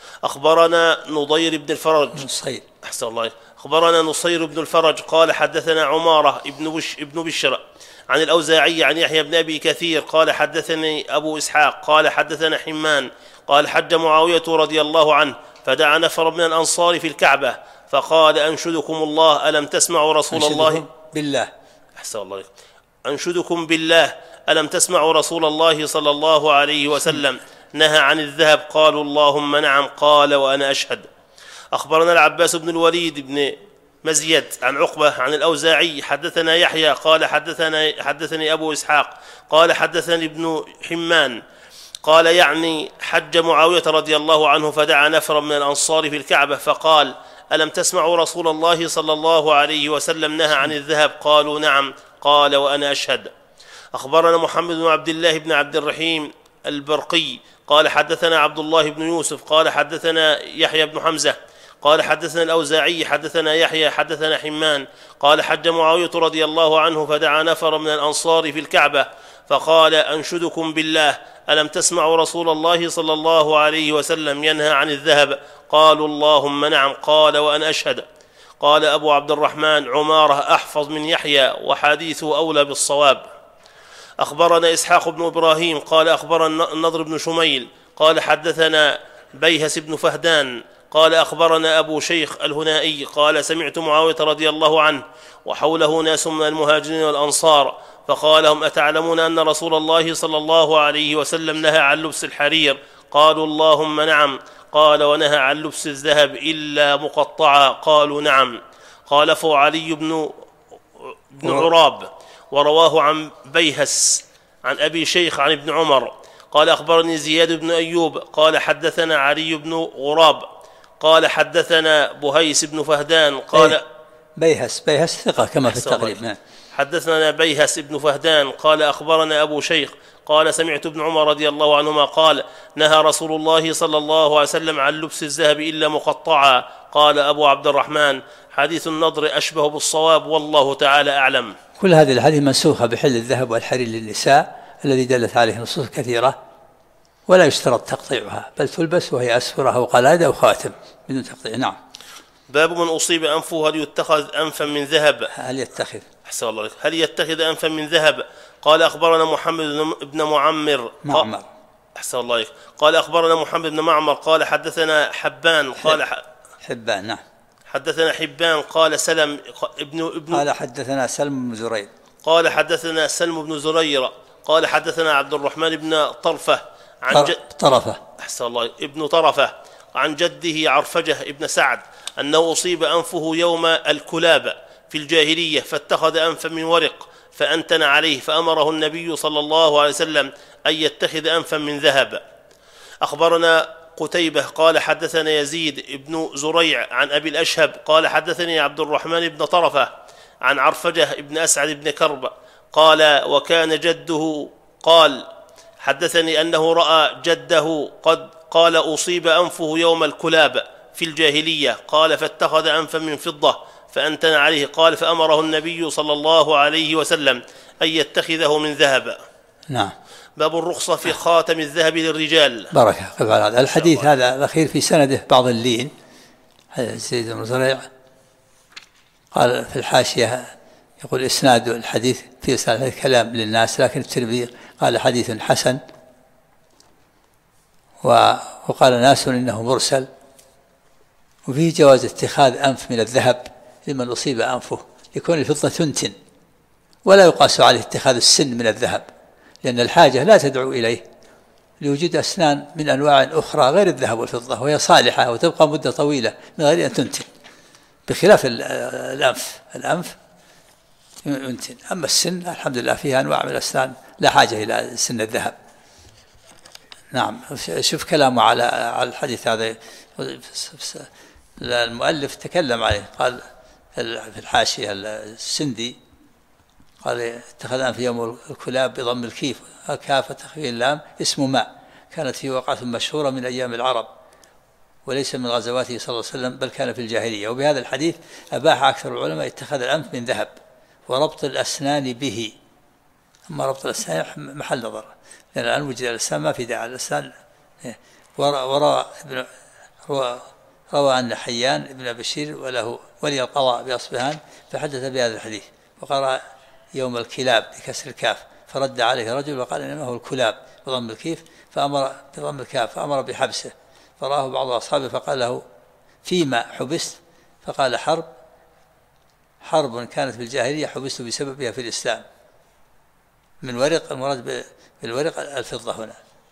أخبرنا نضير بن الفرج أحسن الله. أخبرنا نصير بن الفرج قال حدثنا عمارة ابن بشر عن الأوزاعي عن يحيى بن أبي كثير قال حدثني أبو إسحاق قال حدثنا حمان قال حج معاوية رضي الله عنه فدعا نفر من الأنصار في الكعبة فقال أنشدكم الله ألم تسمعوا رسول الله بالله أحسن الله. أنشدكم بالله ألم تسمعوا رسول الله صلى الله عليه وسلم نهى عن الذهب؟ قالوا اللهم نعم. قال وأنا أشهد. أخبرنا العباس بن الوليد بن مزيد عن عقبة عن الأوزاعي حدثنا يحيى قال حدثني أبو إسحاق قال حدثني ابن حمان قال يعني حج معاوية رضي الله عنه فدعا نفرا من الأنصار في الكعبة فقال ألم تسمعوا رسول الله صلى الله عليه وسلم نهى عن الذهب؟ قالوا نعم. قال وأنا أشهد. أخبرنا محمد بن عبد الله بن عبد الرحيم البرقي قال حدثنا عبد الله بن يوسف قال حدثنا يحيى بن حمزة قال حدثنا الأوزاعي حدثنا يحيى حدثنا حمان قال حج معاوية رضي الله عنه فدعا نفر من الأنصار في الكعبة فقال أنشدكم بالله ألم تسمعوا رسول الله صلى الله عليه وسلم ينهى عن الذهب؟ قالوا اللهم نعم. قال وأنا أشهد. قال أبو عبد الرحمن عمارة أحفظ من يحيى وحديثه أولى بالصواب. أخبرنا إسحاق بن إبراهيم قال أخبرنا النضر بن شميل قال حدثنا بيهس بن فهدان قال أخبرنا أبو شيخ الهنائي قال سمعت معاوية رضي الله عنه وحوله ناس من المهاجرين والأنصار فقال لهم أتعلمون أن رسول الله صلى الله عليه وسلم نهى عن لبس الحرير؟ قالوا اللهم نعم. قال ونهى عن لبس الذهب إلا مقطعا؟ قالوا نعم. خالفه علي بن عراب ورواه عن بيهس عن أبي شيخ عن ابن عمر قال أخبرني زياد بن أيوب قال حدثنا علي بن غراب قال حدثنا بهيس بن فهدان قال بيهس ثقة كما في التقريب. حدثنا بيهس بن فهدان قال أخبرنا أبو شيخ قال سمعت ابن عمر رضي الله عنهما قال نهى رسول الله صلى الله عليه وسلم عن لبس الذهب إلا مقطعا. قال أبو عبد الرحمن حديث النضر أشبه بالصواب والله تعالى أعلم. كل هذه الحديث منسوخة بحل الذهب والحرير للنساء الذي دلت عليه نصوص كثيرة ولا يشترط تقطيعها بل تلبس وهي أسفرة أو قلادة أو خاتم بدون تقطيع. نعم. باب من أصيب أنفه هل يتخذ أنفا من ذهب؟ هل يتخذ أحسن الله عليك. هل يتخذ أنفا من ذهب؟ قال أخبرنا محمد بن معمر أحسن الله عليك. قال أخبرنا محمد بن معمر قال حدثنا حبان قال حبان نعم حدثنا حبان قال سلم ابن قال حدثنا سلم بن زرير قال حدثنا سلم بن زرير قال حدثنا عبد الرحمن بن طرفة عن طرفة أحسن الله ابن طرفة عن جده عرفجة ابن سعد أنه أصيب أنفه يوم الكلاب في الجاهلية فاتخذ أنفا من ورق فأنتن عليه فأمره النبي صلى الله عليه وسلم أن يتخذ أنفا من ذهب. أخبرنا قتيبة قال حدثنا يزيد ابن زريع عن أبي الأشهب قال حدثني عبد الرحمن بن طرفة عن عرفجة ابن أسعد بن كرب قال وكان جده قال حدثني أنه رأى جده قال أصيب أنفه يوم الكلاب في الجاهلية قال فاتخذ أنفا من فضة فأنتن عليه قال فأمره النبي صلى الله عليه وسلم أن يتخذه من ذهب. نعم. باب الرخصة في خاتم الذهب للرجال. بارك الله على هذا الحديث هذا الأخير في سنده بعض اللين. سيد بن زريع قال في الحاشية يقول إسناد الحديث في رسالة كلام للناس لكن الترمذي قال حديث حسن وقال ناس إنه مرسل وفيه جواز اتخاذ أنف من الذهب لمن أصيب أنفه يكون الفضة تنتن ولا يقاس عليه اتخاذ السن من الذهب لأن الحاجة لا تدعو إليه لوجود أسنان من أنواع أخرى غير الذهب والفضة وهي صالحة وتبقى مدة طويلة من غير أن تنتن بخلاف الأنف ينتن. أما السن الحمد لله فيها أنواع من الأسنان لا حاجة إلى سن الذهب. نعم. شوف كلامه على الحديث هذا، المؤلف تكلم عليه، قال في الحاشية السندي قال اتخذ في يوم الكلاب بضم الكيف كافة تخفيف اللام اسم ماء كانت فيه وقعة مشهورة من أيام العرب وليس من غزواته صلى الله عليه وسلم بل كان في الجاهلية. وبهذا الحديث أباح أكثر العلماء اتخاذ الأنف من ذهب وربط الأسنان به. أما ربط الأسنان محل نظر، لأن الآن وجد الأسنان ما في داعي الأسنان. روى أن حيان ابن بشير وله ولي القضاء بأصبهان فحدث بهذا الحديث وقرأ يوم الكلاب بكسر الكاف، فرد عليه رجل وقال إنما هو الكلاب بضم الكيف فأمر بضم الكاف فأمر بحبسه، فرآه بعض أصحابه فقال له فيما حبست؟ فقال حرب كانت في الجاهلية حبست بسببها في الإسلام. من ورق، المراد بالورق الفضة هنا.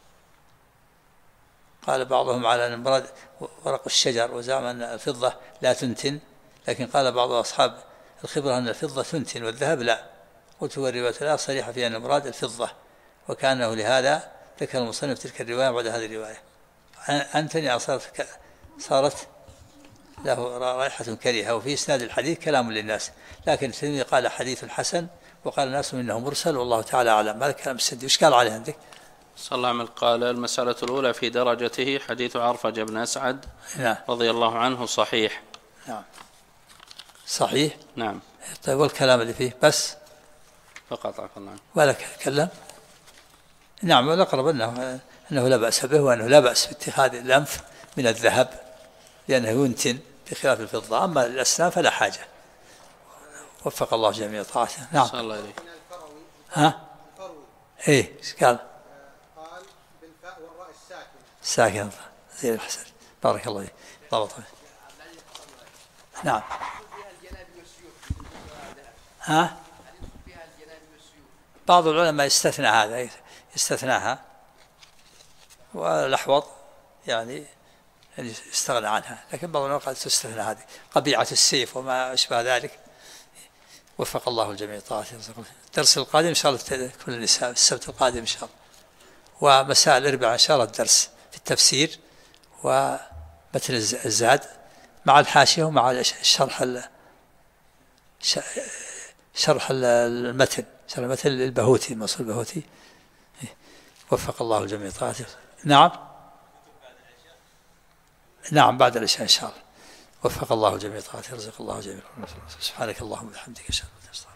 قال بعضهم على المراد ورق الشجر وزعم أن الفضة لا تنتن، لكن قال بعض أصحاب الخبرة أن الفضة تنتن والذهب لا. قلت هو الرواية لا صريحة في أن المراد الفضة، وكانه لهذا ذكر المصنف تلك الرواية بعد هذه الرواية. أنتني صارت له رائحة كريهة. وفي إسناد الحديث كلام للناس، لكن الترمذي قال حديث حسن وقال الناس منه مرسل والله تعالى أعلم. هذا كلام السدي. وش قال عليه عندك؟ صلى الله عليه وسلم قال المسألة الأولى في درجته حديث عرفجة بن أسعد رضي الله عنه صحيح. نعم صحيح. نعم. طيب والكلام اللي فيه بس فقط عفوا الله ولا كلام. نعم والأقرب أنه لا بأس به، وأنه لا بأس باتخاذ الأنف من الذهب لأنه ينتن بخلاف الفضة. أما الأسنان فلا حاجة. وفق الله جميع طاعته. نعم. صلى الله عليه. ها؟ إيه إيش قال؟ قال بالفاء والراء الساكنة زين الحسن. بارك الله فيك. ضبطه. نعم. ها؟ بعض العلماء استثنى هذا، استثناها، والأحوط يعني يستغنى عنها، لكن بعض العلماء قد تستثنى هذه قبيعة السيف وما أشبه ذلك. وفق الله الجميع طاعته. الدرس القادم إن شاء الله كل النساء السبت القادم إن شاء الله، ومساء الأربعاء إن شاء الله الدرس في التفسير ومتن الزاد مع الحاشية ومع شرح المتن البهوتي المصر البهوتي. وفق الله الجميع طاعته. نعم بعد العشاء إن شاء الله. وفق الله الجميع طاعته. رزق الله جميع. سبحانك اللهم وبحمدك أشهد أن لا إله إلا أنت.